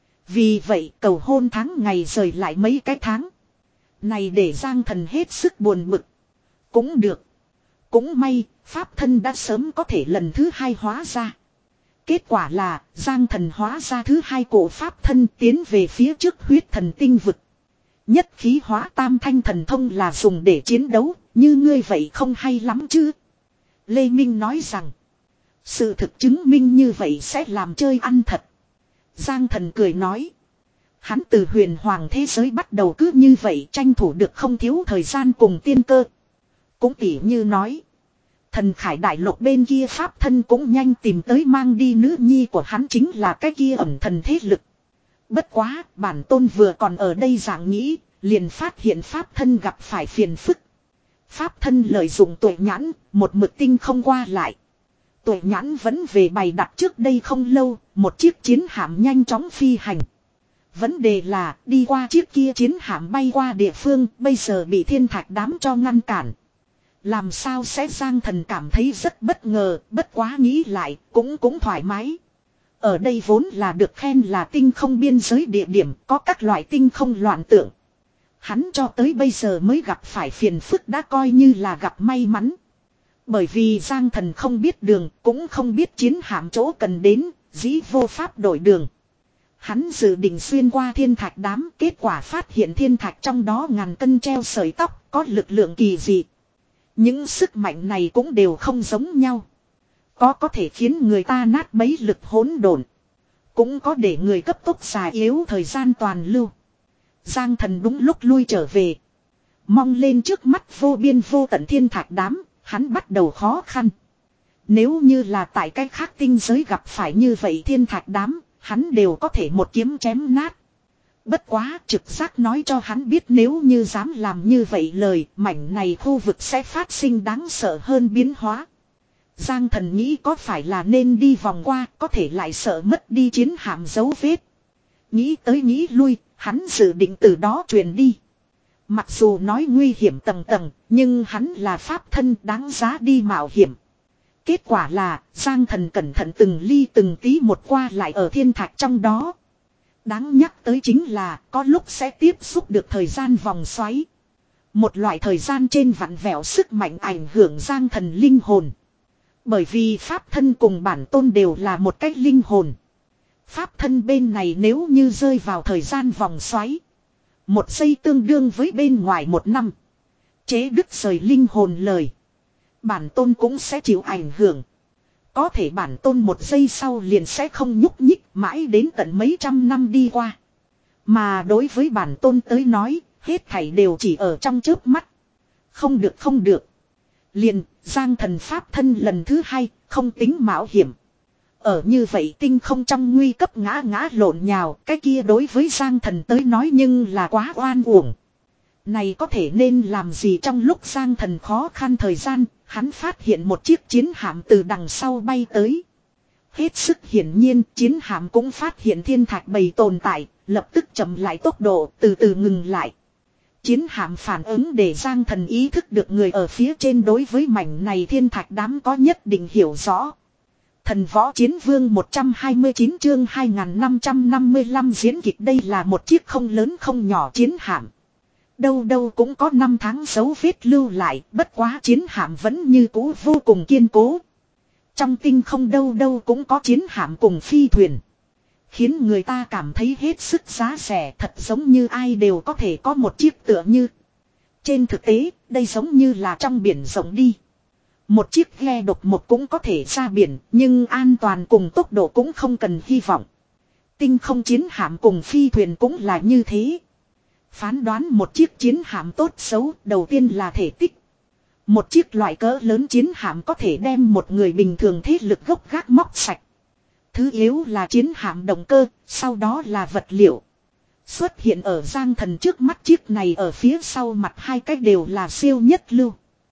Vì vậy cầu hôn tháng ngày rời lại mấy cái tháng. Này để Giang Thần hết sức buồn bực. Cũng được. Cũng may, pháp thân đã sớm có thể lần thứ hai hóa ra. Kết quả là, Giang Thần hóa ra thứ hai cổ pháp thân tiến về phía trước huyết thần tinh vực. Nhất khí hóa tam thanh thần thông là dùng để chiến đấu, như ngươi vậy không hay lắm chứ. Lê Minh nói rằng, Sự thực chứng minh như vậy sẽ làm chơi ăn thật. Giang Thần cười nói. Hắn từ huyền hoàng thế giới bắt đầu cứ như vậy tranh thủ được không thiếu thời gian cùng tiên cơ. Cũng tỉ như nói. Thần Khải Đại Lục bên kia pháp thân cũng nhanh tìm tới mang đi nữ nhi của hắn chính là cái kia ẩn thần thế lực. Bất quá, bản tôn vừa còn ở đây dạng nghĩ, liền phát hiện pháp thân gặp phải phiền phức. Pháp thân lợi dụng tuệ nhãn, một mực tinh không qua lại. Tuệ nhãn vẫn về bày đặt trước đây không lâu, một chiếc chiến hạm nhanh chóng phi hành. Vấn đề là, đi qua chiếc kia chiến hạm bay qua địa phương, bây giờ bị thiên thạch đám cho ngăn cản. Làm sao sẽ Giang Thần cảm thấy rất bất ngờ, bất quá nghĩ lại, cũng cũng thoải mái. Ở đây vốn là được khen là tinh không biên giới địa điểm, có các loại tinh không loạn tượng. Hắn cho tới bây giờ mới gặp phải phiền phức đã coi như là gặp may mắn. Bởi vì Giang Thần không biết đường, cũng không biết chiến hạm chỗ cần đến, dĩ vô pháp đổi đường. Hắn dự định xuyên qua thiên thạch đám, kết quả phát hiện thiên thạch trong đó ngàn cân treo sợi tóc, có lực lượng kỳ dị. Những sức mạnh này cũng đều không giống nhau. Có có thể khiến người ta nát bấy lực hỗn độn, cũng có để người cấp tốc già yếu thời gian toàn lưu. Giang Thần đúng lúc lui trở về. Mong lên trước mắt vô biên vô tận thiên thạch đám, hắn bắt đầu khó khăn. Nếu như là tại cái khác tinh giới gặp phải như vậy thiên thạch đám, hắn đều có thể một kiếm chém nát. Bất quá trực giác nói cho hắn biết nếu như dám làm như vậy lời, mảnh này khu vực sẽ phát sinh đáng sợ hơn biến hóa. Giang Thần nghĩ có phải là nên đi vòng qua, có thể lại sợ mất đi chiến hạm dấu vết. Nghĩ tới nghĩ lui, hắn dự định từ đó truyền đi. Mặc dù nói nguy hiểm tầng tầng, nhưng hắn là pháp thân đáng giá đi mạo hiểm. Kết quả là, Giang Thần cẩn thận từng ly từng tí một qua lại ở thiên thạch trong đó. Đáng nhắc tới chính là, có lúc sẽ tiếp xúc được thời gian vòng xoáy. Một loại thời gian trên vặn vẹo sức mạnh ảnh hưởng Giang Thần linh hồn. Bởi vì pháp thân cùng bản tôn đều là một cách linh hồn. Pháp thân bên này nếu như rơi vào thời gian vòng xoáy, một giây tương đương với bên ngoài một năm. Chế đứt rời linh hồn lời, bản tôn cũng sẽ chịu ảnh hưởng. Có thể bản tôn một giây sau liền sẽ không nhúc nhích mãi đến tận mấy trăm năm đi qua. Mà đối với bản tôn tới nói, hết thảy đều chỉ ở trong chớp mắt. Không được không được. Liền, Giang Thần pháp thân lần thứ hai, không tính mạo hiểm. Ở như vậy tinh không trong nguy cấp ngã ngã lộn nhào, cái kia đối với Giang Thần tới nói nhưng là quá oan uổng. Này có thể nên làm gì trong lúc Giang Thần khó khăn thời gian, hắn phát hiện một chiếc chiến hạm từ đằng sau bay tới. Hết sức hiển nhiên, chiến hạm cũng phát hiện thiên thạch bầy tồn tại, lập tức chậm lại tốc độ, từ từ ngừng lại. Chiến hạm phản ứng để Giang Thần ý thức được người ở phía trên đối với mảnh này thiên thạch đám có nhất định hiểu rõ. Thần Võ Chiến Vương một trăm hai mươi chín chương hai nghìn năm trăm năm mươi lăm diễn kịch đây là một chiếc không lớn không nhỏ chiến hạm. Đâu đâu cũng có năm tháng dấu vết lưu lại, bất quá chiến hạm vẫn như cũ vô cùng kiên cố. Trong tinh không đâu đâu cũng có chiến hạm cùng phi thuyền. Khiến người ta cảm thấy hết sức giá rẻ, thật giống như ai đều có thể có một chiếc tựa như. Trên thực tế, đây giống như là trong biển rộng đi. Một chiếc ghe độc một cũng có thể ra biển, nhưng an toàn cùng tốc độ cũng không cần hy vọng. Tinh không chiến hạm cùng phi thuyền cũng là như thế. Phán đoán một chiếc chiến hạm tốt xấu, đầu tiên là thể tích. Một chiếc loại cỡ lớn chiến hạm có thể đem một người bình thường thế lực gốc gác móc sạch. Thứ yếu là chiến hạm động cơ, sau đó là vật liệu. Xuất hiện ở Giang Thần trước mắt chiếc này ở phía sau mặt hai cái đều là siêu nhất lưu.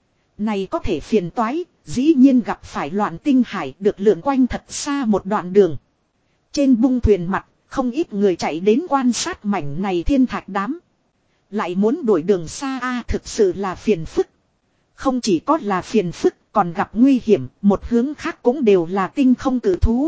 Này có thể phiền toái, dĩ nhiên gặp phải loạn tinh hải được lượn quanh thật xa một đoạn đường. Trên bung thuyền mặt, không ít người chạy đến quan sát mảnh này thiên thạch đám. Lại muốn đuổi đường xa a thực sự là phiền phức. Không chỉ có là phiền phức, còn gặp nguy hiểm, một hướng khác cũng đều là tinh không cử thú.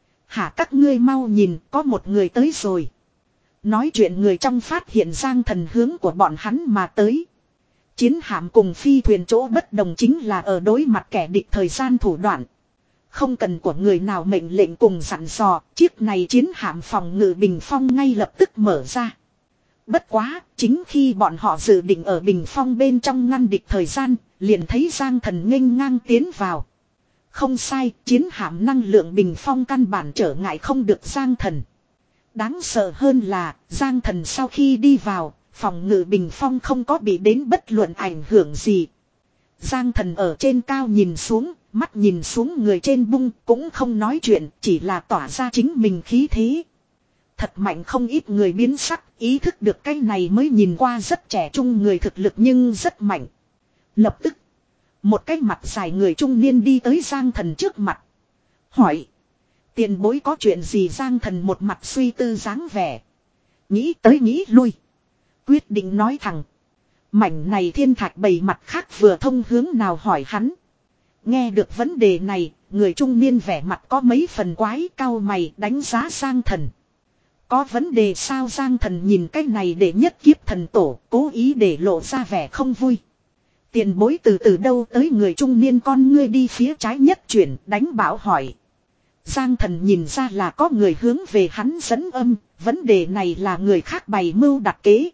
Hả các ngươi mau nhìn, có một người tới rồi. Nói chuyện người trong phát hiện Giang Thần hướng của bọn hắn mà tới. Chiến hạm cùng phi thuyền chỗ bất đồng chính là ở đối mặt kẻ địch thời gian thủ đoạn. Không cần của người nào mệnh lệnh cùng dặn dò, chiếc này chiến hạm phòng ngự bình phong ngay lập tức mở ra. Bất quá, chính khi bọn họ dự định ở bình phong bên trong ngăn địch thời gian, liền thấy Giang Thần nghênh ngang tiến vào. Không sai, chiến hạm năng lượng bình phong căn bản trở ngại không được Giang Thần. Đáng sợ hơn là, Giang Thần sau khi đi vào, phòng ngự bình phong không có bị đến bất luận ảnh hưởng gì. Giang Thần ở trên cao nhìn xuống, mắt nhìn xuống người trên bung cũng không nói chuyện, chỉ là tỏa ra chính mình khí thế. Thật mạnh, không ít người biến sắc, ý thức được cái này mới nhìn qua rất trẻ trung người thực lực nhưng rất mạnh. Lập tức, một cái mặt dài người trung niên đi tới Giang Thần trước mặt. Hỏi, tiền bối có chuyện gì? Giang Thần một mặt suy tư dáng vẻ. Nghĩ tới nghĩ lui. Quyết định nói thẳng. Mảnh này thiên thạch bầy mặt khác vừa thông hướng nào hỏi hắn. Nghe được vấn đề này, người trung niên vẻ mặt có mấy phần quái, cau mày đánh giá Giang Thần. Có vấn đề sao? Giang Thần nhìn cái này để nhất kiếp thần tổ, cố ý để lộ ra vẻ không vui. Tiền bối từ từ đâu tới? Người trung niên con ngươi đi phía trái nhất chuyển, đánh bảo hỏi. Giang Thần nhìn ra là có người hướng về hắn dẫn âm, vấn đề này là người khác bày mưu đặt kế.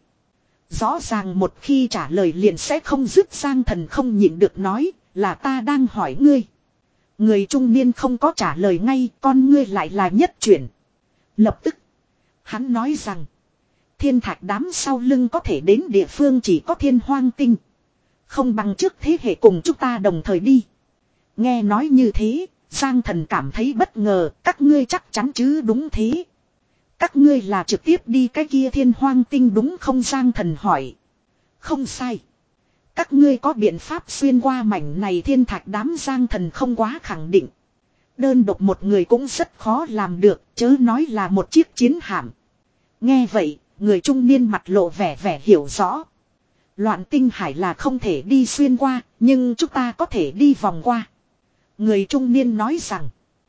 Rõ ràng một khi trả lời liền sẽ không dứt. Giang Thần không nhịn được nói, là ta đang hỏi ngươi. Người trung niên không có trả lời ngay, con ngươi lại là nhất chuyển. Lập tức, hắn nói rằng, thiên thạch đám sau lưng có thể đến địa phương chỉ có Thiên Hoang Tinh. Không bằng trước thế hệ cùng chúng ta đồng thời đi. Nghe nói như thế, Giang Thần cảm thấy bất ngờ, các ngươi chắc chắn chứ? Đúng thế. Các ngươi là trực tiếp đi cái kia Thiên Hoang Tinh đúng không? Giang Thần hỏi. Không sai. Các ngươi có biện pháp xuyên qua mảnh này thiên thạch đám? Giang Thần không quá khẳng định. Đơn độc một người cũng rất khó làm được, chớ nói là một chiếc chiến hạm. Nghe vậy, người trung niên mặt lộ vẻ vẻ hiểu rõ. Loạn tinh hải là không thể đi xuyên qua, nhưng chúng ta có thể đi vòng qua. Người trung niên nói rằng,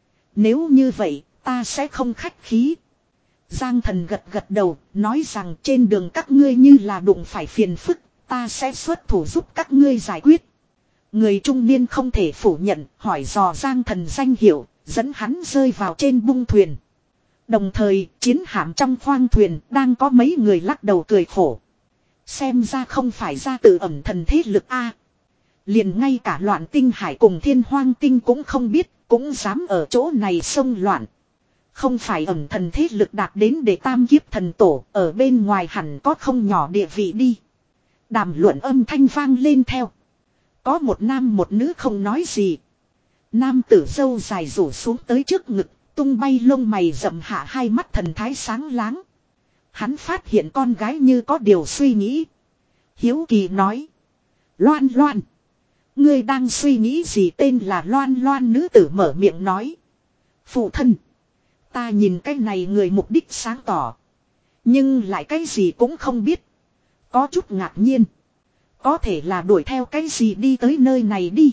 nếu như vậy, ta sẽ không khách khí. Giang Thần gật gật đầu, nói rằng trên đường các ngươi như là đụng phải phiền phức, ta sẽ xuất thủ giúp các ngươi giải quyết. Người trung niên không thể phủ nhận, hỏi dò Giang Thần danh hiệu, dẫn hắn rơi vào trên bung thuyền. Đồng thời, chiến hạm trong khoang thuyền đang có mấy người lắc đầu cười khổ. Xem ra không phải ra tự ẩm thần thế lực A. Liền ngay cả Loạn Tinh Hải cùng Thiên Hoang Tinh cũng không biết, cũng dám ở chỗ này xông loạn. Không phải ẩm thần thế lực đạt đến để tam kiếp thần tổ, ở bên ngoài hẳn có không nhỏ địa vị đi. Đàm luận âm thanh vang lên theo. Có một nam một nữ không nói gì. Nam tử râu dài rủ xuống tới trước ngực, tung bay lông mày rậm hạ, hai mắt thần thái sáng láng. Hắn phát hiện con gái như có điều suy nghĩ. Hiếu kỳ nói. Loan Loan. Ngươi đang suy nghĩ gì? Tên là Loan Loan nữ tử mở miệng nói. Phụ thân. Ta nhìn cái này người mục đích sáng tỏ. Nhưng lại cái gì cũng không biết. Có chút ngạc nhiên. Có thể là đuổi theo cái gì đi tới nơi này đi.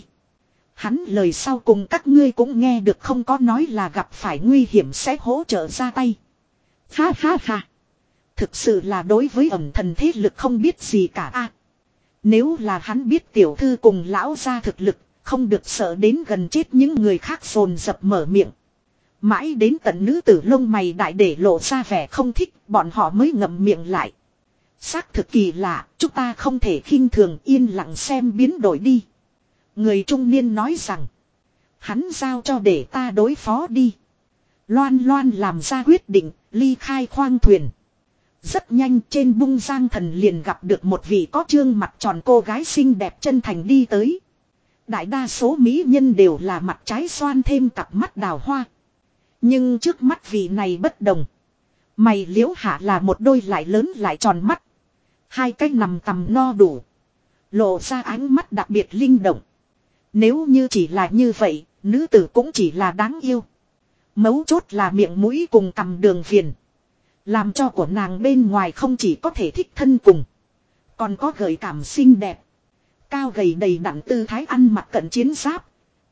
Hắn lời sau cùng các ngươi cũng nghe được, không có nói là gặp phải nguy hiểm sẽ hỗ trợ ra tay. Ha ha ha. Thực sự là đối với ẩm thần thế lực không biết gì cả a. À, nếu là hắn biết tiểu thư cùng lão gia thực lực, không được sợ đến gần chết. Những người khác dồn dập mở miệng. Mãi đến tận nữ tử lông mày đại để lộ ra vẻ không thích, bọn họ mới ngậm miệng lại. Xác thực kỳ lạ, chúng ta không thể khinh thường, yên lặng xem biến đổi đi. Người trung niên nói rằng, hắn giao cho để ta đối phó đi. Loan Loan làm ra quyết định, ly khai khoang thuyền. Rất nhanh trên bung Giang Thần liền gặp được một vị có trương mặt tròn cô gái xinh đẹp chân thành đi tới. Đại đa số mỹ nhân đều là mặt trái xoan thêm cặp mắt đào hoa. Nhưng trước mắt vị này bất đồng. Mày liễu hạ là một đôi lại lớn lại tròn mắt. Hai cái nằm tầm no đủ. Lộ ra ánh mắt đặc biệt linh động. Nếu như chỉ là như vậy, nữ tử cũng chỉ là đáng yêu. Mấu chốt là miệng mũi cùng cằm đường viền. Làm cho của nàng bên ngoài không chỉ có thể thích thân cùng. Còn có gợi cảm xinh đẹp. Cao gầy đầy đặn tư thái ăn mặc cận chiến giáp.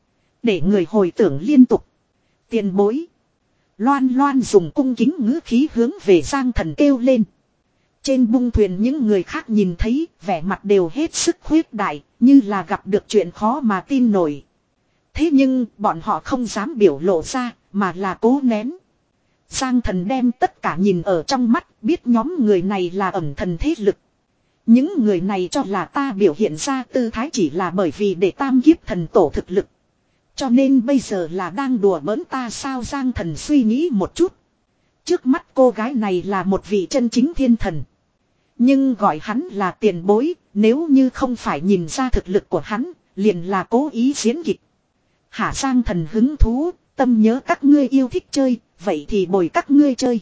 Để người hồi tưởng liên tục. Tiền bối. Loan Loan dùng cung kính ngữ khí hướng về Giang Thần kêu lên. Trên bung thuyền những người khác nhìn thấy, vẻ mặt đều hết sức khuyết đại, như là gặp được chuyện khó mà tin nổi. Thế nhưng, bọn họ không dám biểu lộ ra, mà là cố nén. Giang Thần đem tất cả nhìn ở trong mắt, biết nhóm người này là ẩm thần thế lực. Những người này cho là ta biểu hiện ra tư thái chỉ là bởi vì để tam kiếp thần tổ thực lực. Cho nên bây giờ là đang đùa bỡn ta sao? Giang Thần suy nghĩ một chút. Trước mắt cô gái này là một vị chân chính thiên thần. Nhưng gọi hắn là tiền bối, nếu như không phải nhìn ra thực lực của hắn, liền là cố ý diễn kịch. Hả? Giang Thần hứng thú, tâm nhớ các ngươi yêu thích chơi, vậy thì bồi các ngươi chơi.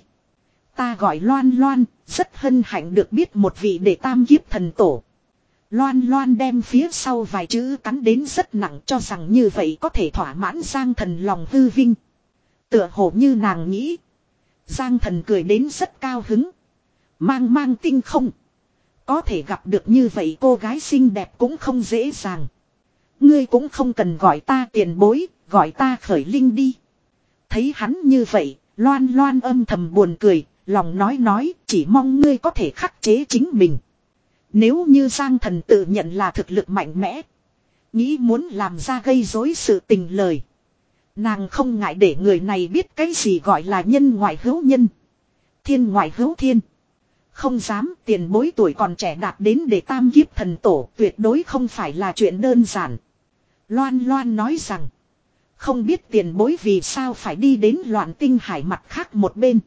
Ta gọi Loan Loan, rất hân hạnh được biết một vị đệ tam kiếp thần tổ. Loan Loan đem phía sau vài chữ cắn đến rất nặng, cho rằng như vậy có thể thỏa mãn Giang Thần lòng hư vinh. Tựa hồ như nàng nghĩ. Giang Thần cười đến rất cao hứng. Mang mang tinh không. Có thể gặp được như vậy cô gái xinh đẹp cũng không dễ dàng. Ngươi cũng không cần gọi ta tiền bối, gọi ta Khởi Linh đi. Thấy hắn như vậy, Loan Loan âm thầm buồn cười, lòng nói nói, chỉ mong ngươi có thể khắc chế chính mình. Nếu như Giang Thần tự nhận là thực lực mạnh mẽ, nghĩ muốn làm ra gây rối sự tình lời, nàng không ngại để người này biết cái gì gọi là nhân ngoại hữu nhân, thiên ngoại hữu thiên. Không dám, tiền bối tuổi còn trẻ đạt đến để tam kiếp thần tổ tuyệt đối không phải là chuyện đơn giản. Loan Loan nói rằng, không biết tiền bối vì sao phải đi đến Loạn Tinh Hải mặt khác một bên.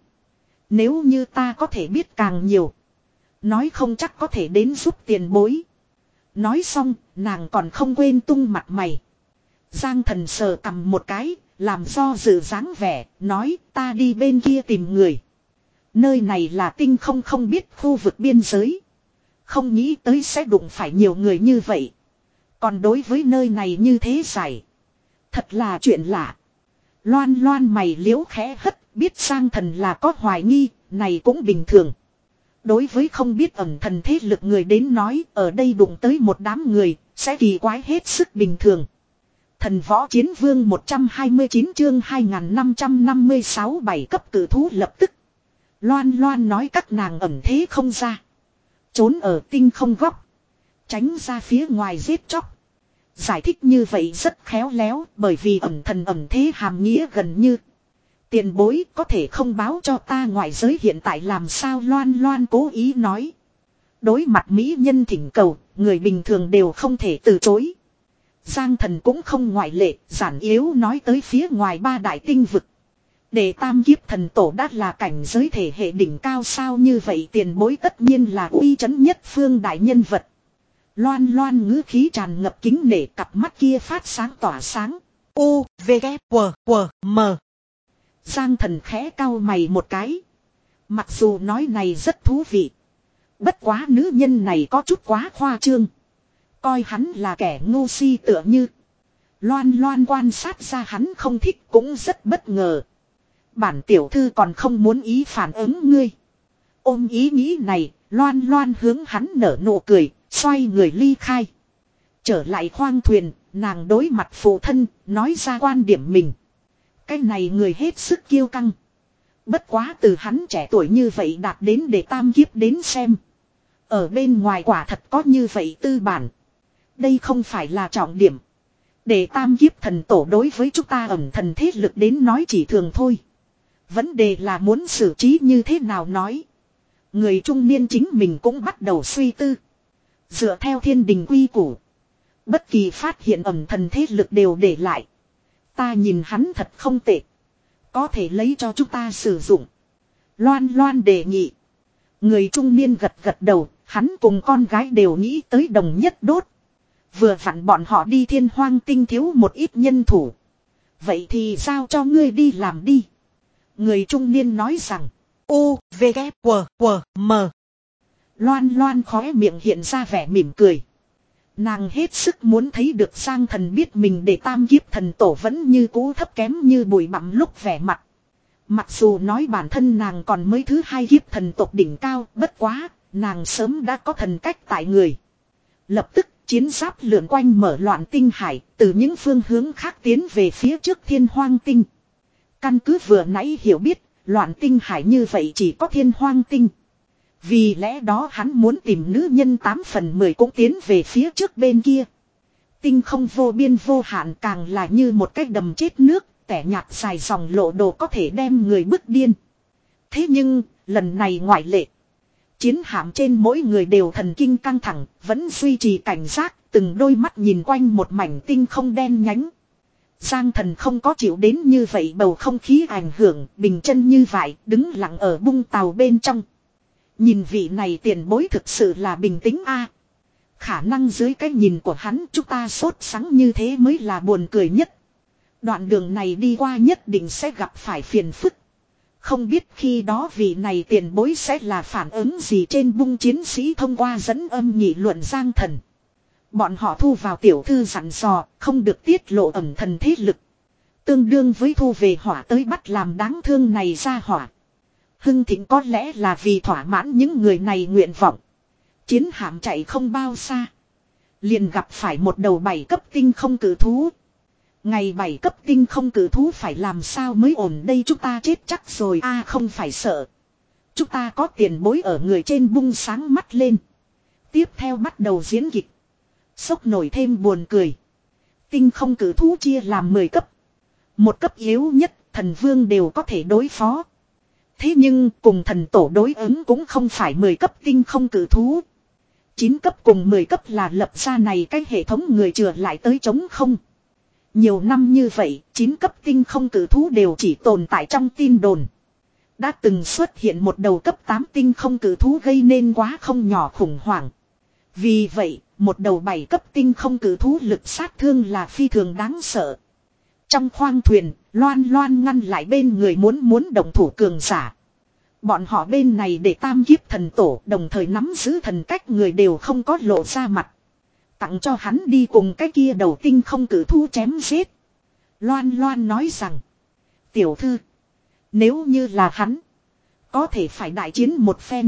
Nếu như ta có thể biết càng nhiều, nói không chắc có thể đến giúp tiền bối. Nói xong, nàng còn không quên tung mặt mày. Giang Thần sờ cầm một cái, làm do dự dáng vẻ, nói ta đi bên kia tìm người. Nơi này là tinh không không biết khu vực biên giới. Không nghĩ tới sẽ đụng phải nhiều người như vậy. Còn đối với nơi này như thế giải. Thật là chuyện lạ. Loan Loan mày liếu khẽ hất, biết Giang Thần là có hoài nghi, này cũng bình thường. Đối với không biết ẩn thần thế lực người đến nói, ở đây đụng tới một đám người, sẽ kỳ quái hết sức bình thường. Thần Võ Chiến Vương một trăm hai mươi chín chương hai nghìn năm trăm năm mươi sáu bảy cấp cử thú lập tức. Loan Loan nói các nàng ẩn thế không ra. Trốn ở tinh không góc. Tránh ra phía ngoài giết chóc. Giải thích như vậy rất khéo léo, bởi vì ẩn thần ẩn thế hàm nghĩa gần như. Tiền bối có thể không báo cho ta ngoại giới hiện tại làm sao? Loan Loan cố ý nói. Đối mặt mỹ nhân thỉnh cầu, người bình thường đều không thể từ chối. Giang Thần cũng không ngoại lệ, giản yếu nói tới phía ngoài ba đại tinh vực. Để tam kiếp thần tổ đã là cảnh giới thể hệ đỉnh cao sao? Như vậy tiền bối tất nhiên là uy chấn nhất phương đại nhân vật. Loan Loan ngữ khí tràn ngập kính nể, cặp mắt kia phát sáng tỏa sáng. U, V, K, W, W, M. Giang Thần khẽ cau mày một cái. Mặc dù nói này rất thú vị. Bất quá nữ nhân này có chút quá khoa trương. Coi hắn là kẻ ngu si tựa như. Loan Loan quan sát ra hắn không thích cũng rất bất ngờ. Bản tiểu thư còn không muốn ý phản ứng ngươi. Ôm ý nghĩ này, Loan Loan hướng hắn nở nụ cười, xoay người ly khai. Trở lại khoang thuyền, nàng đối mặt phụ thân, nói ra quan điểm mình. Cái này người hết sức kiêu căng. Bất quá từ hắn trẻ tuổi như vậy đạt đến để tam kiếp đến xem. Ở bên ngoài quả thật có như vậy tư bản. Đây không phải là trọng điểm. Để tam kiếp thần tổ đối với chúng ta ẩn thần thế lực đến nói chỉ thường thôi. Vấn đề là muốn xử trí như thế nào nói. Người trung niên chính mình cũng bắt đầu suy tư. Dựa theo thiên đình quy củ. Bất kỳ phát hiện ẩn thần thế lực đều để lại. Ta nhìn hắn thật không tệ. Có thể lấy cho chúng ta sử dụng. Loan Loan đề nghị. Người trung niên gật gật đầu. Hắn cùng con gái đều nghĩ tới đồng nhất đốt. Vừa vặn bọn họ đi Thiên Hoang Tinh thiếu một ít nhân thủ. Vậy thì giao cho ngươi đi làm đi. Người trung niên nói rằng. U, V, K, W, W, M. Loan Loan khóe miệng hiện ra vẻ mỉm cười. Nàng hết sức muốn thấy được Giang Thần biết mình để tam kiếp thần tổ vẫn như cũ thấp kém như bụi bặm lúc vẻ mặt. Mặc dù nói bản thân nàng còn mới thứ hai kiếp thần tộc đỉnh cao, bất quá, nàng sớm đã có thần cách tại người. Lập tức, chiến giáp lượn quanh mở Loạn Tinh Hải, từ những phương hướng khác tiến về phía trước Thiên Hoang Tinh. Căn cứ vừa nãy hiểu biết, Loạn Tinh Hải như vậy chỉ có Thiên Hoang Tinh. Vì lẽ đó hắn muốn tìm nữ nhân tám phần mười cũng tiến về phía trước bên kia. Tinh không vô biên vô hạn càng là như một cái đầm chết nước, tẻ nhạt dài dòng lộ đồ có thể đem người bức điên. Thế nhưng, lần này ngoại lệ. Chiến hạm trên mỗi người đều thần kinh căng thẳng, vẫn duy trì cảnh giác, từng đôi mắt nhìn quanh một mảnh tinh không đen nhánh. Giang Thần không có chịu đến như vậy bầu không khí ảnh hưởng, bình chân như vậy, đứng lặng ở bung tàu bên trong. Nhìn vị này tiền bối thực sự là bình tĩnh a. Khả năng dưới cái nhìn của hắn chúng ta sốt sắng như thế mới là buồn cười nhất. Đoạn đường này đi qua nhất định sẽ gặp phải phiền phức. Không biết khi đó vị này tiền bối sẽ là phản ứng gì trên bung chiến sĩ thông qua dẫn âm nghị luận Giang Thần. Bọn họ thu vào tiểu thư dặn dò, không được tiết lộ ẩn thần thế lực. Tương đương với thu về hỏa tới bắt làm đáng thương này ra hỏa. Hưng Thịnh có lẽ là vì thỏa mãn những người này nguyện vọng. Chiến hạm chạy không bao xa. Liền gặp phải một đầu bảy cấp tinh không cử thú. Ngày bảy cấp tinh không cử thú phải làm sao mới ổn đây chúng ta chết chắc rồi a à, không phải sợ. Chúng ta có tiền bối ở người trên bung sáng mắt lên. Tiếp theo bắt đầu diễn kịch. Sốc nổi thêm buồn cười. Tinh không cử thú chia làm mười cấp. Một cấp yếu nhất thần vương đều có thể đối phó. Thế nhưng cùng thần tổ đối ứng cũng không phải mười cấp tinh không cử thú. chín cấp cùng mười cấp là lập ra này cái hệ thống người chừa lại tới chống không. Nhiều năm như vậy, chín cấp tinh không cử thú đều chỉ tồn tại trong tin đồn. Đã từng xuất hiện một đầu cấp tám tinh không cử thú gây nên quá không nhỏ khủng hoảng. Vì vậy, một đầu bảy cấp tinh không cử thú lực sát thương là phi thường đáng sợ. Trong khoang thuyền, Loan Loan ngăn lại bên người muốn muốn động thủ cường giả. Bọn họ bên này để tam kiếp thần tổ đồng thời nắm giữ thần cách người đều không có lộ ra mặt. Tặng cho hắn đi cùng cái kia đầu tinh không cử thú chém giết. Loan Loan nói rằng. Tiểu thư. Nếu như là hắn. Có thể phải đại chiến một phen.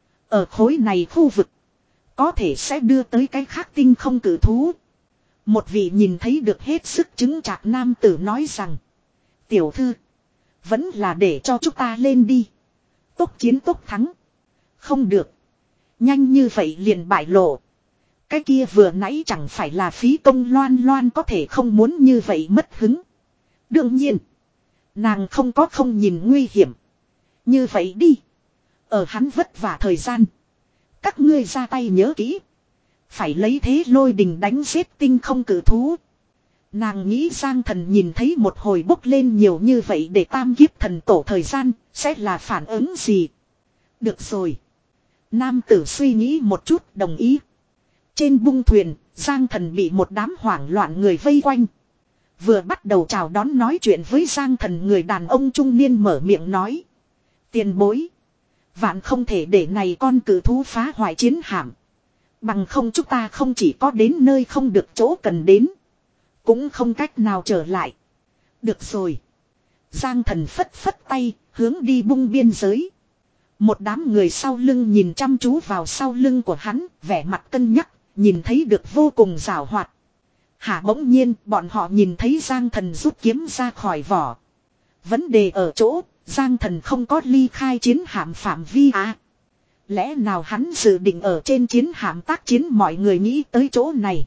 Ở khối này khu vực. Có thể sẽ đưa tới cái khác tinh không cử thú. Một vị nhìn thấy được hết sức chứng chạc nam tử nói rằng. Tiểu thư. Vẫn là để cho chúng ta lên đi. Tốc chiến tốc thắng. Không được. Nhanh như vậy liền bại lộ. Cái kia vừa nãy chẳng phải là phí công Loan Loan có thể không muốn như vậy mất hứng. Đương nhiên. Nàng không có không nhìn nguy hiểm. Như vậy đi. Ở hắn vất vả thời gian. Các ngươi ra tay nhớ kỹ. Phải lấy thế lôi đình đánh giết tinh không cử thú. Nàng nghĩ Giang Thần nhìn thấy một hồi bốc lên nhiều như vậy để tam kiếp thần tổ thời gian. Sẽ là phản ứng gì? Được rồi. Nam tử suy nghĩ một chút đồng ý. Trên bung thuyền, Giang Thần bị một đám hoảng loạn người vây quanh. Vừa bắt đầu chào đón nói chuyện với Giang Thần người đàn ông trung niên mở miệng nói. Tiền bối. Vạn không thể để này con cử thú phá hoại chiến hạm. Bằng không chúng ta không chỉ có đến nơi không được chỗ cần đến. Cũng không cách nào trở lại. Được rồi. Giang Thần phất phất tay, hướng đi bung biên giới. Một đám người sau lưng nhìn chăm chú vào sau lưng của hắn, vẻ mặt cân nhắc, nhìn thấy được vô cùng giảo hoạt. Hả bỗng nhiên, bọn họ nhìn thấy Giang Thần rút kiếm ra khỏi vỏ. Vấn đề ở chỗ, Giang Thần không có ly khai chiến hạm phạm vi à. Lẽ nào hắn dự định ở trên chiến hạm tác chiến mọi người nghĩ tới chỗ này.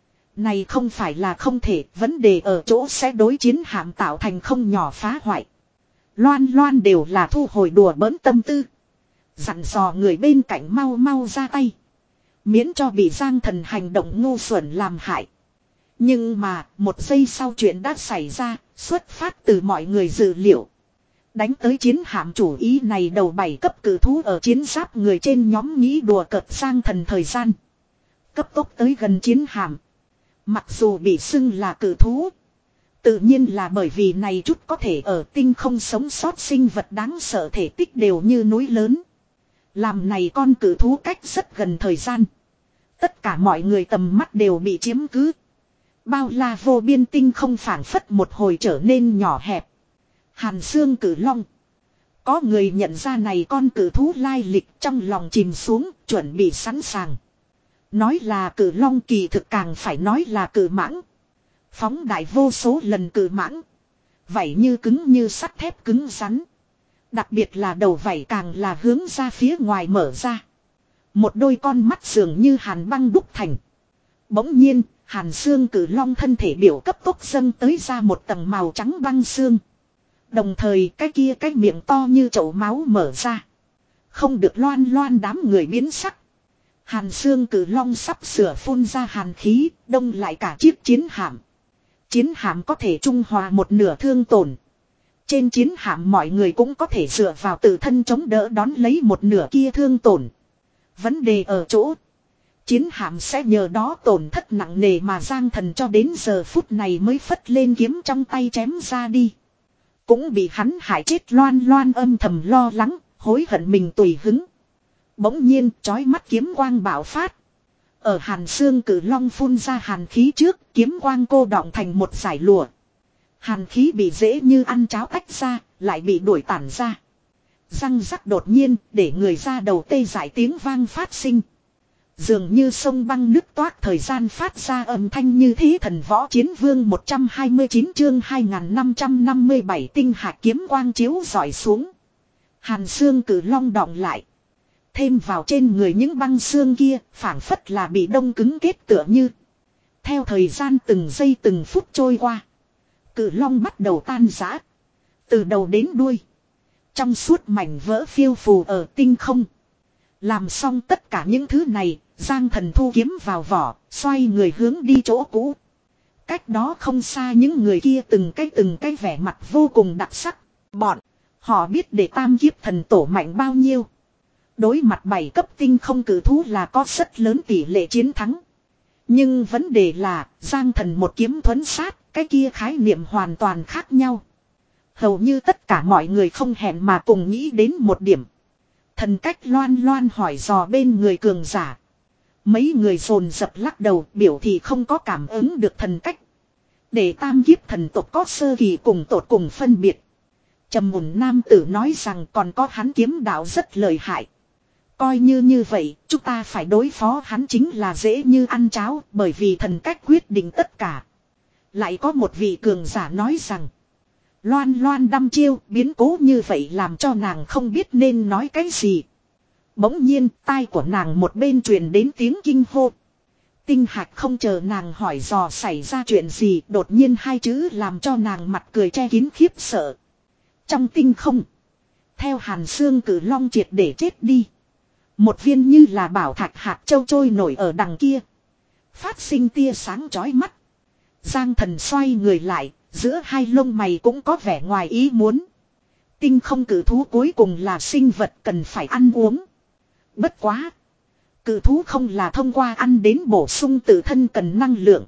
Này không phải là không thể, vấn đề ở chỗ sẽ đối chiến hạm tạo thành không nhỏ phá hoại. Loan Loan đều là thu hồi đùa bỡn tâm tư. Dặn dò người bên cạnh mau mau ra tay. Miễn cho bị Giang Thần hành động ngu xuẩn làm hại. Nhưng mà, một giây sau chuyện đã xảy ra, xuất phát từ mọi người dự liệu. Đánh tới chiến hạm chủ ý này đầu bảy cấp cử thú ở chiến giáp người trên nhóm nghĩ đùa cợt Giang Thần thời gian. Cấp tốc tới gần chiến hạm. Mặc dù bị xưng là cử thú. Tự nhiên là bởi vì này chút có thể ở tinh không sống sót sinh vật đáng sợ thể tích đều như núi lớn. Làm này con cử thú cách rất gần thời gian. Tất cả mọi người tầm mắt đều bị chiếm cứ. Bao la vô biên tinh không phảng phất một hồi trở nên nhỏ hẹp. Hàn xương cử long. Có người nhận ra này con cử thú lai lịch trong lòng chìm xuống, chuẩn bị sẵn sàng. Nói là cử long kỳ thực càng phải nói là cử mãng. Phóng đại vô số lần cử mãng. Vảy như cứng như sắt thép cứng rắn. Đặc biệt là đầu vảy càng là hướng ra phía ngoài mở ra. Một đôi con mắt dường như hàn băng đúc thành. Bỗng nhiên, hàn xương cử long thân thể biểu cấp tốc dâng tới ra một tầng màu trắng băng xương. Đồng thời cái kia cái miệng to như chậu máu mở ra. Không được Loan Loan đám người biến sắc. Hàn xương cử long sắp sửa phun ra hàn khí, đông lại cả chiếc chiến hạm. Chiến hạm có thể trung hòa một nửa thương tổn. Trên chiến hạm mọi người cũng có thể dựa vào tự thân chống đỡ đón lấy một nửa kia thương tổn. Vấn đề ở chỗ. Chiến hạm sẽ nhờ đó tổn thất nặng nề mà Giang Thần cho đến giờ phút này mới phất lên kiếm trong tay chém ra đi. Cũng bị hắn hại chết. Loan Loan âm thầm lo lắng, hối hận mình tùy hứng. Bỗng nhiên chói mắt kiếm quang bạo phát. Ở hàn xương cử long phun ra hàn khí trước, kiếm quang cô đọng thành một dải lụa. Hàn khí bị dễ như ăn cháo tách ra, lại bị đuổi tản ra. Răng rắc đột nhiên, để người ra đầu tê dại tiếng vang phát sinh. Dường như sông băng nước toát thời gian phát ra âm thanh như thế. Thần võ chiến vương một trăm hai mươi chín chương hai nghìn năm trăm năm mươi bảy tinh hạt kiếm quang chiếu rọi xuống. Hàn xương cử long đọng lại. Thêm vào trên người những băng xương kia, phảng phất là bị đông cứng kết tựa như. Theo thời gian từng giây từng phút trôi qua. Cử long bắt đầu tan rã. Từ đầu đến đuôi. Trong suốt mảnh vỡ phiêu phù ở tinh không. Làm xong tất cả những thứ này, Giang Thần thu kiếm vào vỏ, xoay người hướng đi chỗ cũ. Cách đó không xa những người kia từng cái từng cái vẻ mặt vô cùng đặc sắc. Bọn, họ biết để tam kiếp thần tổ mạnh bao nhiêu. Đối mặt bảy cấp tinh không cử thú là có rất lớn tỷ lệ chiến thắng. Nhưng vấn đề là, Giang Thần một kiếm thuấn sát, cái kia khái niệm hoàn toàn khác nhau. Hầu như tất cả mọi người không hẹn mà cùng nghĩ đến một điểm. Thần cách Loan Loan hỏi dò bên người cường giả. Mấy người dồn dập lắc đầu biểu thị không có cảm ứng được thần cách. Để tam kiếp thần tộc có sơ kỳ cùng tột cùng phân biệt. Trầm mùn nam tử nói rằng còn có hắn kiếm đạo rất lợi hại. Coi như như vậy, chúng ta phải đối phó hắn chính là dễ như ăn cháo, bởi vì thần cách quyết định tất cả. Lại có một vị cường giả nói rằng, Loan Loan đăm chiêu, biến cố như vậy làm cho nàng không biết nên nói cái gì. Bỗng nhiên, tai của nàng một bên truyền đến tiếng kinh hô. Tinh hạch không chờ nàng hỏi dò xảy ra chuyện gì, đột nhiên hai chữ làm cho nàng mặt cười che kín khiếp sợ. Trong tinh không, theo hàn xương cử long triệt để chết đi. Một viên như là bảo thạch hạt châu trôi nổi ở đằng kia. Phát sinh tia sáng chói mắt. Giang Thần xoay người lại, giữa hai lông mày cũng có vẻ ngoài ý muốn. Tinh không cử thú cuối cùng là sinh vật cần phải ăn uống. Bất quá. Cử thú không là thông qua ăn đến bổ sung tự thân cần năng lượng.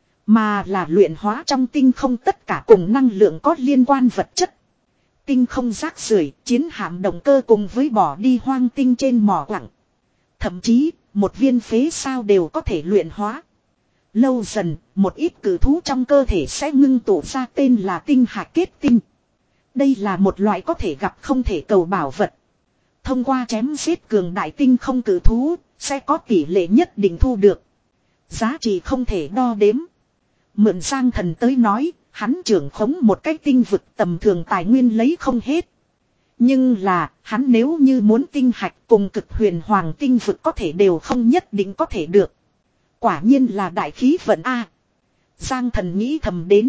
Mà là luyện hóa trong tinh không tất cả cùng năng lượng có liên quan vật chất. Tinh không rác rưởi, chiến hạm động cơ cùng với bỏ đi hoang tinh trên mỏ quặng. Thậm chí, một viên phế sao đều có thể luyện hóa. Lâu dần, một ít cử thú trong cơ thể sẽ ngưng tụ ra tên là tinh hạt kết tinh. Đây là một loại có thể gặp không thể cầu bảo vật. Thông qua chém giết cường đại tinh không cử thú, sẽ có tỷ lệ nhất định thu được. Giá trị không thể đo đếm. Mượn Giang Thần tới nói, hắn trưởng khống một cái tinh vực tầm thường tài nguyên lấy không hết. Nhưng là, hắn nếu như muốn tinh hạch cùng cực huyền hoàng tinh vực có thể đều không nhất định có thể được. Quả nhiên là đại khí vận A. Giang Thần nghĩ thầm đến.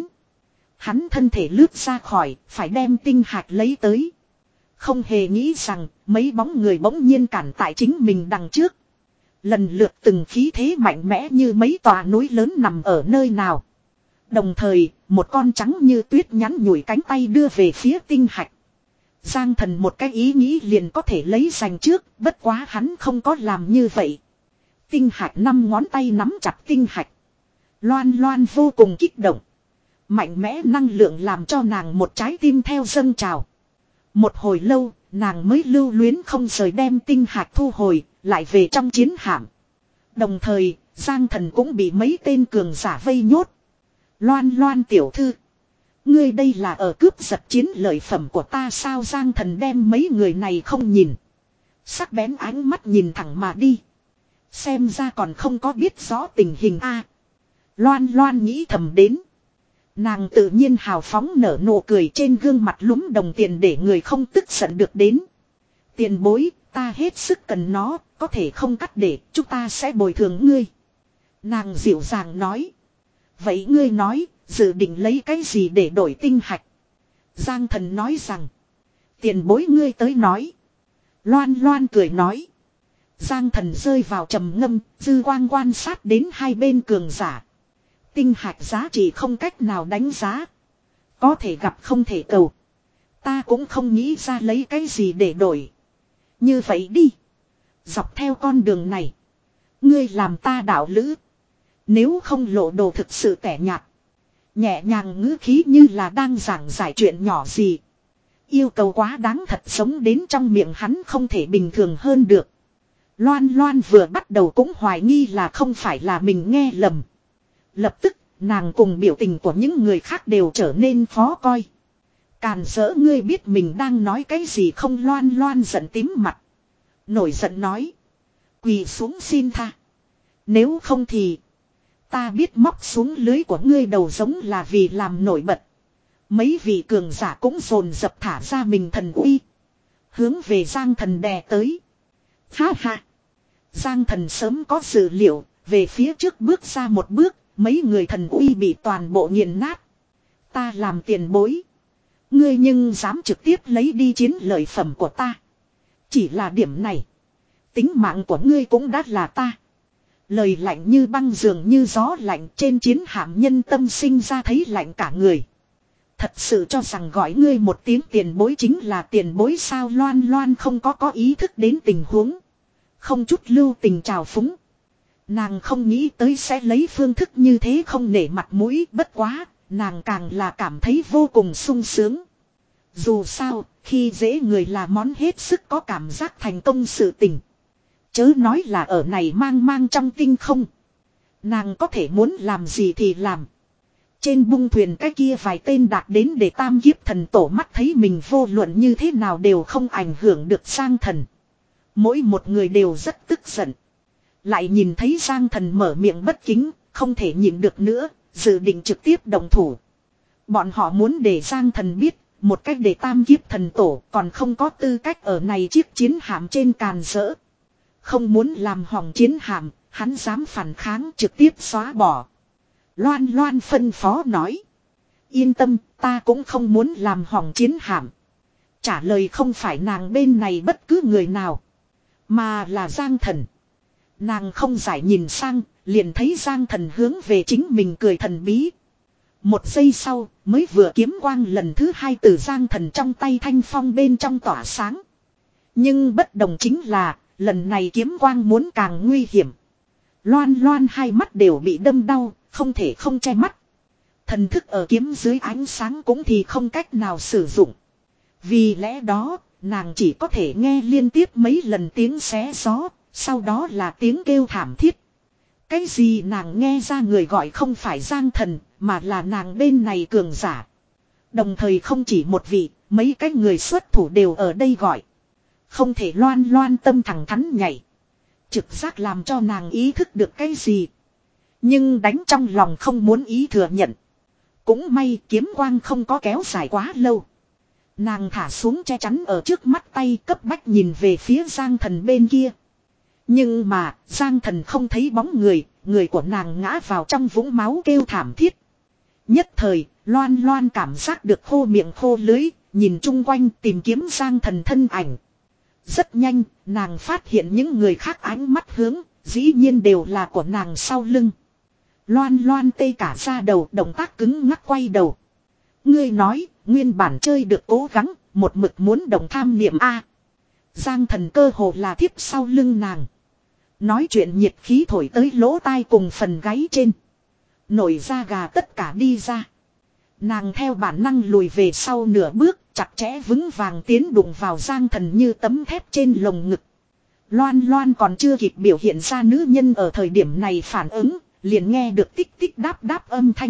Hắn thân thể lướt ra khỏi, phải đem tinh hạch lấy tới. Không hề nghĩ rằng, mấy bóng người bỗng nhiên cản tại chính mình đằng trước. Lần lượt từng khí thế mạnh mẽ như mấy tòa núi lớn nằm ở nơi nào. Đồng thời, một con trắng như tuyết nhắn nhủi cánh tay đưa về phía tinh hạch. Giang Thần một cái ý nghĩ liền có thể lấy giành trước, bất quá hắn không có làm như vậy. Tinh hạch năm ngón tay nắm chặt tinh hạch. Loan Loan vô cùng kích động. Mạnh mẽ năng lượng làm cho nàng một trái tim theo dâng trào. Một hồi lâu, nàng mới lưu luyến không rời đem tinh hạch thu hồi, lại về trong chiến hạm. Đồng thời, Giang Thần cũng bị mấy tên cường giả vây nhốt. Loan Loan tiểu thư. Ngươi đây là ở cướp giật chiến lợi phẩm của ta sao? Giang Thần đem mấy người này không nhìn. Sắc bén ánh mắt nhìn thẳng mà đi. Xem ra còn không có biết rõ tình hình a. Loan Loan nghĩ thầm đến. Nàng tự nhiên hào phóng nở nụ cười, trên gương mặt lúm đồng tiền để người không tức giận được đến. Tiền bối, ta hết sức cần nó, có thể không cắt để, chúng ta sẽ bồi thường ngươi. Nàng dịu dàng nói. Vậy ngươi nói, dự định lấy cái gì để đổi tinh hạch? Giang Thần nói rằng. Tiền bối ngươi tới nói. Loan Loan cười nói. Giang Thần rơi vào trầm ngâm, dư quang quan sát đến hai bên cường giả. Tinh hạch giá trị không cách nào đánh giá. Có thể gặp không thể cầu. Ta cũng không nghĩ ra lấy cái gì để đổi. Như vậy đi. Dọc theo con đường này. Ngươi làm ta đạo lữ. Nếu không lộ đồ thực sự tẻ nhạt. Nhẹ nhàng ngữ khí như là đang giảng giải chuyện nhỏ gì. Yêu cầu quá đáng thật, sống đến trong miệng hắn không thể bình thường hơn được. Loan Loan vừa bắt đầu cũng hoài nghi là không phải là mình nghe lầm. Lập tức, nàng cùng biểu tình của những người khác đều trở nên khó coi. Càn rỡ, ngươi biết mình đang nói cái gì không? Loan Loan giận tím mặt. Nổi giận nói. Quỳ xuống xin tha. Nếu không thì ta biết móc xuống lưới của ngươi đầu giống là vì làm nổi bật. Mấy vị cường giả cũng dồn dập thả ra mình thần uy. Hướng về Giang Thần đè tới. Ha ha. Giang Thần sớm có dự liệu. Về phía trước bước ra một bước. Mấy người thần uy bị toàn bộ nghiền nát. Ta làm tiền bối. Ngươi nhưng dám trực tiếp lấy đi chiến lợi phẩm của ta. Chỉ là điểm này. Tính mạng của ngươi cũng đã là ta. Lời lạnh như băng, dường như gió lạnh, trên chiến hạm nhân tâm sinh ra thấy lạnh cả người. Thật sự cho rằng gọi ngươi một tiếng tiền bối chính là tiền bối sao? Loan Loan không có có ý thức đến tình huống. Không chút lưu tình trào phúng. Nàng không nghĩ tới sẽ lấy phương thức như thế không nể mặt mũi, bất quá, nàng càng là cảm thấy vô cùng sung sướng. Dù sao, khi dễ người là món hết sức có cảm giác thành công sự tình. Chớ nói là ở này mang mang trong tinh không. Nàng có thể muốn làm gì thì làm. Trên bung thuyền cái kia vài tên đạt đến để tam kiếp thần tổ mắt thấy mình vô luận như thế nào đều không ảnh hưởng được Giang Thần. Mỗi một người đều rất tức giận. Lại nhìn thấy Giang Thần mở miệng bất kính, không thể nhịn được nữa, dự định trực tiếp động thủ. Bọn họ muốn để Giang Thần biết, một cách để tam kiếp thần tổ còn không có tư cách ở này chiếc chiến hạm trên càn rỡ. Không muốn làm hỏng chiến hạm, hắn dám phản kháng trực tiếp xóa bỏ. Loan Loan phân phó nói. Yên tâm, ta cũng không muốn làm hỏng chiến hạm. Trả lời không phải nàng bên này bất cứ người nào, mà là Giang Thần. Nàng không giải nhìn sang, liền thấy Giang Thần hướng về chính mình cười thần bí. Một giây sau, mới vừa kiếm quang lần thứ hai từ Giang Thần trong tay thanh phong bên trong tỏa sáng. Nhưng bất đồng chính là, lần này kiếm quang muốn càng nguy hiểm. Loan Loan hai mắt đều bị đâm đau, không thể không che mắt. Thần thức ở kiếm dưới ánh sáng cũng thì không cách nào sử dụng. Vì lẽ đó, nàng chỉ có thể nghe liên tiếp mấy lần tiếng xé gió, sau đó là tiếng kêu thảm thiết. Cái gì nàng nghe ra người gọi không phải Giang Thần, mà là nàng bên này cường giả. Đồng thời không chỉ một vị, mấy cái người xuất thủ đều ở đây gọi. Không thể. Loan Loan tâm thẳng thắn nhảy. Trực giác làm cho nàng ý thức được cái gì. Nhưng đánh trong lòng không muốn ý thừa nhận. Cũng may kiếm quang không có kéo dài quá lâu. Nàng thả xuống che chắn ở trước mắt tay, cấp bách nhìn về phía Giang Thần bên kia. Nhưng mà Giang Thần không thấy bóng người, người của nàng ngã vào trong vũng máu kêu thảm thiết. Nhất thời, Loan Loan cảm giác được khô miệng khô lưới, nhìn chung quanh tìm kiếm Giang Thần thân ảnh. Rất nhanh, nàng phát hiện những người khác ánh mắt hướng, dĩ nhiên đều là của nàng sau lưng. Loan Loan tê cả da đầu, động tác cứng ngắc quay đầu. Ngươi nói, nguyên bản chơi được cố gắng, một mực muốn đồng tham niệm A. Giang Thần cơ hồ là thiếp sau lưng nàng. Nói chuyện nhiệt khí thổi tới lỗ tai cùng phần gáy trên. Nổi da gà tất cả đi ra. Nàng theo bản năng lùi về sau nửa bước, chặt chẽ vững vàng tiến đụng vào Giang Thần như tấm thép trên lồng ngực. Loan Loan còn chưa kịp biểu hiện ra nữ nhân ở thời điểm này phản ứng, liền nghe được tích tích đáp đáp âm thanh.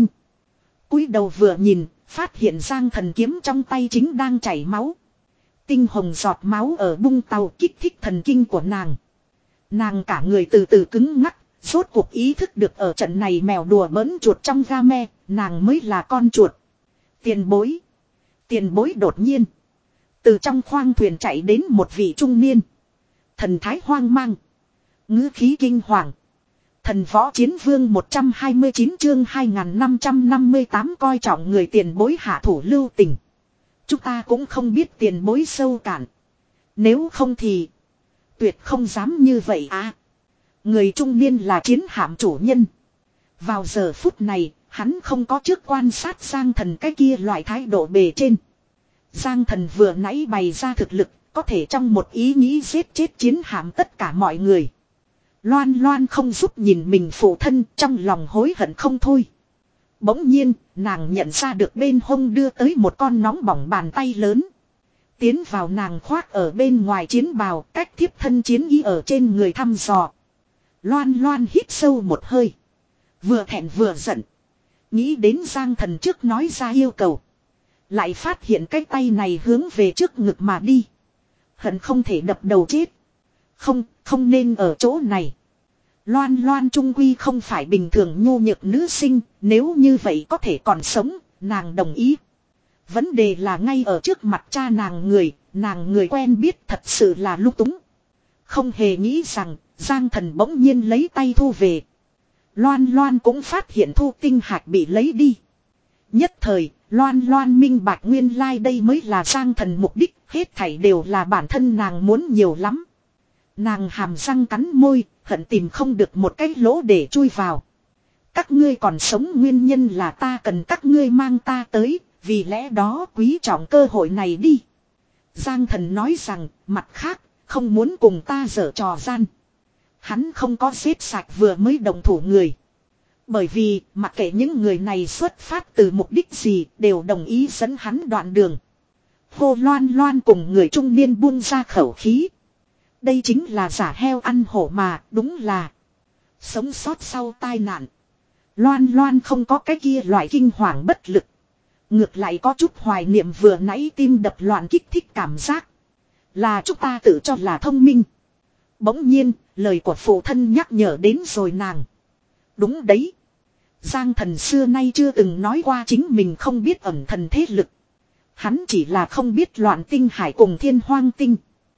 Cúi đầu vừa nhìn, phát hiện Giang Thần kiếm trong tay chính đang chảy máu. Tinh hồng giọt máu ở bung tàu kích thích thần kinh của nàng. Nàng cả người từ từ cứng ngắc, rốt cuộc ý thức được ở trận này mèo đùa bỡn chuột trong game, nàng mới là con chuột. Tiền bối. Tiền bối đột nhiên. Từ trong khoang thuyền chạy đến một vị trung niên. Thần thái hoang mang. Ngữ khí kinh hoàng. Thần võ chiến vương một trăm hai mươi chín chương hai nghìn năm trăm năm mươi tám coi trọng người tiền bối hạ thủ lưu tình. Chúng ta cũng không biết tiền bối sâu cạn. Nếu không thì tuyệt không dám như vậy à. Người trung niên là chiến hạm chủ nhân. Vào giờ phút này, hắn không có trước quan sát Giang Thần cái kia loại thái độ bề trên. Giang Thần vừa nãy bày ra thực lực, có thể trong một ý nghĩ giết chết chiến hạm tất cả mọi người. Loan Loan không giúp nhìn mình phụ thân, trong lòng hối hận không thôi. Bỗng nhiên, nàng nhận ra được bên hông đưa tới một con nóng bỏng bàn tay lớn. Tiến vào nàng khoác ở bên ngoài chiến bào, cách thiếp thân chiến ý ở trên người thăm dò. Loan Loan hít sâu một hơi. Vừa thẹn vừa giận. Nghĩ đến Giang Thần trước nói ra yêu cầu. Lại phát hiện cái tay này hướng về trước ngực mà đi. Hận không thể đập đầu chết. Không, không nên ở chỗ này. Loan Loan trung quy không phải bình thường nhu nhược nữ sinh. Nếu như vậy có thể còn sống, nàng đồng ý. Vấn đề là ngay ở trước mặt cha nàng người, nàng người quen biết thật sự là lung túng. Không hề nghĩ rằng, Giang Thần bỗng nhiên lấy tay thu về. Loan Loan cũng phát hiện thu tinh hạch bị lấy đi. Nhất thời, Loan Loan minh bạch nguyên lai like đây mới là Giang Thần mục đích, hết thảy đều là bản thân nàng muốn nhiều lắm. Nàng hàm răng cắn môi, hận tìm không được một cái lỗ để chui vào. Các ngươi còn sống nguyên nhân là ta cần các ngươi mang ta tới, vì lẽ đó quý trọng cơ hội này đi. Giang Thần nói rằng, mặt khác, không muốn cùng ta giở trò gian. Hắn không có xếp sạch vừa mới đồng thủ người. Bởi vì, mặc kệ những người này xuất phát từ mục đích gì, đều đồng ý dẫn hắn đoạn đường. Hô Loan Loan cùng người trung niên buông ra khẩu khí. Đây chính là giả heo ăn hổ mà, đúng là sống sót sau tai nạn. Loan Loan không có cái kia loại kinh hoàng bất lực. Ngược lại có chút hoài niệm vừa nãy tim đập loạn kích thích cảm giác. Là chúng ta tự cho là thông minh. Bỗng nhiên, lời của phụ thân nhắc nhở đến rồi nàng. Đúng đấy. Giang Thần xưa nay chưa từng nói qua chính mình không biết ẩn thần thế lực. Hắn chỉ là không biết loạn tinh hải cùng thiên hoang tinh.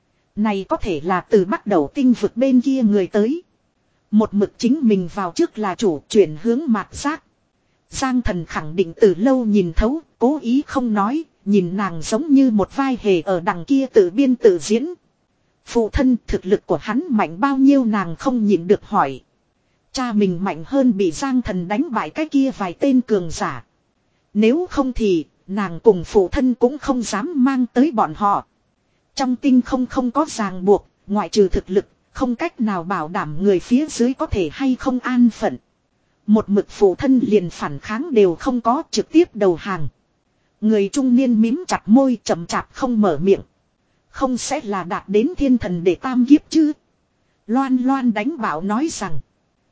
Này có thể là từ bắt đầu tinh vực bên kia người tới. Một mực chính mình vào trước là chủ chuyển hướng mạt giác. Giang Thần khẳng định từ lâu nhìn thấu, cố ý không nói, nhìn nàng giống như một vai hề ở đằng kia tự biên tự diễn. Phụ thân thực lực của hắn mạnh bao nhiêu nàng không nhịn được hỏi. Cha mình mạnh hơn bị Giang Thần đánh bại cái kia vài tên cường giả. Nếu không thì, nàng cùng phụ thân cũng không dám mang tới bọn họ. Trong tinh không không có ràng buộc, ngoại trừ thực lực, không cách nào bảo đảm người phía dưới có thể hay không an phận. Một mực phụ thân liền phản kháng đều không có, trực tiếp đầu hàng. Người trung niên mím chặt môi chậm chạp không mở miệng. Không sẽ là đạt đến thiên thần để tam kiếp chứ. Loan Loan đánh bảo nói rằng.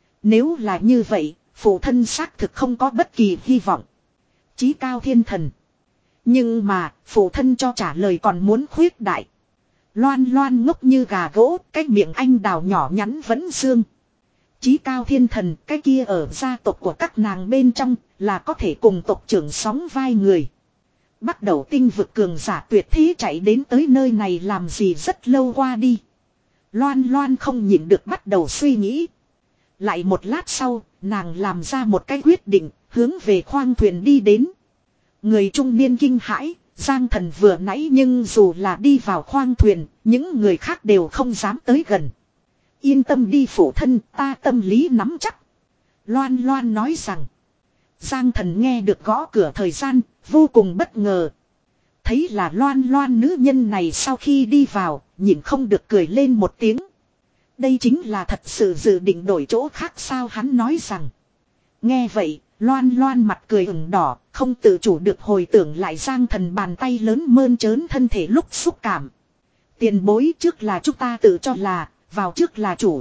Nếu là như vậy, phụ thân xác thực không có bất kỳ hy vọng. Chí cao thiên thần. Nhưng mà, phụ thân cho trả lời còn muốn khuyết đại. Loan Loan ngốc như gà gỗ, cái miệng anh đào nhỏ nhắn vẫn dương. Chí cao thiên thần, cái kia ở gia tộc của các nàng bên trong, là có thể cùng tộc trưởng sóng vai người. Bắt đầu tinh vực cường giả tuyệt thế chạy đến tới nơi này làm gì rất lâu qua đi. Loan Loan không nhịn được bắt đầu suy nghĩ. Lại một lát sau, nàng làm ra một cái quyết định, hướng về khoang thuyền đi đến. Người trung niên kinh hãi, Giang Thần vừa nãy nhưng dù là đi vào khoang thuyền, những người khác đều không dám tới gần. Yên tâm đi phụ thân, ta tâm lý nắm chắc. Loan Loan nói rằng. Giang Thần nghe được gõ cửa thời gian, vô cùng bất ngờ. Thấy là Loan Loan nữ nhân này sau khi đi vào, nhìn không được cười lên một tiếng. Đây chính là thật sự dự định đổi chỗ khác sao hắn nói rằng. Nghe vậy, Loan Loan mặt cười ửng đỏ, không tự chủ được hồi tưởng lại Giang Thần bàn tay lớn mơn trớn thân thể lúc xúc cảm. Tiền bối trước là chúng ta tự cho là, vào trước là chủ.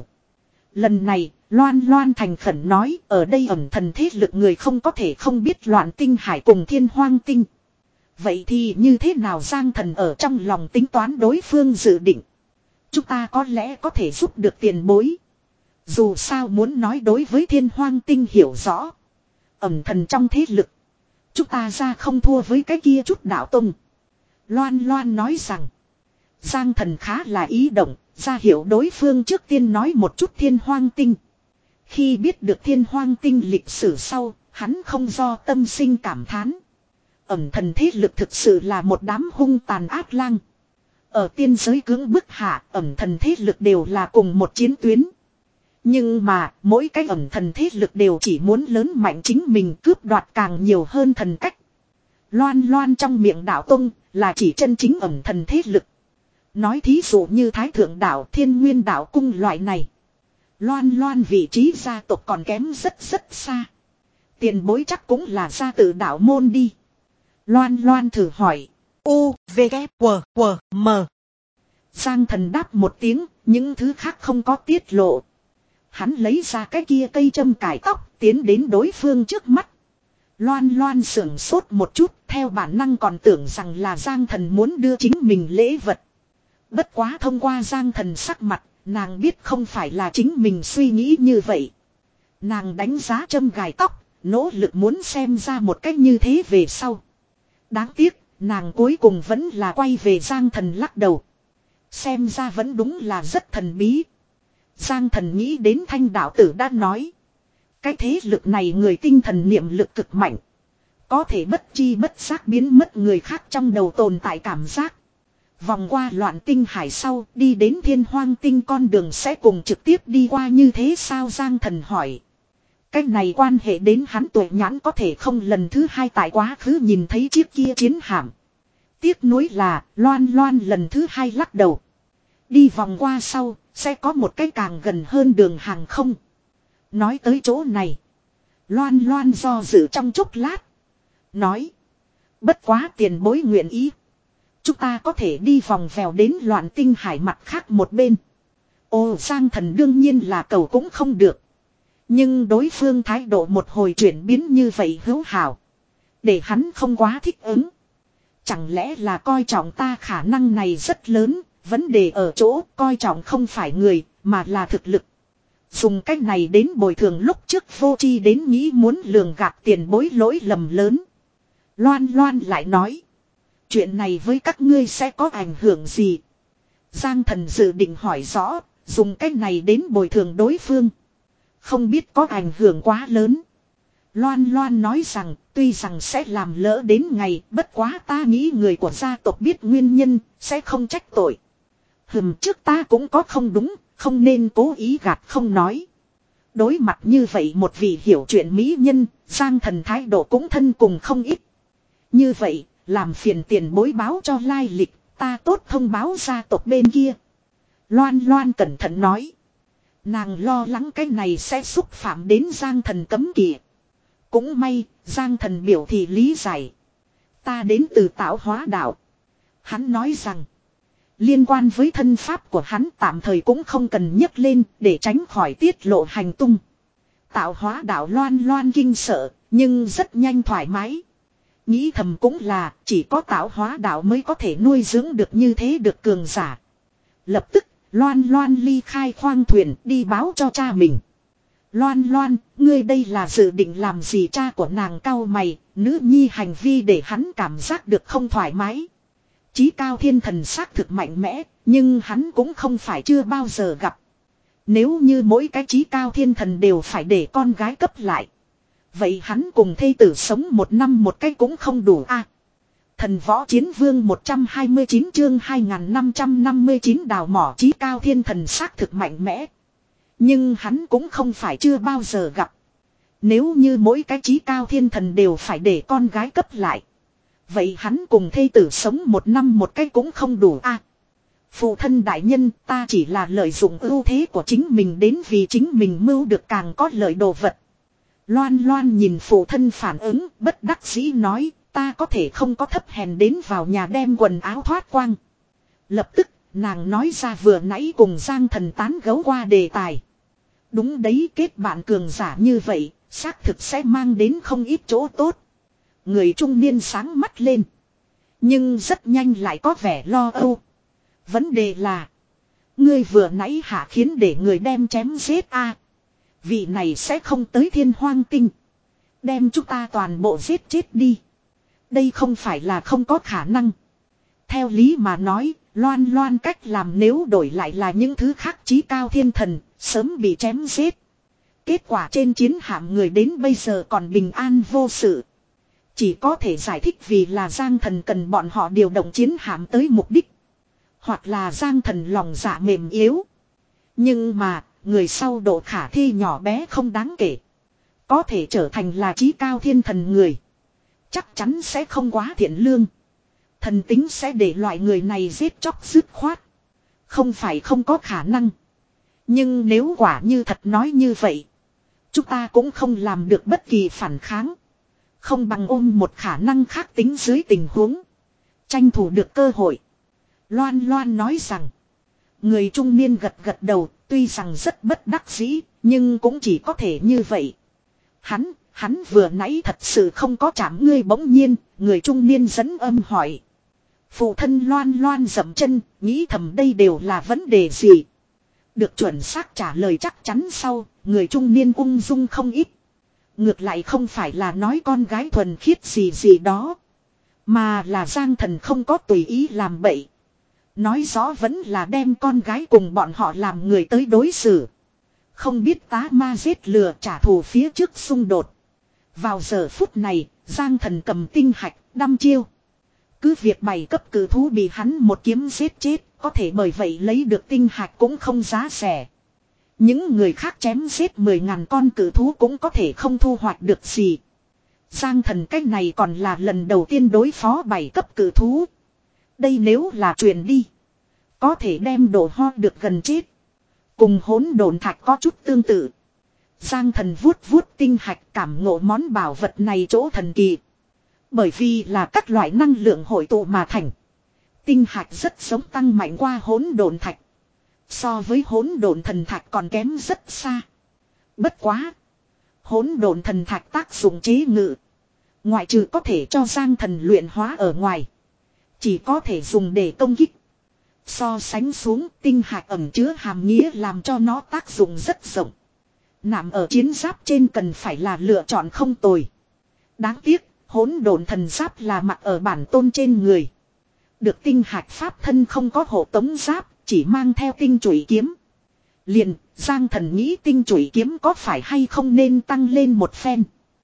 Lần này, Loan Loan thành khẩn nói, ở đây ẩn thần thế lực người không có thể không biết loạn tinh hải cùng thiên hoang tinh. Vậy thì như thế nào Giang Thần ở trong lòng tính toán đối phương dự định. Chúng ta có lẽ có thể giúp được tiền bối. Dù sao muốn nói đối với thiên hoang tinh hiểu rõ. Ẩn thần trong thế lực. Chúng ta ra không thua với cái kia chút đạo tông. Loan Loan nói rằng. Giang Thần khá là ý động. Ra hiểu đối phương trước tiên nói một chút thiên hoang tinh. Khi biết được thiên hoang tinh lịch sử sau. Hắn không do tâm sinh cảm thán. Ẩn thần thế lực thực sự là một đám hung tàn ác lang. Ở tiên giới cưỡng bức hạ ẩn thần thế lực đều là cùng một chiến tuyến. Nhưng mà mỗi cái ẩn thần thế lực đều chỉ muốn lớn mạnh chính mình, cướp đoạt càng nhiều hơn thần cách. Loan loan trong miệng đạo tông là chỉ chân chính ẩn thần thế lực. Nói thí dụ như Thái Thượng Đạo, Thiên Nguyên Đạo cung loại này. Loan loan vị trí gia tộc còn kém rất rất xa. Tiền bối chắc cũng là gia tự đạo môn đi. Loan loan thử hỏi. U, V, K, W, W, M. Giang thần đáp một tiếng, những thứ khác không có tiết lộ. Hắn lấy ra cái kia cây châm cài tóc, tiến đến đối phương trước mắt. Loan loan sưởng sốt một chút, theo bản năng còn tưởng rằng là Giang thần muốn đưa chính mình lễ vật. Bất quá thông qua Giang thần sắc mặt, nàng biết không phải là chính mình suy nghĩ như vậy. Nàng đánh giá châm gài tóc, nỗ lực muốn xem ra một cách như thế về sau. Đáng tiếc, nàng cuối cùng vẫn là quay về Giang thần lắc đầu. Xem ra vẫn đúng là rất thần bí. Giang thần nghĩ đến Thanh đạo tử đã nói. Cái thế lực này người tinh thần niệm lực cực mạnh. Có thể bất chi bất giác biến mất người khác trong đầu tồn tại cảm giác. Vòng qua loạn tinh hải sau đi đến thiên hoang tinh con đường sẽ cùng trực tiếp đi qua như thế sao Giang thần hỏi. Cái này quan hệ đến hắn tuổi nhãn có thể không lần thứ hai tại quá khứ nhìn thấy chiếc kia chiến hạm. Tiếc nuối là loan loan lần thứ hai lắc đầu. Đi vòng qua sau sẽ có một cái càng gần hơn đường hàng không. Nói tới chỗ này. Loan loan do dự trong chốc lát. Nói. Bất quá tiền bối nguyện ý. Chúng ta có thể đi vòng vèo đến loạn tinh hải mặt khác một bên. Ồ Giang thần đương nhiên là cầu cũng không được. Nhưng đối phương thái độ một hồi chuyển biến như vậy hữu hảo. Để hắn không quá thích ứng. Chẳng lẽ là coi trọng ta khả năng này rất lớn. Vấn đề ở chỗ coi trọng không phải người mà là thực lực. Dùng cách này đến bồi thường lúc trước vô tri đến nghĩ muốn lường gạt tiền bối lỗi lầm lớn. Loan loan lại nói. Chuyện này với các ngươi sẽ có ảnh hưởng gì? Giang thần dự định hỏi rõ. Dùng cách này đến bồi thường đối phương. Không biết có ảnh hưởng quá lớn. Loan loan nói rằng tuy rằng sẽ làm lỡ đến ngày. Bất quá ta nghĩ người của gia tộc biết nguyên nhân sẽ không trách tội. Hừm trước ta cũng có không đúng. Không nên cố ý gạt không nói. Đối mặt như vậy một vị hiểu chuyện mỹ nhân. Giang thần thái độ cũng thân cùng không ít. Như vậy làm phiền tiền bối báo cho lai lịch. Ta tốt thông báo gia tộc bên kia. Loan loan cẩn thận nói. Nàng lo lắng cái này sẽ xúc phạm đến Giang thần cấm kỵ. Cũng may Giang thần biểu thị lý giải. Ta đến từ Tạo Hóa Đạo. Hắn nói rằng. Liên quan với thân pháp của hắn tạm thời cũng không cần nhấc lên để tránh khỏi tiết lộ hành tung. Tạo Hóa Đạo loan loan kinh sợ nhưng rất nhanh thoải mái. Nghĩ thầm cũng là chỉ có Tạo Hóa Đạo mới có thể nuôi dưỡng được như thế được cường giả. Lập tức loan loan ly khai khoang thuyền đi báo cho cha mình. Loan loan, ngươi đây là dự định làm gì? Cha của nàng cau mày, nữ nhi hành vi để hắn cảm giác được không thoải mái. Chí cao thiên thần xác thực mạnh mẽ, nhưng hắn cũng không phải chưa bao giờ gặp. Nếu như mỗi cái chí cao thiên thần đều phải để con gái cấp lại. Vậy hắn cùng thê tử sống một năm một cái cũng không đủ a. À, thần võ chiến vương một trăm hai mươi chín chương hai nghìn năm trăm năm mươi chín đào mỏ chí cao thiên thần xác thực mạnh mẽ. Nhưng hắn cũng không phải chưa bao giờ gặp. Nếu như mỗi cái chí cao thiên thần đều phải để con gái cấp lại. Vậy hắn cùng thê tử sống một năm một cái cũng không đủ a. À, phụ thân đại nhân ta chỉ là lợi dụng ưu thế của chính mình đến vì chính mình mưu được càng có lợi đồ vật. Loan loan nhìn phụ thân phản ứng bất đắc dĩ nói ta có thể không có thấp hèn đến vào nhà đem quần áo thoát quang. Lập tức nàng nói ra vừa nãy cùng Giang thần tán gấu qua đề tài. Đúng đấy kết bạn cường giả như vậy xác thực sẽ mang đến không ít chỗ tốt. Người trung niên sáng mắt lên. Nhưng rất nhanh lại có vẻ lo âu. Vấn đề là. Ngươi vừa nãy hạ khiến để người đem chém giết a. À, vị này sẽ không tới thiên hoang tinh. Đem chúng ta toàn bộ giết chết đi. Đây không phải là không có khả năng. Theo lý mà nói. Loan loan cách làm nếu đổi lại là những thứ khác chí cao thiên thần. Sớm bị chém giết. Kết quả trên chiến hạm người đến bây giờ còn bình an vô sự. Chỉ có thể giải thích vì là Giang thần cần bọn họ điều động chiến hạm tới mục đích. Hoặc là Giang thần lòng dạ mềm yếu. Nhưng mà người sau độ khả thi nhỏ bé không đáng kể. Có thể trở thành là trí cao thiên thần người. Chắc chắn sẽ không quá thiện lương. Thần tính sẽ để loại người này giết chóc dứt khoát. Không phải không có khả năng. Nhưng nếu quả như thật nói như vậy. Chúng ta cũng không làm được bất kỳ phản kháng. Không bằng ôm một khả năng khác tính dưới tình huống. Tranh thủ được cơ hội. Loan Loan nói rằng. Người trung niên gật gật đầu. Tuy rằng rất bất đắc dĩ. Nhưng cũng chỉ có thể như vậy. Hắn, hắn vừa nãy thật sự không có chạm ngươi bỗng nhiên. Người trung niên dẫn âm hỏi. Phụ thân Loan Loan dậm chân. Nghĩ thầm đây đều là vấn đề gì. Được chuẩn xác trả lời chắc chắn sau. Người trung niên ung dung không ít. Ngược lại không phải là nói con gái thuần khiết gì gì đó. Mà là Giang Thần không có tùy ý làm bậy. Nói rõ vẫn là đem con gái cùng bọn họ làm người tới đối xử. Không biết tá ma giết lừa trả thù phía trước xung đột. Vào giờ phút này, Giang Thần cầm tinh hạch, đăm chiêu. Cứ việc bày cấp cử thú bị hắn một kiếm giết chết, có thể bởi vậy lấy được tinh hạch cũng không giá rẻ. Những người khác chém giết mười ngàn con cử thú cũng có thể không thu hoạch được gì. Giang Thần cách này còn là lần đầu tiên đối phó bảy cấp cử thú. Đây nếu là truyền đi. Có thể đem đổ ho được gần chết. Cùng hỗn độn thạch có chút tương tự. Giang Thần vuốt vuốt tinh hạch cảm ngộ món bảo vật này chỗ thần kỳ. Bởi vì là các loại năng lượng hội tụ mà thành. Tinh hạch rất giống tăng mạnh qua hỗn độn thạch. So với hỗn độn thần thạch còn kém rất xa. Bất quá. Hỗn độn thần thạch tác dụng chế ngự. Ngoại trừ có thể cho Giang Thần luyện hóa ở ngoài. Chỉ có thể dùng để công kích. So sánh xuống tinh hạch ẩn chứa hàm nghĩa làm cho nó tác dụng rất rộng. Nằm ở chiến giáp trên cần phải là lựa chọn không tồi. Đáng tiếc, hỗn độn thần giáp là mặc ở bản tôn trên người. Được tinh hạch pháp thân không có hộ tống giáp, chỉ mang theo tinh chủy kiếm. Liền, Giang Thần nghĩ tinh chủy kiếm có phải hay không nên tăng lên một phen.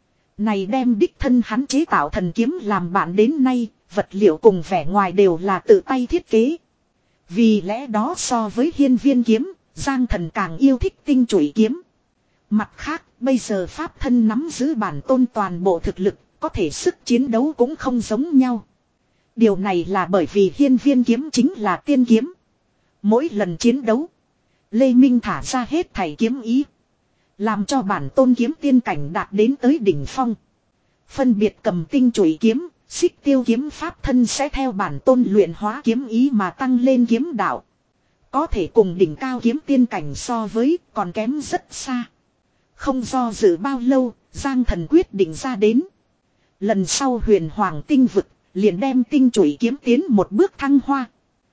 Này đem đích thân hắn chế tạo thần kiếm làm bạn đến nay, vật liệu cùng vẻ ngoài đều là tự tay thiết kế. Vì lẽ đó so với hiên viên kiếm, Giang Thần càng yêu thích tinh chủy kiếm. Mặt khác, bây giờ pháp thân nắm giữ bản tôn toàn bộ thực lực, có thể sức chiến đấu cũng không giống nhau. Điều này là bởi vì hiên viên kiếm chính là tiên kiếm. Mỗi lần chiến đấu, Lê Minh thả ra hết thảy kiếm ý. Làm cho bản tôn kiếm tiên cảnh đạt đến tới đỉnh phong. Phân biệt cầm tinh chủy kiếm, xích tiêu kiếm pháp thân sẽ theo bản tôn luyện hóa kiếm ý mà tăng lên kiếm đạo. Có thể cùng đỉnh cao kiếm tiên cảnh so với còn kém rất xa. Không do dự bao lâu, Giang Thần quyết định ra đến. Lần sau huyền hoàng tinh vực, liền đem tinh chủy kiếm tiến một bước thăng hoa.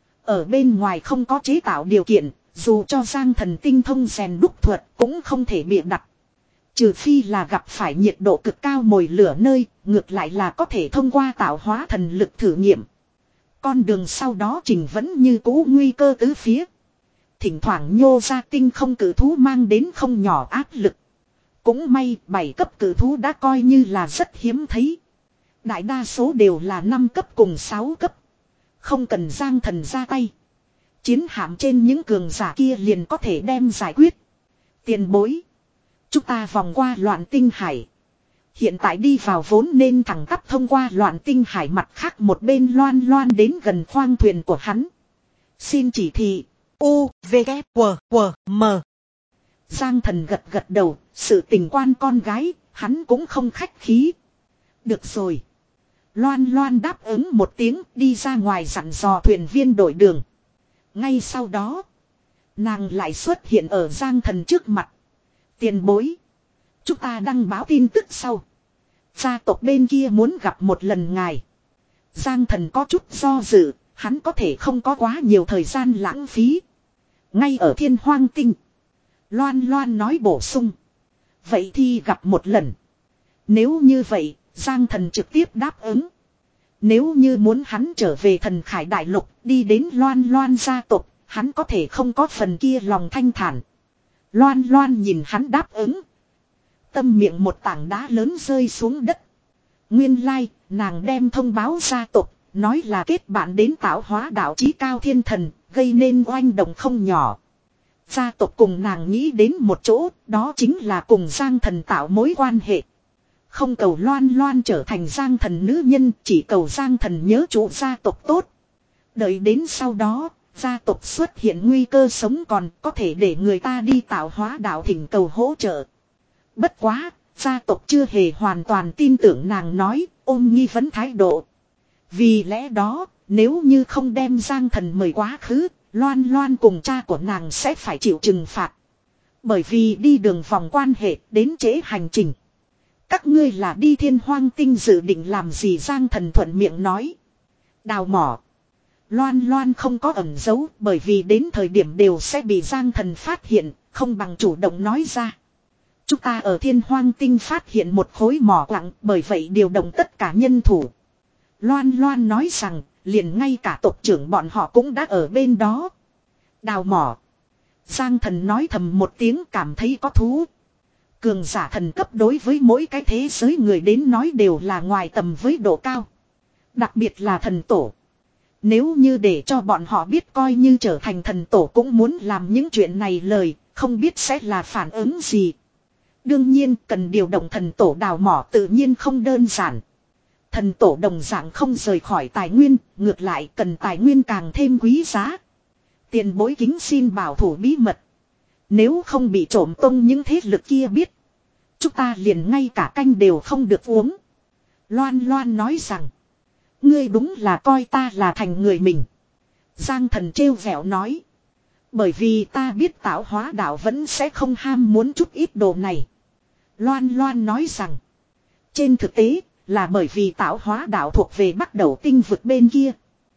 Ở bên ngoài không có chế tạo điều kiện, dù cho Giang Thần tinh thông rèn đúc thuật cũng không thể bịa đặt. Trừ phi là gặp phải nhiệt độ cực cao mồi lửa nơi, ngược lại là có thể thông qua tạo hóa thần lực thử nghiệm. Con đường sau đó trình vẫn như cũ nguy cơ tứ phía. Thỉnh thoảng nhô ra tinh không cử thú mang đến không nhỏ áp lực. Cũng may bảy cấp cử thú đã coi như là rất hiếm thấy. Đại đa số đều là năm cấp cùng sáu cấp. Không cần Giang Thần ra tay. Chiến hạm trên những cường giả kia liền có thể đem giải quyết. Tiền bối. Chúng ta vòng qua loạn tinh hải. Hiện tại đi vào vốn nên thẳng tắp thông qua loạn tinh hải mặt khác một bên Loan Loan đến gần khoang thuyền của hắn. Xin chỉ thị. U, V, K, W, W, M. Giang Thần gật gật đầu, sự tình quan con gái, hắn cũng không khách khí. Được rồi. Loan Loan đáp ứng một tiếng đi ra ngoài dặn dò thuyền viên đổi đường. Ngay sau đó, nàng lại xuất hiện ở Giang Thần trước mặt. Tiền bối. Chúng ta đăng báo tin tức sau. Gia tộc bên kia muốn gặp một lần ngài. Giang Thần có chút do dự, hắn có thể không có quá nhiều thời gian lãng phí. Ngay ở Thiên Hoang Tinh. Loan Loan nói bổ sung. Vậy thì gặp một lần. Nếu như vậy, Giang Thần trực tiếp đáp ứng. Nếu như muốn hắn trở về Thần Khải Đại Lục, đi đến Loan Loan gia tộc, hắn có thể không có phần kia lòng thanh thản. Loan Loan nhìn hắn đáp ứng. Tâm miệng một tảng đá lớn rơi xuống đất. Nguyên lai, like, nàng đem thông báo gia tộc, nói là kết bạn đến tạo hóa đạo chí cao thiên thần, gây nên oanh động không nhỏ. Gia tộc cùng nàng nghĩ đến một chỗ, đó chính là cùng Giang Thần tạo mối quan hệ. Không cầu Loan Loan trở thành Giang Thần nữ nhân, chỉ cầu Giang Thần nhớ chủ gia tộc tốt. Đợi đến sau đó, gia tộc xuất hiện nguy cơ sống còn có thể để người ta đi tạo hóa đạo thỉnh cầu hỗ trợ. Bất quá, gia tộc chưa hề hoàn toàn tin tưởng nàng nói, ôm nghi vấn thái độ. Vì lẽ đó, nếu như không đem Giang Thần mời quá khứ, Loan Loan cùng cha của nàng sẽ phải chịu trừng phạt. Bởi vì đi đường vòng quan hệ đến trễ hành trình. Các ngươi là đi Thiên Hoang Tinh dự định làm gì? Giang Thần thuận miệng nói. Đào mỏ. Loan Loan không có ẩn giấu, bởi vì đến thời điểm đều sẽ bị Giang Thần phát hiện, không bằng chủ động nói ra. Chúng ta ở Thiên Hoang Tinh phát hiện một khối mỏ quặng, bởi vậy điều động tất cả nhân thủ. Loan Loan nói rằng, liền ngay cả tộc trưởng bọn họ cũng đã ở bên đó. Đào mỏ. Giang Thần nói thầm một tiếng, cảm thấy có thú. Cường giả thần cấp đối với mỗi cái thế giới người đến nói đều là ngoài tầm với độ cao. Đặc biệt là thần tổ. Nếu như để cho bọn họ biết coi như trở thành thần tổ cũng muốn làm những chuyện này lời, không biết sẽ là phản ứng gì. Đương nhiên cần điều động thần tổ đào mỏ tự nhiên không đơn giản. Thần tổ đồng dạng không rời khỏi tài nguyên, ngược lại cần tài nguyên càng thêm quý giá. Tiền bối kính xin bảo thủ bí mật. Nếu không bị trộm tung những thế lực kia biết, chúng ta liền ngay cả canh đều không được uống. Loan Loan nói rằng, ngươi đúng là coi ta là thành người mình. Giang Thần trêu vẹo nói, bởi vì ta biết tạo hóa đạo vẫn sẽ không ham muốn chút ít đồ này. Loan Loan nói rằng, trên thực tế là bởi vì tạo hóa đạo thuộc về bắt đầu tinh vực bên kia.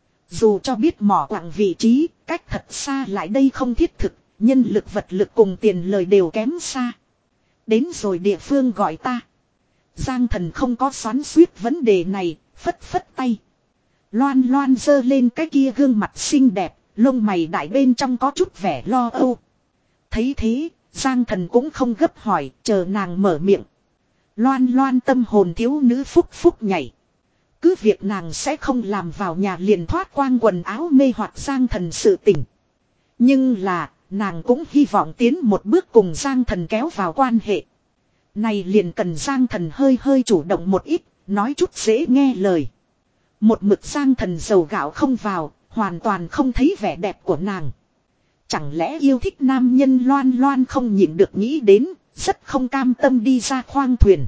Dù cho biết mỏ quặng vị trí, cách thật xa lại đây không thiết thực, nhân lực vật lực cùng tiền lời đều kém xa. Đến rồi địa phương gọi ta. Giang Thần không có xoắn xuýt vấn đề này, phất phất tay. Loan Loan giơ lên cái kia gương mặt xinh đẹp, lông mày đại bên trong có chút vẻ lo âu. Thấy thế, Giang Thần cũng không gấp hỏi, chờ nàng mở miệng. Loan Loan tâm hồn thiếu nữ phúc phúc nhảy. Cứ việc nàng sẽ không làm vào nhà liền thoát quang quần áo mê hoặc Giang Thần sự tình. Nhưng là, nàng cũng hy vọng tiến một bước cùng Giang Thần kéo vào quan hệ. Này liền cần Giang Thần hơi hơi chủ động một ít, nói chút dễ nghe lời. Một mực Giang Thần dầu gạo không vào, hoàn toàn không thấy vẻ đẹp của nàng. Chẳng lẽ yêu thích nam nhân Loan Loan không nhịn được nghĩ đến, rất không cam tâm đi ra khoang thuyền.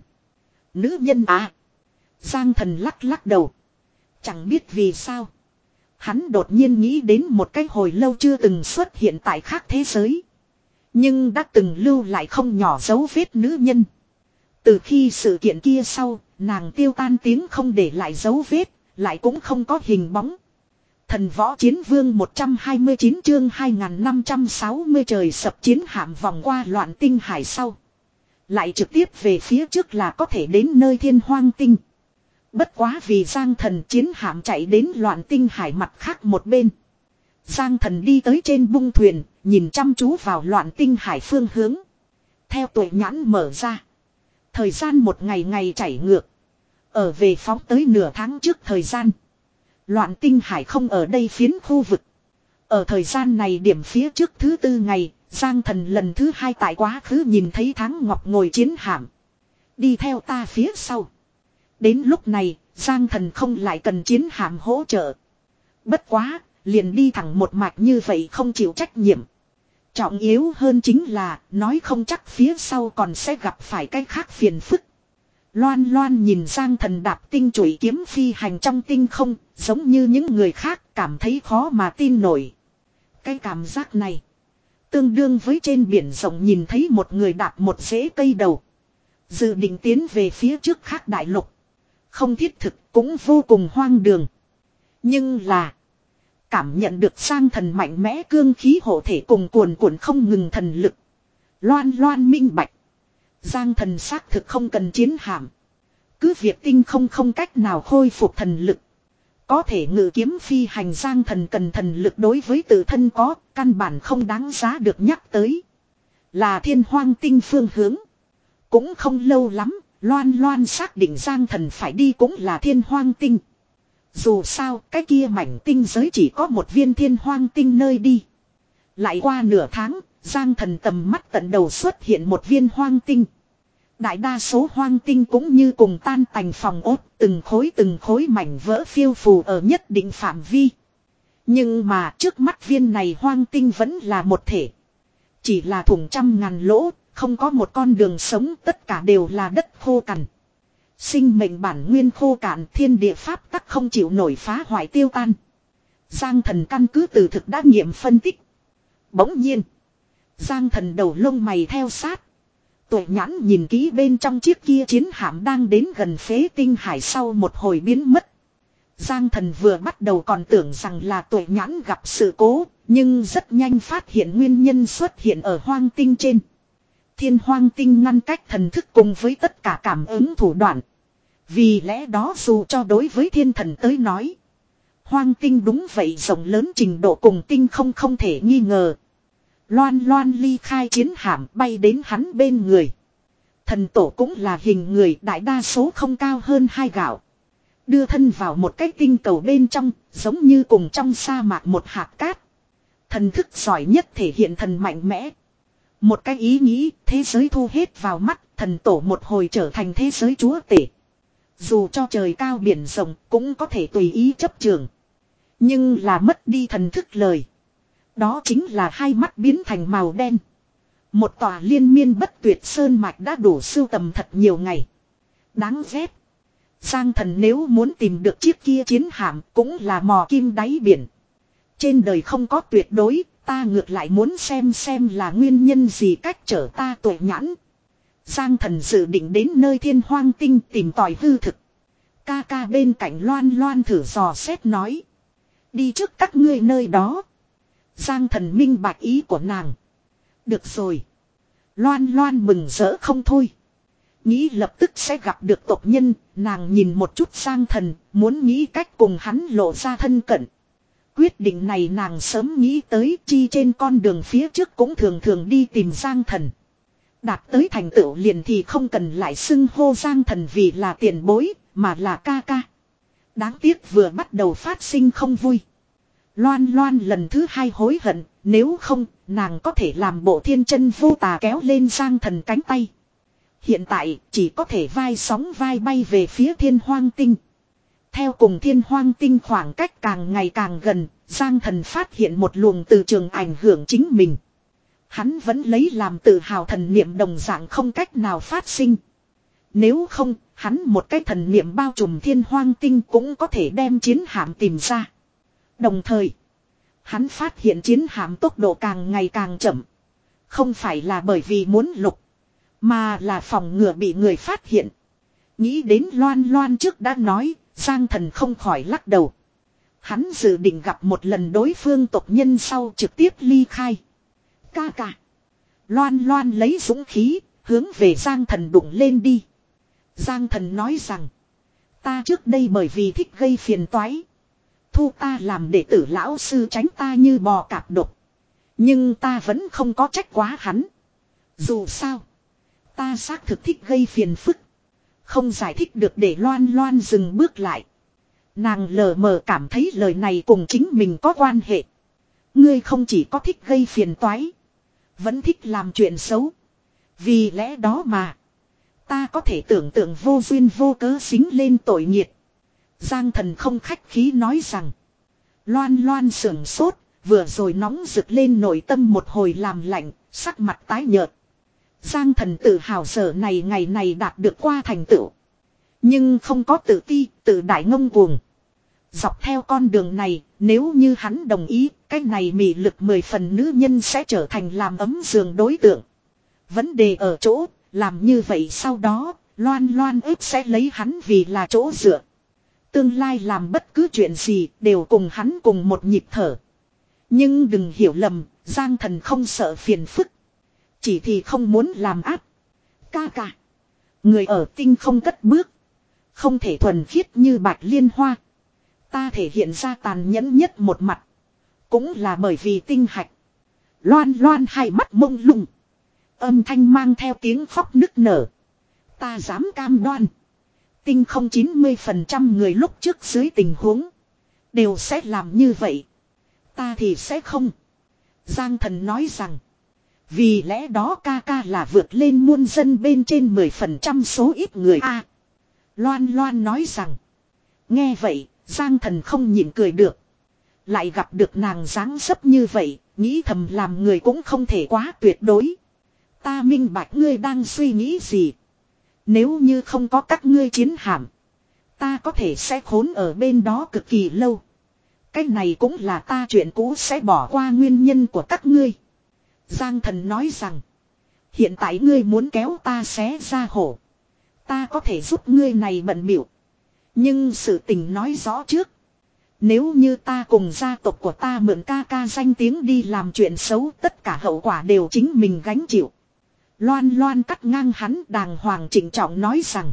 Nữ nhân à? Giang Thần lắc lắc đầu. Chẳng biết vì sao. Hắn đột nhiên nghĩ đến một cái hồi lâu chưa từng xuất hiện tại khác thế giới. Nhưng đã từng lưu lại không nhỏ dấu vết nữ nhân. Từ khi sự kiện kia sau, nàng tiêu tan tiếng không để lại dấu vết, lại cũng không có hình bóng. Thần võ chiến vương một trăm hai mươi chín chương hai nghìn năm trăm sáu mươi trời sập chiến hạm vòng qua loạn tinh hải sau. Lại trực tiếp về phía trước là có thể đến nơi Thiên Hoang Tinh. Bất quá vì Giang Thần chiến hạm chạy đến loạn tinh hải mặt khác một bên. Giang Thần đi tới trên bung thuyền, nhìn chăm chú vào loạn tinh hải phương hướng. Theo tuổi nhãn mở ra. Thời gian một ngày ngày chảy ngược. Ở về phóng tới nửa tháng trước thời gian. Loạn tinh hải không ở đây phiến khu vực. Ở thời gian này điểm phía trước thứ tư ngày, Giang Thần lần thứ hai tại quá khứ nhìn thấy Tháng Ngọc ngồi chiến hạm. Đi theo ta phía sau. Đến lúc này, Giang Thần không lại cần chiến hạm hỗ trợ. Bất quá, liền đi thẳng một mạch như vậy không chịu trách nhiệm. Trọng yếu hơn chính là, nói không chắc phía sau còn sẽ gặp phải cái khác phiền phức. Loan Loan nhìn Giang Thần đạp tinh chủy kiếm phi hành trong tinh không, giống như những người khác cảm thấy khó mà tin nổi. Cái cảm giác này, tương đương với trên biển rộng nhìn thấy một người đạp một rễ cây đầu. Dự định tiến về phía trước khác đại lục. Không thiết thực cũng vô cùng hoang đường. Nhưng là, cảm nhận được Giang Thần mạnh mẽ cương khí hộ thể cùng cuồn cuộn không ngừng thần lực. Loan Loan minh bạch. Giang Thần xác thực không cần chiến hạm. Cứ việc tinh không không cách nào khôi phục thần lực. Có thể ngự kiếm phi hành Giang Thần cần thần lực đối với tự thân có, căn bản không đáng giá được nhắc tới. Là Thiên Hoang Tinh phương hướng. Cũng không lâu lắm, Loan Loan xác định Giang Thần phải đi cũng là Thiên Hoang Tinh. Dù sao, cái kia mảnh tinh giới chỉ có một viên Thiên Hoang Tinh nơi đi. Lại qua nửa tháng, Giang Thần tầm mắt tận đầu xuất hiện một viên hoang tinh. Đại đa số hoang tinh cũng như cùng tan tành phòng ốt, từng khối từng khối mảnh vỡ phiêu phù ở nhất định phạm vi. Nhưng mà trước mắt viên này hoang tinh vẫn là một thể. Chỉ là thủng trăm ngàn lỗ, không có một con đường sống, tất cả đều là đất khô cằn. Sinh mệnh bản nguyên khô cạn, thiên địa pháp tắc không chịu nổi phá hoại tiêu tan. Giang Thần căn cứ từ thực đã nghiệm phân tích. Bỗng nhiên, Giang Thần đầu lông mày theo sát. Tuệ nhãn nhìn kỹ bên trong chiếc kia chiến hạm đang đến gần phế tinh hải sau một hồi biến mất. Giang Thần vừa bắt đầu còn tưởng rằng là tuệ nhãn gặp sự cố, nhưng rất nhanh phát hiện nguyên nhân xuất hiện ở hoang tinh trên. Thiên hoang tinh ngăn cách thần thức cùng với tất cả cảm ứng thủ đoạn. Vì lẽ đó dù cho đối với thiên thần tới nói, hoang tinh đúng vậy rộng lớn trình độ cùng tinh không không thể nghi ngờ. Loan loan ly khai chiến hạm bay đến hắn bên người. Thần tổ cũng là hình người, đại đa số không cao hơn hai gạo. Đưa thân vào một cái tinh cầu bên trong, giống như cùng trong sa mạc một hạt cát. Thần thức giỏi nhất thể hiện thần mạnh mẽ. Một cái ý nghĩ, thế giới thu hết vào mắt, thần tổ một hồi trở thành thế giới chúa tể. Dù cho trời cao biển rộng cũng có thể tùy ý chấp trường. Nhưng là mất đi thần thức lời. Đó chính là hai mắt biến thành màu đen. Một tòa liên miên bất tuyệt sơn mạch đã đủ sưu tầm thật nhiều ngày. Đáng ghét. Giang Thần nếu muốn tìm được chiếc kia chiến hạm cũng là mò kim đáy biển. Trên đời không có tuyệt đối, ta ngược lại muốn xem xem là nguyên nhân gì cách trở ta tuệ nhãn. Giang Thần dự định đến nơi thiên hoang tinh tìm tòi hư thực. Ca ca bên cạnh Loan Loan thử dò xét nói. Đi trước các ngươi nơi đó. Giang Thần minh bạch ý của nàng. Được rồi. Loan Loan mừng rỡ không thôi. Nghĩ lập tức sẽ gặp được tộc nhân, nàng nhìn một chút Giang Thần, muốn nghĩ cách cùng hắn lộ ra thân cận. Quyết định này nàng sớm nghĩ tới, chi trên con đường phía trước cũng thường thường đi tìm Giang Thần. Đạt tới thành tựu liền thì không cần lại xưng hô Giang Thần vì là tiền bối, mà là ca ca. Đáng tiếc vừa bắt đầu phát sinh không vui. Loan Loan lần thứ hai hối hận, nếu không, nàng có thể làm bộ thiên chân vô tà kéo lên Giang Thần cánh tay. Hiện tại, chỉ có thể vai sóng vai bay về phía thiên hoang tinh. Theo cùng thiên hoang tinh khoảng cách càng ngày càng gần, Giang Thần phát hiện một luồng từ trường ảnh hưởng chính mình. Hắn vẫn lấy làm tự hào thần niệm đồng dạng không cách nào phát sinh. Nếu không, hắn một cái thần niệm bao trùm thiên hoang tinh cũng có thể đem chiến hạm tìm ra. Đồng thời, hắn phát hiện chiến hạm tốc độ càng ngày càng chậm. Không phải là bởi vì muốn lục, mà là phòng ngừa bị người phát hiện. Nghĩ đến Loan Loan trước đã nói, Giang Thần không khỏi lắc đầu. Hắn dự định gặp một lần đối phương tộc nhân sau trực tiếp ly khai. Ca ca. Loan Loan lấy dũng khí, hướng về Giang Thần đụng lên đi. Giang Thần nói rằng, ta trước đây bởi vì thích gây phiền toái, thu ta làm đệ tử lão sư tránh ta như bò cạp độc. Nhưng ta vẫn không có trách quá hắn. Dù sao, ta xác thực thích gây phiền phức. Không giải thích được để Loan Loan dừng bước lại. Nàng lờ mờ cảm thấy lời này cùng chính mình có quan hệ. Ngươi không chỉ có thích gây phiền toái, vẫn thích làm chuyện xấu. Vì lẽ đó mà, ta có thể tưởng tượng vô duyên vô cớ xính lên tội nghiệt. Giang Thần không khách khí nói rằng. Loan Loan sưởng sốt, vừa rồi nóng rực lên nội tâm một hồi làm lạnh, sắc mặt tái nhợt. Giang Thần tự hào giờ này ngày này đạt được qua thành tựu. Nhưng không có tự ti, tự đại ngông cuồng. Dọc theo con đường này, nếu như hắn đồng ý, cái này mị lực mười phần nữ nhân sẽ trở thành làm ấm giường đối tượng. Vấn đề ở chỗ, làm như vậy sau đó, Loan Loan ếp sẽ lấy hắn vì là chỗ dựa. Tương lai làm bất cứ chuyện gì đều cùng hắn cùng một nhịp thở. Nhưng đừng hiểu lầm, Giang Thần không sợ phiền phức. Chỉ thì không muốn làm áp. Ca ca. Người ở tinh không cất bước. Không thể thuần khiết như bạch liên hoa. Ta thể hiện ra tàn nhẫn nhất một mặt. Cũng là bởi vì tinh hạch. Loan Loan hai mắt mông lung. Âm thanh mang theo tiếng khóc nức nở. Ta dám cam đoan. Tinh không chín mươi phần trăm người lúc trước dưới tình huống đều sẽ làm như vậy. Ta thì sẽ không. Giang Thần nói rằng, Vì lẽ đó ca ca là vượt lên muôn dân bên trên mười phần trăm số ít người a. Loan Loan nói rằng. Nghe vậy, Giang Thần không nhịn cười được. Lại gặp được nàng dáng dấp như vậy, nghĩ thầm làm người cũng không thể quá tuyệt đối. Ta minh bạch ngươi đang suy nghĩ gì. Nếu như không có các ngươi chiến hạm, ta có thể sẽ khốn ở bên đó cực kỳ lâu. Cái này cũng là ta chuyện cũ sẽ bỏ qua nguyên nhân của các ngươi. Giang Thần nói rằng. Hiện tại ngươi muốn kéo ta xé ra hổ. Ta có thể giúp ngươi này bận bịu. Nhưng sự tình nói rõ trước. Nếu như ta cùng gia tộc của ta mượn ca ca danh tiếng đi làm chuyện xấu, tất cả hậu quả đều chính mình gánh chịu. Loan Loan cắt ngang hắn, đàng hoàng trịnh trọng nói rằng.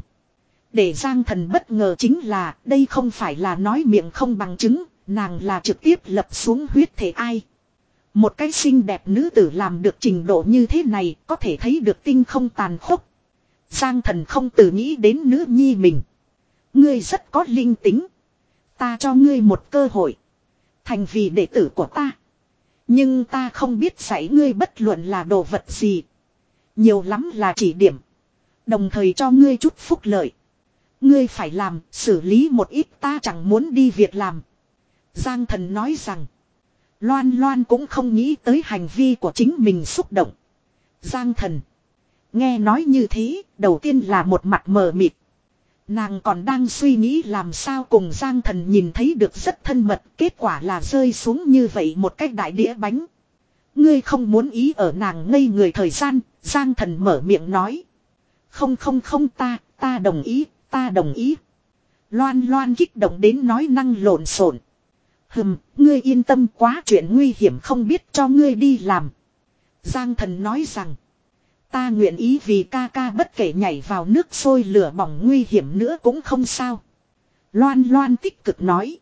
Để Giang Thần bất ngờ chính là đây không phải là nói miệng không bằng chứng, nàng là trực tiếp lập xuống huyết thể ai. Một cái xinh đẹp nữ tử làm được trình độ như thế này có thể thấy được tinh không tàn khốc. Giang Thần không từ nghĩ đến nữ nhi mình. Ngươi rất có linh tính. Ta cho ngươi một cơ hội. Thành vì đệ tử của ta. Nhưng ta không biết dạy ngươi bất luận là đồ vật gì. Nhiều lắm là chỉ điểm. Đồng thời cho ngươi chút phúc lợi. Ngươi phải làm, xử lý một ít ta chẳng muốn đi việc làm. Giang Thần nói rằng. Loan Loan cũng không nghĩ tới hành vi của chính mình xúc động. Giang Thần. Nghe nói như thế, đầu tiên là một mặt mờ mịt. Nàng còn đang suy nghĩ làm sao cùng Giang Thần nhìn thấy được rất thân mật, kết quả là rơi xuống như vậy một cách đại đĩa bánh. Ngươi không muốn ý ở nàng ngây người thời gian, Giang Thần mở miệng nói. Không không không ta, ta đồng ý, ta đồng ý. Loan Loan kích động đến nói năng lộn xộn. Hừm, ngươi yên tâm, quá chuyện nguy hiểm không biết cho ngươi đi làm. Giang Thần nói rằng. Ta nguyện ý vì ca ca bất kể nhảy vào nước sôi lửa bỏng nguy hiểm nữa cũng không sao. Loan Loan tích cực nói.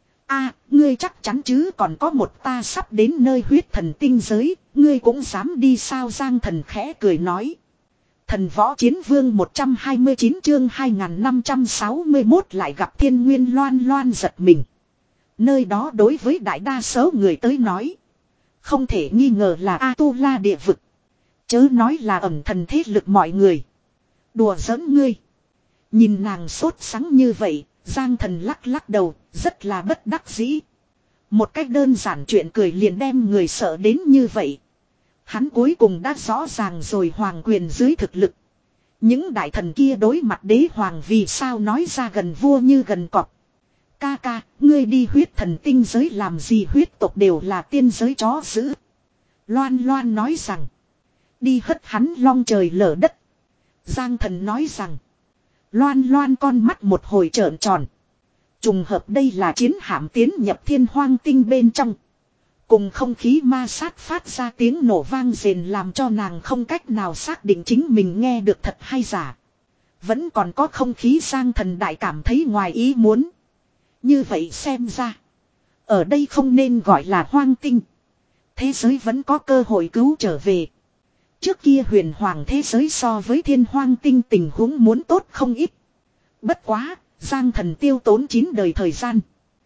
A, ngươi chắc chắn chứ, còn có một ta sắp đến nơi huyết thần tinh giới, ngươi cũng dám đi sao? Giang Thần khẽ cười nói. Thần võ chiến vương một trăm hai mươi chín chương hai nghìn năm trăm sáu mươi mốt lại gặp thiên nguyên. Loan Loan giật mình. Nơi đó đối với đại đa số người tới nói. Không thể nghi ngờ là A-tu-la địa vực. Chớ nói là ẩn thần thế lực mọi người. Đùa giỡn ngươi. Nhìn nàng sốt sắng như vậy, Giang Thần lắc lắc đầu, rất là bất đắc dĩ. Một cách đơn giản chuyện cười liền đem người sợ đến như vậy. Hắn cuối cùng đã rõ ràng rồi hoàng quyền dưới thực lực. Những đại thần kia đối mặt đế hoàng vì sao nói ra gần vua như gần cọp. Ca ca, ngươi đi huyết thần tinh giới làm gì, huyết tộc đều là tiên giới chó dữ. Loan Loan nói rằng. Đi hất hắn long trời lở đất. Giang Thần nói rằng. Loan Loan con mắt một hồi trợn tròn. Trùng hợp đây là chiến hạm tiến nhập thiên hoang tinh bên trong. Cùng không khí ma sát phát ra tiếng nổ vang rền làm cho nàng không cách nào xác định chính mình nghe được thật hay giả. Vẫn còn có không khí. Giang Thần đại cảm thấy ngoài ý muốn. Như vậy xem ra. Ở đây không nên gọi là hoang tinh. Thế giới vẫn có cơ hội cứu trở về. Trước kia huyền hoàng thế giới so với thiên hoang tinh tình huống muốn tốt không ít. Bất quá, Giang Thần tiêu tốn chín đời thời gian.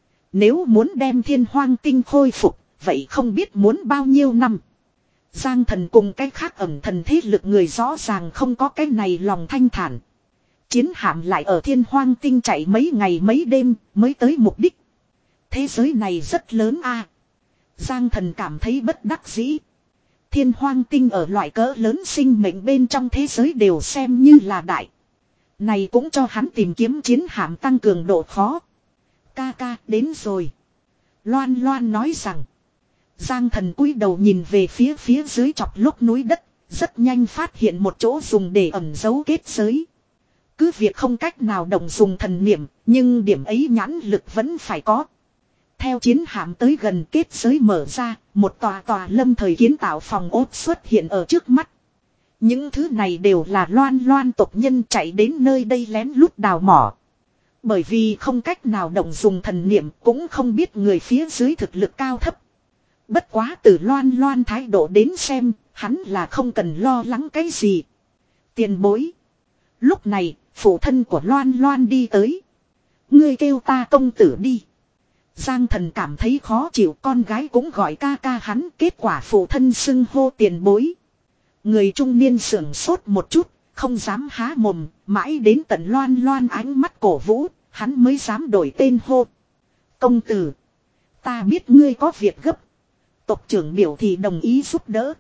Nếu muốn đem thiên hoang tinh khôi phục, vậy không biết muốn bao nhiêu năm. Giang Thần cùng cái khác ẩn thần thế lực người rõ ràng không có cái này lòng thanh thản. Chiến hạm lại ở thiên hoang tinh chạy mấy ngày mấy đêm mới tới mục đích. Thế giới này rất lớn a. Giang Thần cảm thấy bất đắc dĩ. Thiên hoang tinh ở loại cỡ lớn sinh mệnh bên trong thế giới đều xem như là đại. Này cũng cho hắn tìm kiếm chiến hạm tăng cường độ khó. Ca ca đến rồi. Loan Loan nói rằng. Giang Thần cúi đầu nhìn về phía phía dưới chọc lốc núi đất. Rất nhanh phát hiện một chỗ dùng để ẩn giấu kết giới. Cứ việc không cách nào động dùng thần niệm. Nhưng điểm ấy nhãn lực vẫn phải có. Theo chiến hạm tới gần kết giới mở ra, một tòa tòa lâm thời kiến tạo phòng ốt xuất hiện ở trước mắt. Những thứ này đều là Loan Loan tộc nhân chạy đến nơi đây lén lút đào mỏ. Bởi vì không cách nào động dùng thần niệm cũng không biết người phía dưới thực lực cao thấp. Bất quá từ Loan Loan thái độ đến xem, hắn là không cần lo lắng cái gì. Tiền bối. Lúc này, phụ thân của Loan Loan đi tới. Ngươi kêu ta công tử đi. Giang Thần cảm thấy khó chịu, con gái cũng gọi ca ca hắn, kết quả phụ thân xưng hô tiền bối. Người trung niên sưởng sốt một chút, không dám há mồm, mãi đến tận Loan Loan ánh mắt cổ vũ, hắn mới dám đổi tên hô. Công tử, ta biết ngươi có việc gấp. Tộc trưởng biểu thì đồng ý giúp đỡ.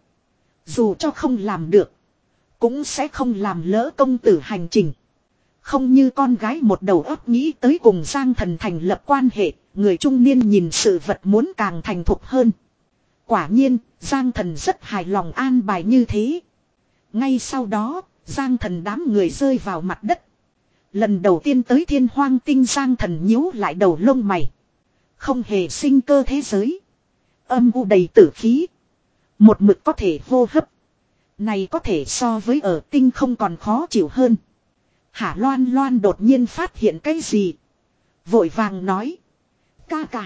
Dù cho không làm được, cũng sẽ không làm lỡ công tử hành trình. Không như con gái một đầu óc nghĩ tới cùng Giang Thần thành lập quan hệ, người trung niên nhìn sự vật muốn càng thành thục hơn. Quả nhiên, Giang Thần rất hài lòng an bài như thế. Ngay sau đó, Giang Thần đám người rơi vào mặt đất. Lần đầu tiên tới Thiên Hoang Tinh, Giang Thần nhíu lại đầu lông mày. Không hề sinh cơ thế giới. Âm u đầy tử khí. Một mực có thể hô hấp. Này có thể so với ở tinh không còn khó chịu hơn. Hả Loan Loan đột nhiên phát hiện cái gì. Vội vàng nói. Ca ca.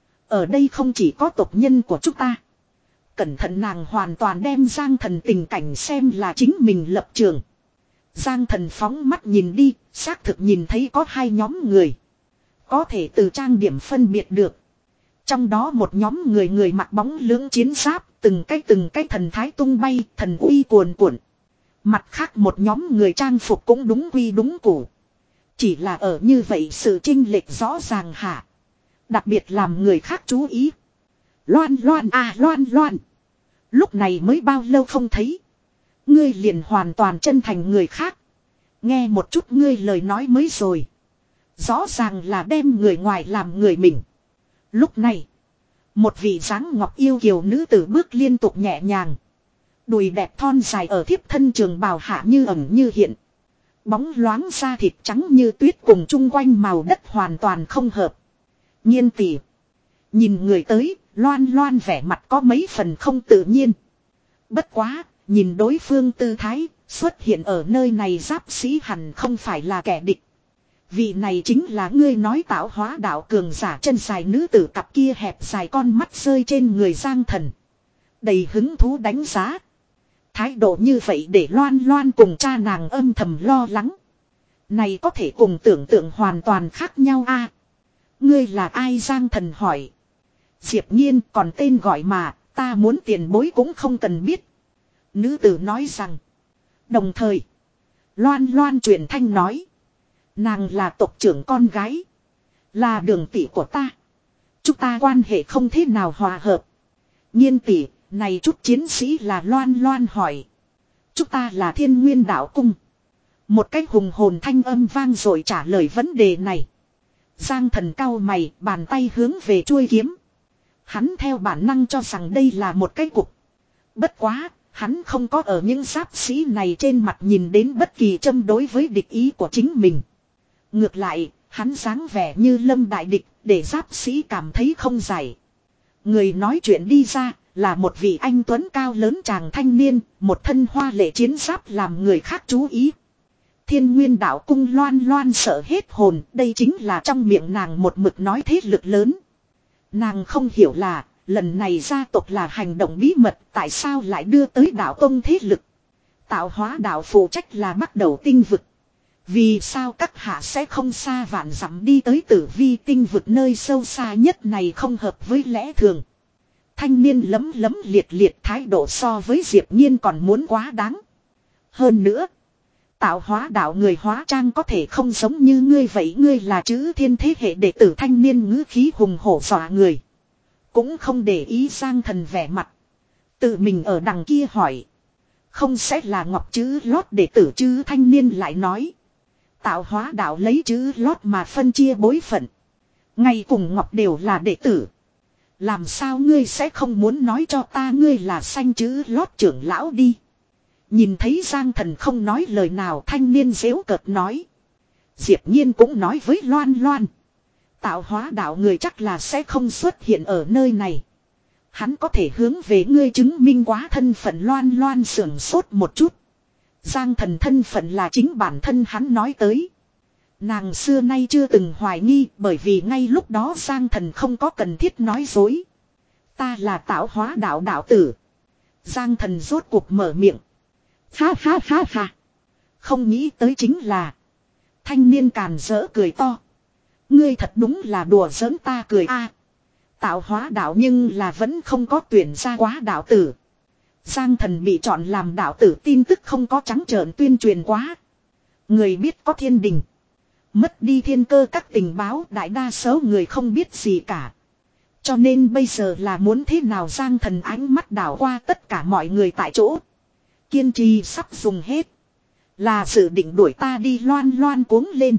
Ở đây không chỉ có tộc nhân của chúng ta. Cẩn thận, nàng hoàn toàn đem Giang Thần tình cảnh xem là chính mình lập trường. Giang Thần phóng mắt nhìn đi, xác thực nhìn thấy có hai nhóm người. Có thể từ trang điểm phân biệt được. Trong đó một nhóm người người mặc bóng lưỡng chiến giáp, từng cái từng cái thần thái tung bay, thần uy cuồn cuộn. Mặt khác một nhóm người trang phục cũng đúng quy đúng củ. Chỉ là ở như vậy sự chênh lệch rõ ràng hả. Đặc biệt làm người khác chú ý. Loan Loan à Loan Loan. Lúc này mới bao lâu không thấy. Ngươi liền hoàn toàn chân thành người khác. Nghe một chút ngươi lời nói mới rồi. Rõ ràng là đem người ngoài làm người mình. Lúc này, một vị dáng ngọc yêu kiều nữ tử bước liên tục nhẹ nhàng. Đùi đẹp thon dài ở thiếp thân trường bào hạ như ẩn như hiện. Bóng loáng da thịt trắng như tuyết cùng chung quanh màu đất hoàn toàn không hợp. Nhiên tỷ. Nhìn người tới, Loan Loan vẻ mặt có mấy phần không tự nhiên. Bất quá, nhìn đối phương tư thái, xuất hiện ở nơi này giáp sĩ hẳn không phải là kẻ địch. Vị này chính là ngươi nói tạo hóa đạo cường giả chân dài nữ tử, cặp kia hẹp dài con mắt rơi trên người Giang Thần. Đầy hứng thú đánh giá. Thái độ như vậy để Loan Loan cùng cha nàng âm thầm lo lắng. Này có thể cùng tưởng tượng hoàn toàn khác nhau a. Ngươi là ai? Giang Thần hỏi. Diệp Nhiên, còn tên gọi mà, ta muốn tiền bối cũng không cần biết. Nữ tử nói rằng. Đồng thời, Loan Loan truyền thanh nói. Nàng là tộc trưởng con gái. Là đường tỷ của ta. Chúng ta quan hệ không thế nào hòa hợp. Nhiên tỷ, này chút chiến sĩ là? Loan Loan hỏi. Chúng ta là Thiên Nguyên Đạo Cung. Một cái hùng hồn thanh âm vang rồi trả lời vấn đề này. Giang Thần cau mày, bàn tay hướng về chuôi kiếm. Hắn theo bản năng cho rằng đây là một cái cục. Bất quá, hắn không có ở những giáp sĩ này trên mặt nhìn đến bất kỳ châm đối với địch ý của chính mình. Ngược lại, hắn dáng vẻ như lâm đại địch, để giáp sĩ cảm thấy không giải. Người nói chuyện đi ra, là một vị anh tuấn cao lớn chàng thanh niên, một thân hoa lệ chiến giáp làm người khác chú ý. Thiên Nguyên Đạo Cung. Loan Loan sợ hết hồn, đây chính là trong miệng nàng một mực nói thế lực lớn. Nàng không hiểu là, lần này gia tộc là hành động bí mật, tại sao lại đưa tới đạo tông thế lực. Tạo hóa đạo phụ trách là bắt đầu tinh vực. Vì sao các hạ sẽ không xa vạn dặm đi tới Tử Vi tinh vực nơi sâu xa nhất này, không hợp với lẽ thường. Thanh niên lấm lấm liệt liệt, thái độ so với Diệp Nhiên còn muốn quá đáng. Hơn nữa, tạo hóa đạo người hóa trang có thể không giống như ngươi vậy. Ngươi là chữ thiên thế hệ đệ tử. Thanh niên ngữ khí hùng hổ dọa người. Cũng không để ý Giang Thần vẻ mặt. Tự mình ở đằng kia hỏi. Không sẽ là Ngọc chữ lót đệ tử chứ? Thanh niên lại nói. Tạo hóa đạo lấy chữ lót mà phân chia bối phận. Ngay cùng Ngọc đều là đệ tử. Làm sao ngươi sẽ không muốn nói cho ta ngươi là xanh chữ lót trưởng lão đi? Nhìn thấy Giang Thần không nói lời nào, thanh niên giễu cợt nói. Diệp Nhiên cũng nói với Loan Loan. Tạo hóa đạo người chắc là sẽ không xuất hiện ở nơi này. Hắn có thể hướng về ngươi chứng minh quá thân phận. Loan Loan sưởng sốt một chút. Giang Thần thân phận là chính bản thân hắn nói tới. Nàng xưa nay chưa từng hoài nghi, bởi vì ngay lúc đó Giang Thần không có cần thiết nói dối. Ta là tạo hóa đạo đạo tử. Giang Thần rốt cuộc mở miệng. Ha ha ha ha. Không nghĩ tới chính là. Thanh niên càn rỡ cười to. Ngươi thật đúng là đùa giỡn ta cười a. Tạo hóa đạo nhưng là vẫn không có tuyển ra quá đạo tử. Giang Thần bị chọn làm đạo tử tin tức không có trắng trợn tuyên truyền quá. Người biết có thiên đình. Mất đi thiên cơ các tình báo, đại đa số người không biết gì cả. Cho nên bây giờ là muốn thế nào Giang Thần ánh mắt đảo qua tất cả mọi người tại chỗ. Kiên trì sắp dùng hết. Là dự định đuổi ta đi loan loan cuống lên.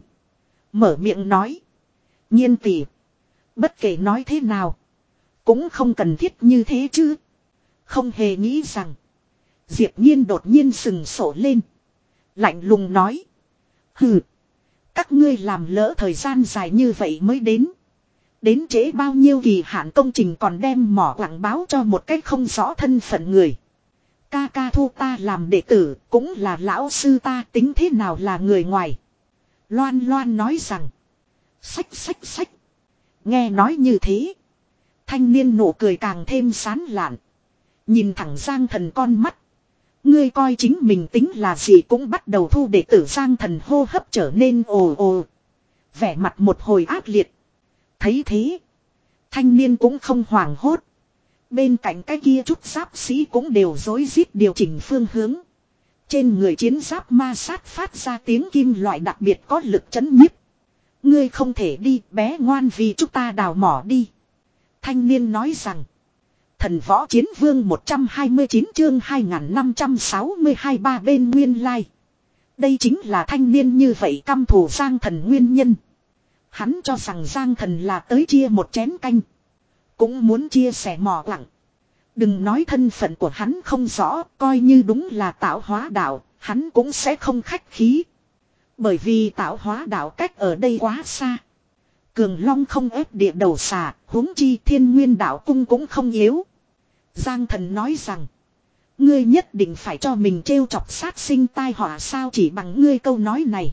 Mở miệng nói. Nhiên tỷ. Bất kể nói thế nào. Cũng không cần thiết như thế chứ. Không hề nghĩ rằng. Diệp Nhiên đột nhiên sừng sổ lên. Lạnh lùng nói. Hừ. Các ngươi làm lỡ thời gian dài như vậy mới đến. Đến trễ bao nhiêu kỳ hạn công trình còn đem mỏ quảng báo cho một cách không rõ thân phận người. Ca ca thu ta làm đệ tử cũng là lão sư ta, tính thế nào là người ngoài. Loan Loan nói rằng. Xách xách xách. Nghe nói như thế. Thanh niên nụ cười càng thêm sán lạn. Nhìn thẳng Giang Thần con mắt. Ngươi coi chính mình tính là gì cũng bắt đầu thu đệ tử. Giang Thần hô hấp trở nên ồ ồ. Vẻ mặt một hồi ác liệt. Thấy thế. Thanh niên cũng không hoảng hốt. Bên cạnh cái kia chút giáp sĩ cũng đều rối rít điều chỉnh phương hướng. Trên người chiến giáp ma sát phát ra tiếng kim loại đặc biệt có lực chấn nhiếp. Ngươi không thể đi, bé ngoan, vì chúng ta đào mỏ đi. Thanh niên nói rằng. Thần võ chiến vương một trăm hai mươi chín chương hai nghìn năm trăm sáu mươi hai ba bên nguyên lai. Đây chính là thanh niên như vậy căm thù Giang Thần nguyên nhân. Hắn cho rằng Giang Thần là tới chia một chén canh. Cũng muốn chia sẻ mỏ quặng. Đừng nói thân phận của hắn không rõ, coi như đúng là tạo hóa đạo, hắn cũng sẽ không khách khí. Bởi vì tạo hóa đạo cách ở đây quá xa. Cường Long không ép địa đầu xà, huống chi Thiên Nguyên đạo cung cũng không yếu. Giang Thần nói rằng. Ngươi nhất định phải cho mình trêu chọc sát sinh tai họa sao, chỉ bằng ngươi câu nói này.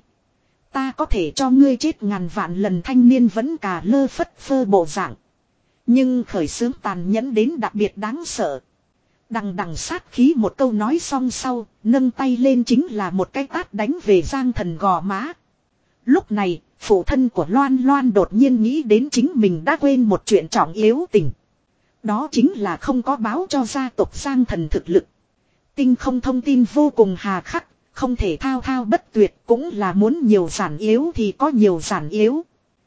Ta có thể cho ngươi chết ngàn vạn lần. Thanh niên vẫn cà lơ phất phơ bộ dạng. Nhưng khởi xướng tàn nhẫn đến đặc biệt đáng sợ. Đằng đằng sát khí một câu nói xong sau, nâng tay lên chính là một cái tát đánh về Giang Thần gò má. Lúc này, phụ thân của Loan Loan đột nhiên nghĩ đến chính mình đã quên một chuyện trọng yếu tình. Đó chính là không có báo cho gia tộc Giang Thần thực lực. Tinh không thông tin vô cùng hà khắc, không thể thao thao bất tuyệt, cũng là muốn nhiều giản yếu thì có nhiều giản yếu.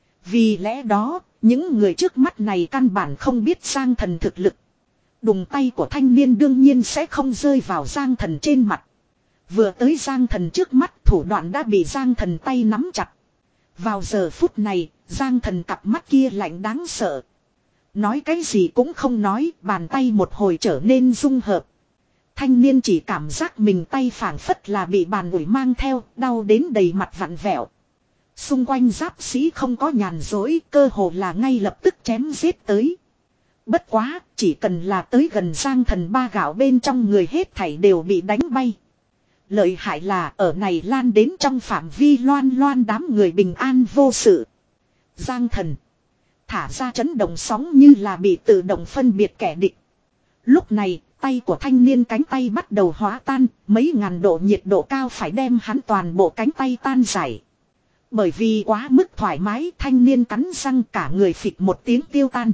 Vì lẽ đó, những người trước mắt này căn bản không biết Giang Thần thực lực. Đùng tay của thanh niên đương nhiên sẽ không rơi vào Giang Thần trên mặt. Vừa tới Giang Thần trước mắt, thủ đoạn đã bị Giang Thần tay nắm chặt. Vào giờ phút này, Giang Thần cặp mắt kia lạnh đáng sợ. Nói cái gì cũng không nói, bàn tay một hồi trở nên dung hợp. Thanh niên chỉ cảm giác mình tay phảng phất là bị bàn ủi mang theo, đau đến đầy mặt vặn vẹo. Xung quanh giáp sĩ không có nhàn dối, cơ hồ là ngay lập tức chém giết tới. Bất quá, chỉ cần là tới gần Giang Thần ba gạo bên trong người hết thảy đều bị đánh bay. Lợi hại là ở này lan đến trong phạm vi Loan Loan đám người bình an vô sự. Giang Thần thả ra chấn động sóng như là bị tự động phân biệt kẻ địch. Lúc này, tay của thanh niên cánh tay bắt đầu hóa tan, mấy ngàn độ nhiệt độ cao phải đem hắn toàn bộ cánh tay tan rải. Bởi vì quá mức thoải mái, thanh niên cắn răng cả người phịch một tiếng tiêu tan.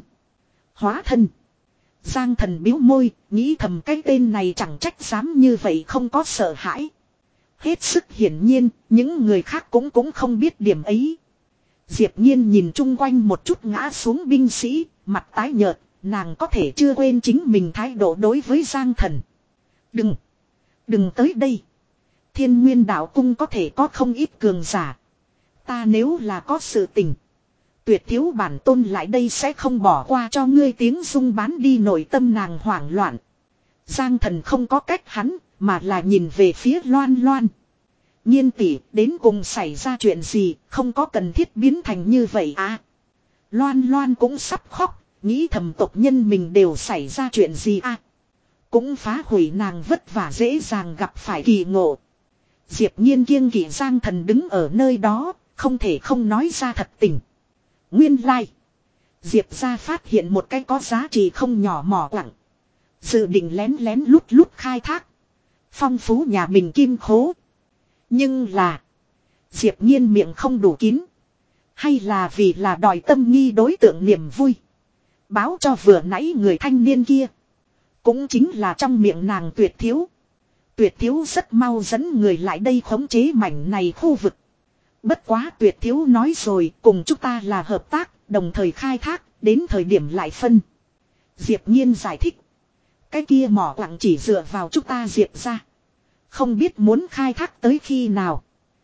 Hóa thân. Giang Thần biếu môi, nghĩ thầm cái tên này chẳng trách dám như vậy không có sợ hãi. Hết sức hiển nhiên, những người khác cũng cũng không biết điểm ấy. Diệp Nhiên nhìn chung quanh một chút ngã xuống binh sĩ, mặt tái nhợt, nàng có thể chưa quên chính mình thái độ đối với Giang Thần. Đừng, đừng tới đây. Thiên Nguyên đạo cung có thể có không ít cường giả. Ta nếu là có sự tình, tuyệt thiếu bản tôn lại đây sẽ không bỏ qua cho ngươi. Tiếng rung bán đi nội tâm nàng hoảng loạn. Giang Thần không có cách hắn, mà là nhìn về phía Loan Loan. Nhiên tỷ, đến cùng xảy ra chuyện gì, không có cần thiết biến thành như vậy à. Loan Loan cũng sắp khóc, nghĩ thầm tộc nhân mình đều xảy ra chuyện gì à. Cũng phá hủy nàng vất vả dễ dàng gặp phải kỳ ngộ. Diệp Nhiên kiêng kỵ Giang Thần đứng ở nơi đó, không thể không nói ra thật tình. Nguyên lai, like. Diệp gia phát hiện một cái có giá trị không nhỏ mỏ quặng. Dự định lén lén lút lút khai thác. Phong phú nhà mình kim khố. Nhưng là, Diệp Nhiên miệng không đủ kín. Hay là vì là đòi tâm nghi đối tượng niềm vui. Báo cho vừa nãy người thanh niên kia. Cũng chính là trong miệng nàng Tuyệt thiếu. Tuyệt thiếu rất mau dẫn người lại đây khống chế mảnh này khu vực. Bất quá Tuyệt thiếu nói rồi, cùng chúng ta là hợp tác, đồng thời khai thác, đến thời điểm lại phân. Diệp Nhiên giải thích. Cái kia mỏ quặng chỉ dựa vào chúng ta Diệp ra. Không biết muốn khai thác tới khi nào.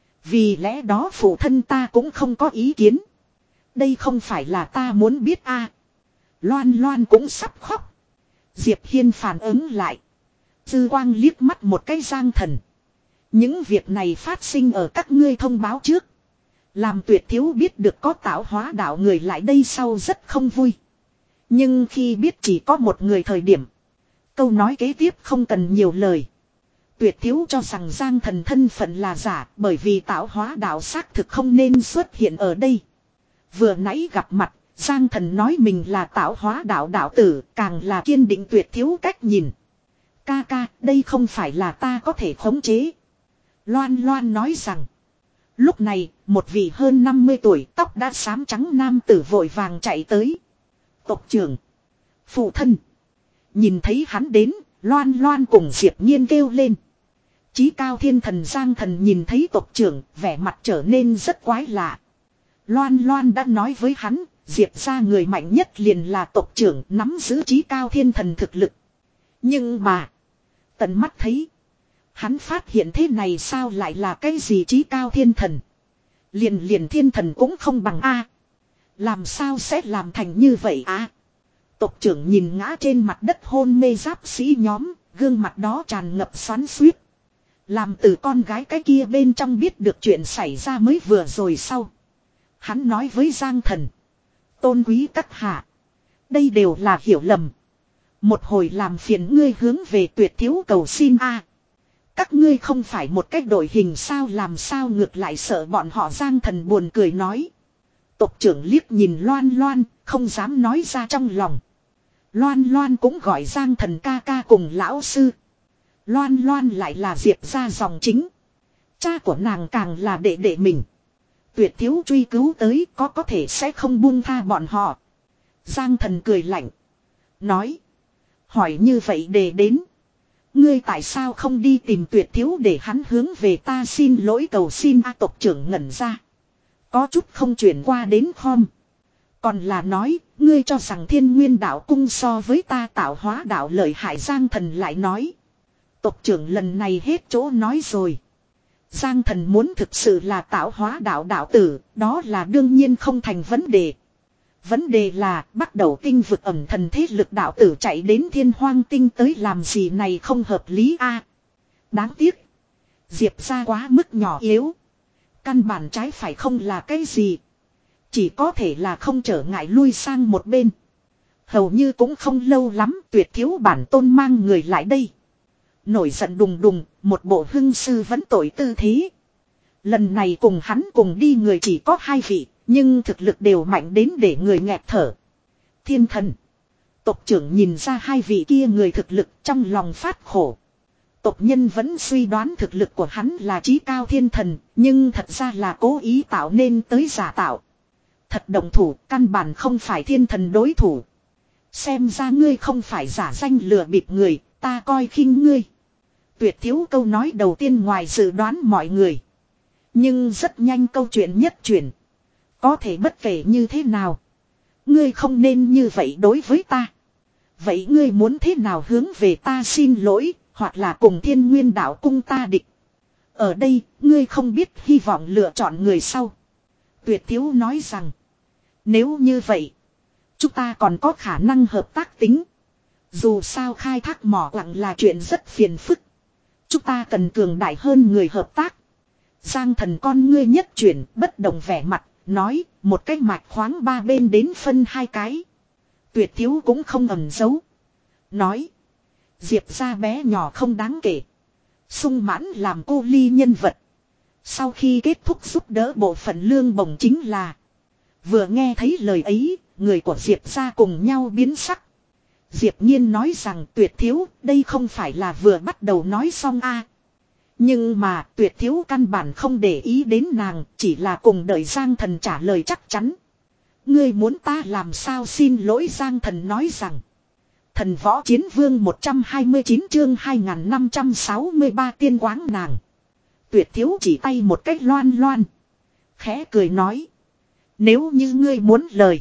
Vì lẽ đó phụ thân ta cũng không có ý kiến. Đây không phải là ta muốn biết a. À. Loan Loan cũng sắp khóc. Diệp Hiên phản ứng lại. Dư quang liếc mắt một cái Giang Thần. Những việc này phát sinh ở các ngươi thông báo trước. Làm Tuyệt thiếu biết được có tạo hóa đạo người lại đây sau rất không vui. Nhưng khi biết chỉ có một người thời điểm. Câu nói kế tiếp không cần nhiều lời. Tuyệt thiếu cho rằng Giang Thần thân phận là giả bởi vì tạo hóa đạo xác thực không nên xuất hiện ở đây. Vừa nãy gặp mặt, Giang Thần nói mình là tạo hóa đạo đạo tử, càng là kiên định Tuyệt thiếu cách nhìn. Ca ca, đây không phải là ta có thể khống chế. Loan Loan nói rằng. Lúc này, một vị hơn năm mươi tuổi tóc đã xám trắng nam tử vội vàng chạy tới. Tộc trưởng. Phụ thân. Nhìn thấy hắn đến, Loan Loan cùng Diệp Nhiên kêu lên. Chí cao thiên thần Giang Thần nhìn thấy tộc trưởng, vẻ mặt trở nên rất quái lạ. Loan Loan đã nói với hắn, Diệp ra người mạnh nhất liền là tộc trưởng nắm giữ chí cao thiên thần thực lực. Nhưng mà, tận mắt thấy, hắn phát hiện thế này sao lại là cái gì chí cao thiên thần. Liền liền thiên thần cũng không bằng a. Làm sao sẽ làm thành như vậy á? Tộc trưởng nhìn ngã trên mặt đất hôn mê giáp sĩ nhóm, gương mặt đó tràn ngập xoắn xuýt. Làm từ con gái cái kia bên trong biết được chuyện xảy ra mới vừa rồi sau. Hắn nói với Giang Thần. Tôn quý các hạ. Đây đều là hiểu lầm. Một hồi làm phiền ngươi hướng về Tuyệt thiếu cầu xin a. Các ngươi không phải một cách đội hình sao làm sao ngược lại sợ bọn họ. Giang Thần buồn cười nói. Tộc trưởng liếc nhìn Loan Loan, không dám nói ra trong lòng. Loan Loan cũng gọi Giang Thần ca ca cùng lão sư. Loan Loan lại là Diệp ra dòng chính. Cha của nàng càng là đệ đệ mình. Tuyệt thiếu truy cứu tới có có thể sẽ không buông tha bọn họ. Giang Thần cười lạnh. Nói. Hỏi như vậy để đến. Ngươi tại sao không đi tìm Tuyệt thiếu để hắn hướng về ta xin lỗi cầu xin a. Tộc trưởng ngẩn ra. Có chút không chuyển qua đến khom. Còn là nói, ngươi cho rằng Thiên Nguyên đạo cung so với ta tạo hóa đạo lợi hại. Giang Thần lại nói. Tộc trưởng lần này hết chỗ nói rồi. Giang Thần muốn thực sự là tạo hóa đạo đạo tử, đó là đương nhiên không thành vấn đề. Vấn đề là bắt đầu tinh vực ẩm thần thế lực đạo tử chạy đến Thiên Hoang tinh tới làm gì này không hợp lý a. Đáng tiếc. Diệp ra quá mức nhỏ yếu. Căn bản trái phải không là cái gì. Chỉ có thể là không trở ngại lui sang một bên. Hầu như cũng không lâu lắm Tuyệt thiếu bản tôn mang người lại đây. Nổi giận đùng đùng, một bộ hưng sư vẫn tội tư thế. Lần này cùng hắn cùng đi người chỉ có hai vị, nhưng thực lực đều mạnh đến để người nghẹt thở. Thiên thần. Tộc trưởng nhìn ra hai vị kia người thực lực trong lòng phát khổ. Tộc nhân vẫn suy đoán thực lực của hắn là chí cao thiên thần, nhưng thật ra là cố ý tạo nên tới giả tạo. Thật động thủ, căn bản không phải thiên thần đối thủ. Xem ra ngươi không phải giả danh lừa bịp người, ta coi khinh ngươi. Tuyệt thiếu câu nói đầu tiên ngoài dự đoán mọi người. Nhưng rất nhanh câu chuyện nhất chuyển. Có thể bất kể như thế nào. Ngươi không nên như vậy đối với ta. Vậy ngươi muốn thế nào hướng về ta xin lỗi, hoặc là cùng Thiên Nguyên đạo cung ta địch. Ở đây, ngươi không biết hy vọng lựa chọn người sau. Tuyệt thiếu nói rằng. Nếu như vậy, chúng ta còn có khả năng hợp tác tính. Dù sao khai thác mỏ quặng là chuyện rất phiền phức. Chúng ta cần cường đại hơn người hợp tác. Giang Thần con ngươi nhất chuyển, bất động vẻ mặt, nói, một cái mạch khoáng ba bên đến phân hai cái. Tuyệt thiếu cũng không ẩn giấu. Nói, Diệp ra bé nhỏ không đáng kể. Sung mãn làm cô ly nhân vật. Sau khi kết thúc giúp đỡ bộ phận lương bổng chính là. Vừa nghe thấy lời ấy, người của Diệp ra cùng nhau biến sắc. Diệp Nhiên nói rằng Tuyệt thiếu, đây không phải là vừa bắt đầu nói xong a. Nhưng mà Tuyệt thiếu căn bản không để ý đến nàng, chỉ là cùng đợi Giang Thần trả lời chắc chắn. Ngươi muốn ta làm sao xin lỗi. Giang Thần nói rằng. Thần võ chiến vương một trăm hai mươi chín chương hai nghìn năm trăm sáu mươi ba tiên quáng nàng. Tuyệt thiếu chỉ tay một cách loan loan. Khẽ cười nói. Nếu như ngươi muốn lời.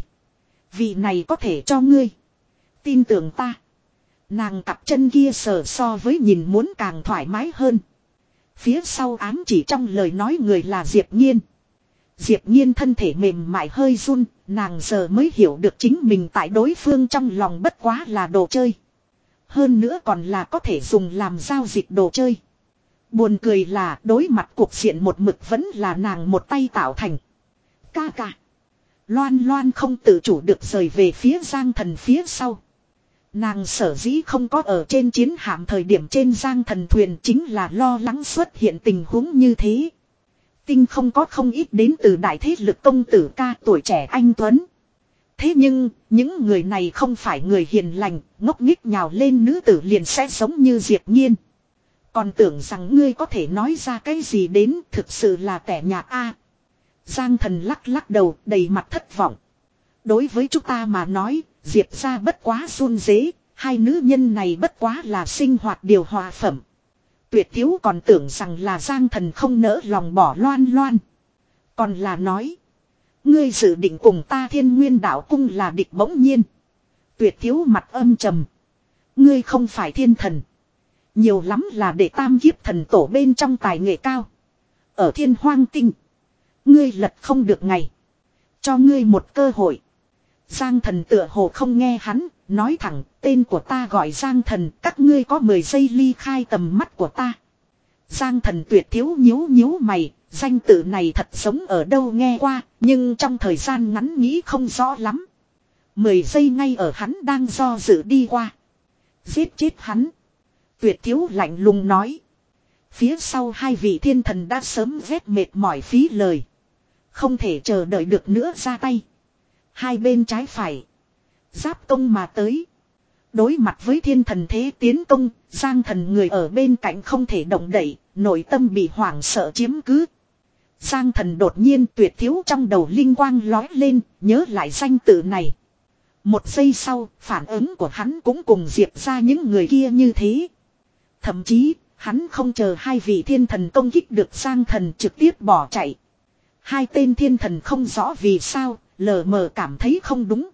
Vị này có thể cho ngươi. Tin tưởng ta. Nàng cặp chân kia sờ so với nhìn muốn càng thoải mái hơn. Phía sau ám chỉ trong lời nói người là Diệp Nhiên. Diệp Nhiên thân thể mềm mại hơi run, nàng giờ mới hiểu được chính mình tại đối phương trong lòng bất quá là đồ chơi. Hơn nữa còn là có thể dùng làm giao dịch đồ chơi. Buồn cười là đối mặt cuộc diện một mực vẫn là nàng một tay tạo thành. Ca ca. Loan loan không tự chủ được rời về phía Giang Thần phía sau. Nàng sở dĩ không có ở trên chiến hạm thời điểm trên Giang Thần thuyền chính là lo lắng xuất hiện tình huống như thế. Tinh không có không ít đến từ đại thế lực công tử ca tuổi trẻ anh Tuấn. Thế nhưng, những người này không phải người hiền lành, ngốc nghích nhào lên nữ tử liền sẽ giống như Diệp Nhiên. Còn tưởng rằng ngươi có thể nói ra cái gì đến, thực sự là tẻ nhạt a. Giang Thần lắc lắc đầu, đầy mặt thất vọng. Đối với chúng ta mà nói, Diệp gia bất quá run rế, hai nữ nhân này bất quá là sinh hoạt điều hòa phẩm. Tuyệt thiếu còn tưởng rằng là Giang Thần không nỡ lòng bỏ loan loan. Còn là nói. Ngươi dự định cùng ta Thiên Nguyên Đạo Cung là địch bỗng nhiên. Tuyệt thiếu mặt âm trầm. Ngươi không phải thiên thần. Nhiều lắm là để tam kiếp thần tổ bên trong tài nghệ cao. Ở thiên hoang tinh. Ngươi lật không được ngày. Cho ngươi một cơ hội. Giang Thần tựa hồ không nghe hắn. Nói thẳng tên của ta gọi Giang Thần. Các ngươi có mười giây ly khai tầm mắt của ta. Giang Thần tuyệt thiếu nhíu nhíu mày. Danh tự này thật giống ở đâu nghe qua. Nhưng trong thời gian ngắn nghĩ không rõ lắm. Mười giây ngay ở hắn đang do dự đi qua. Giết chết hắn. Tuyệt thiếu lạnh lùng nói. Phía sau hai vị thiên thần đã sớm vét mệt mỏi phí lời. Không thể chờ đợi được nữa ra tay. Hai bên trái phải. Giáp công mà tới. Đối mặt với thiên thần thế tiến công. Giang Thần người ở bên cạnh không thể động đậy. Nội tâm bị hoảng sợ chiếm cứ. Giang Thần đột nhiên tuyệt thiếu trong đầu linh quang lói lên. Nhớ lại danh tự này. Một giây sau phản ứng của hắn cũng cùng Diệp ra những người kia như thế. Thậm chí hắn không chờ hai vị thiên thần công kích được Giang Thần trực tiếp bỏ chạy. Hai tên thiên thần không rõ vì sao, lờ mờ cảm thấy không đúng.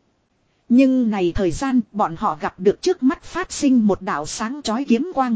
Nhưng này thời gian bọn họ gặp được trước mắt phát sinh một đạo sáng chói kiếm quang.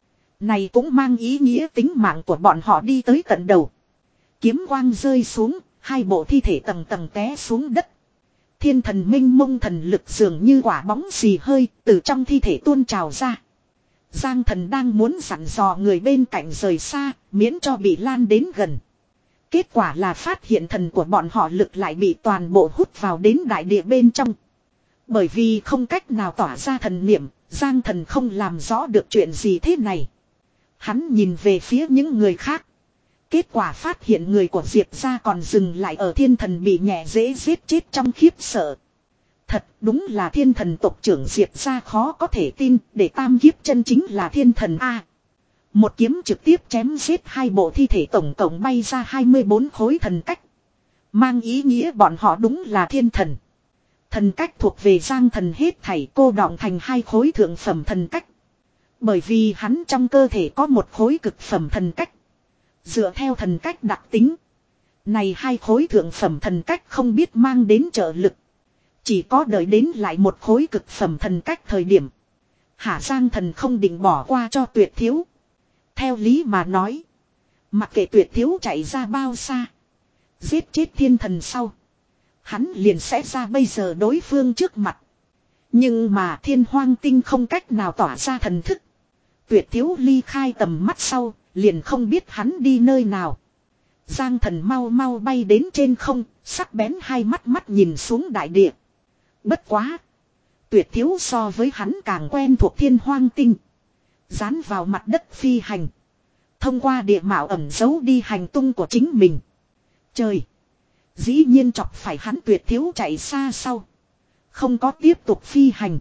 Này cũng mang ý nghĩa tính mạng của bọn họ đi tới tận đầu. Kiếm quang rơi xuống, hai bộ thi thể tầng tầng té xuống đất. Thiên thần minh mông thần lực dường như quả bóng xì hơi từ trong thi thể tuôn trào ra. Giang Thần đang muốn dặn dò người bên cạnh rời xa, miễn cho bị lan đến gần. Kết quả là phát hiện thần của bọn họ lực lại bị toàn bộ hút vào đến đại địa bên trong. Bởi vì không cách nào tỏa ra thần niệm, Giang Thần không làm rõ được chuyện gì thế này. Hắn nhìn về phía những người khác. Kết quả phát hiện người của Diệp gia còn dừng lại ở thiên thần bị nhẹ dễ giết chết trong khiếp sợ. Thật đúng là thiên thần tộc trưởng Diệp gia khó có thể tin, để tam kiếp chân chính là thiên thần A. Một kiếm trực tiếp chém giết hai bộ thi thể tổng cộng bay ra hai mươi bốn khối thần cách. Mang ý nghĩa bọn họ đúng là thiên thần. Thần cách thuộc về Giang Thần hết thảy cô đọng thành hai khối thượng phẩm thần cách. Bởi vì hắn trong cơ thể có một khối cực phẩm thần cách. Dựa theo thần cách đặc tính. Này hai khối thượng phẩm thần cách không biết mang đến trợ lực. Chỉ có đợi đến lại một khối cực phẩm thần cách thời điểm. Hạ Giang Thần không định bỏ qua cho tuyệt thiếu. Theo lý mà nói. Mặc kệ tuyệt thiếu chạy ra bao xa. Giết chết thiên thần sau. Hắn liền sẽ ra bây giờ đối phương trước mặt. Nhưng mà thiên hoang tinh không cách nào tỏa ra thần thức. Tuyệt thiếu ly khai tầm mắt sau. Liền không biết hắn đi nơi nào. Giang Thần mau mau bay đến trên không. Sắc bén hai mắt mắt nhìn xuống đại địa. Bất quá. Tuyệt thiếu so với hắn càng quen thuộc thiên hoang tinh. Dán vào mặt đất phi hành. Thông qua địa mạo ẩn giấu đi hành tung của chính mình. Trời. Dĩ nhiên chọc phải hắn tuyệt thiếu chạy xa sau. Không có tiếp tục phi hành.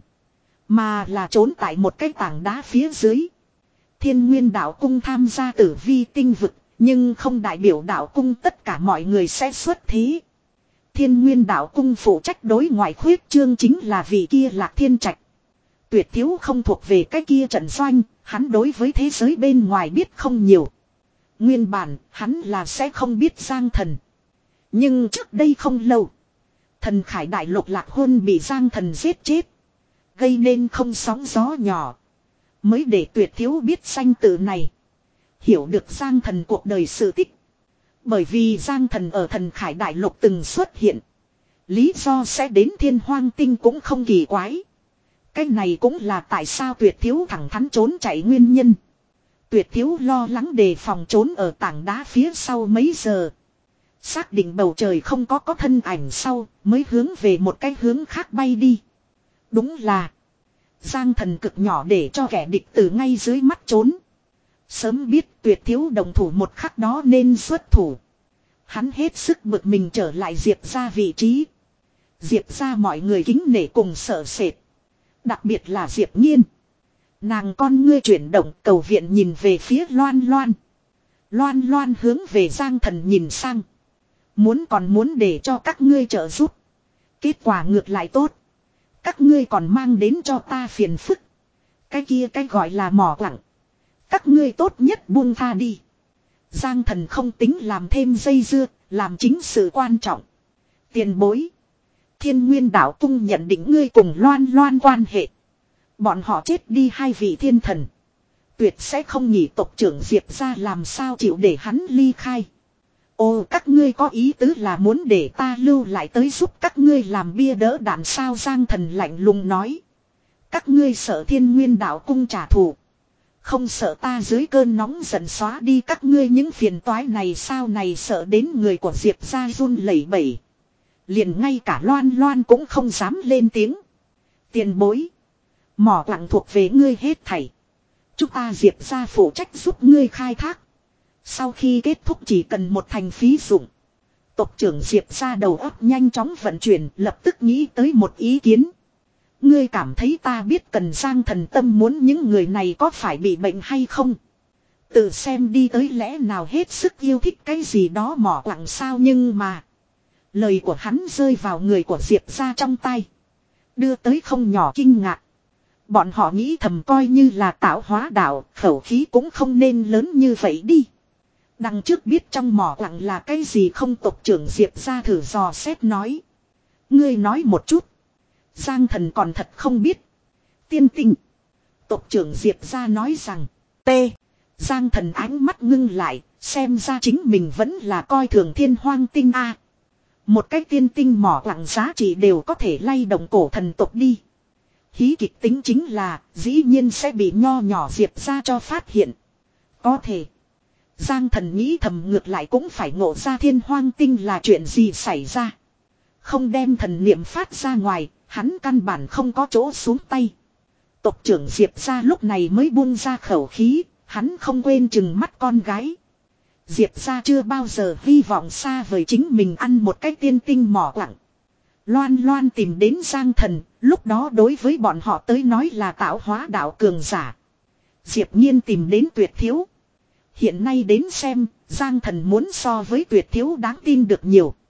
Mà là trốn tại một cái tảng đá phía dưới. Thiên Nguyên Đạo Cung tham gia tử vi tinh vực. Nhưng không đại biểu đạo cung tất cả mọi người sẽ xuất thí. Thiên Nguyên Đạo Cung phụ trách đối ngoại khuyết chương chính là vị kia Lạc Thiên Trạch. Tuyệt thiếu không thuộc về cái kia trận doanh, hắn đối với thế giới bên ngoài biết không nhiều. Nguyên bản, hắn là sẽ không biết Giang Thần. Nhưng trước đây không lâu, Thần Khải Đại Lục Lạc Hôn bị Giang Thần giết chết, gây nên không sóng gió nhỏ. Mới để Tuyệt thiếu biết danh tự này, hiểu được Giang Thần cuộc đời sự tích. Bởi vì Giang Thần ở Thần Khải Đại Lục từng xuất hiện, lý do sẽ đến Thiên Hoang Tinh cũng không kỳ quái. Cái này cũng là tại sao Tuyệt thiếu thẳng thắn trốn chạy nguyên nhân. Tuyệt thiếu lo lắng đề phòng trốn ở tảng đá phía sau mấy giờ. Xác định bầu trời không có có thân ảnh sau, mới hướng về một cái hướng khác bay đi. Đúng là Giang Thần cực nhỏ để cho kẻ địch từ ngay dưới mắt trốn. Sớm biết Tuyệt thiếu đồng thủ một khắc đó nên xuất thủ. Hắn hết sức bực mình trở lại Diệp ra vị trí. Diệp ra mọi người kính nể cùng sợ sệt. Đặc biệt là Diệp Nghiên. Nàng con ngươi chuyển động cầu viện nhìn về phía Loan Loan. Loan Loan hướng về Giang Thần nhìn sang. Muốn còn muốn để cho các ngươi trợ giúp. Kết quả ngược lại tốt. Các ngươi còn mang đến cho ta phiền phức. Cái kia cái gọi là mỏ quặng. Các ngươi tốt nhất buông tha đi. Giang Thần không tính làm thêm dây dưa, làm chính sự quan trọng. Tiền bối. Thiên Nguyên Đạo Cung nhận định ngươi cùng Loan Loan quan hệ. Bọn họ chết đi hai vị thiên thần. Tuyệt sẽ không nhỉ tộc trưởng Diệp ra làm sao chịu để hắn ly khai. Ồ, các ngươi có ý tứ là muốn để ta lưu lại tới giúp các ngươi làm bia đỡ đạn sao? Giang Thần lạnh lùng nói. Các ngươi sợ Thiên Nguyên Đạo Cung trả thù, không sợ ta dưới cơn nóng giận xóa đi các ngươi những phiền toái này sao? Này sợ đến người của Diệp ra run lẩy bẩy. Liền ngay cả Loan Loan cũng không dám lên tiếng. Tiền bối. Mỏ quặng thuộc về ngươi hết thảy. Chúng ta Diệp ra phụ trách giúp ngươi khai thác. Sau khi kết thúc chỉ cần một thành phí dụng. Tộc trưởng Diệp ra đầu óc nhanh chóng vận chuyển, lập tức nghĩ tới một ý kiến. Ngươi cảm thấy ta biết cần Giang Thần tâm muốn những người này có phải bị bệnh hay không? Tự xem đi tới lẽ nào hết sức yêu thích cái gì đó mỏ quặng sao? Nhưng mà lời của hắn rơi vào người của Diệp ra trong tay, đưa tới không nhỏ kinh ngạc. Bọn họ nghĩ thầm coi như là tạo hóa đạo, khẩu khí cũng không nên lớn như vậy đi. Đằng trước biết trong mỏ quặng là cái gì không? Tộc trưởng Diệp ra thử dò xét nói. Ngươi nói một chút. Giang Thần còn thật không biết. Tiên tinh. Tộc trưởng Diệp ra nói rằng. T. Giang Thần ánh mắt ngưng lại. Xem ra chính mình vẫn là coi thường Thiên Hoang Tinh a. Một cái tiên tinh mỏ quặng giá trị đều có thể lay động cổ thần tộc đi. Hí kịch tính chính là dĩ nhiên sẽ bị nho nhỏ Diệp ra cho phát hiện. Có thể. Giang Thần nghĩ thầm ngược lại cũng phải ngộ ra Thiên Hoang Tinh là chuyện gì xảy ra. Không đem thần niệm phát ra ngoài, hắn căn bản không có chỗ xuống tay. Tộc trưởng Diệp ra lúc này mới buông ra khẩu khí, hắn không quên chừng mắt con gái. Diệp ra chưa bao giờ hy vọng xa vời chính mình ăn một cái tiên tinh mỏ quặng. Loan Loan tìm đến Giang Thần, lúc đó đối với bọn họ tới nói là tạo hóa đạo cường giả. Diệp Nhiên tìm đến Tuyệt thiếu. Hiện nay đến xem, Giang Thần muốn so với Tuyệt thiếu đáng tin được nhiều.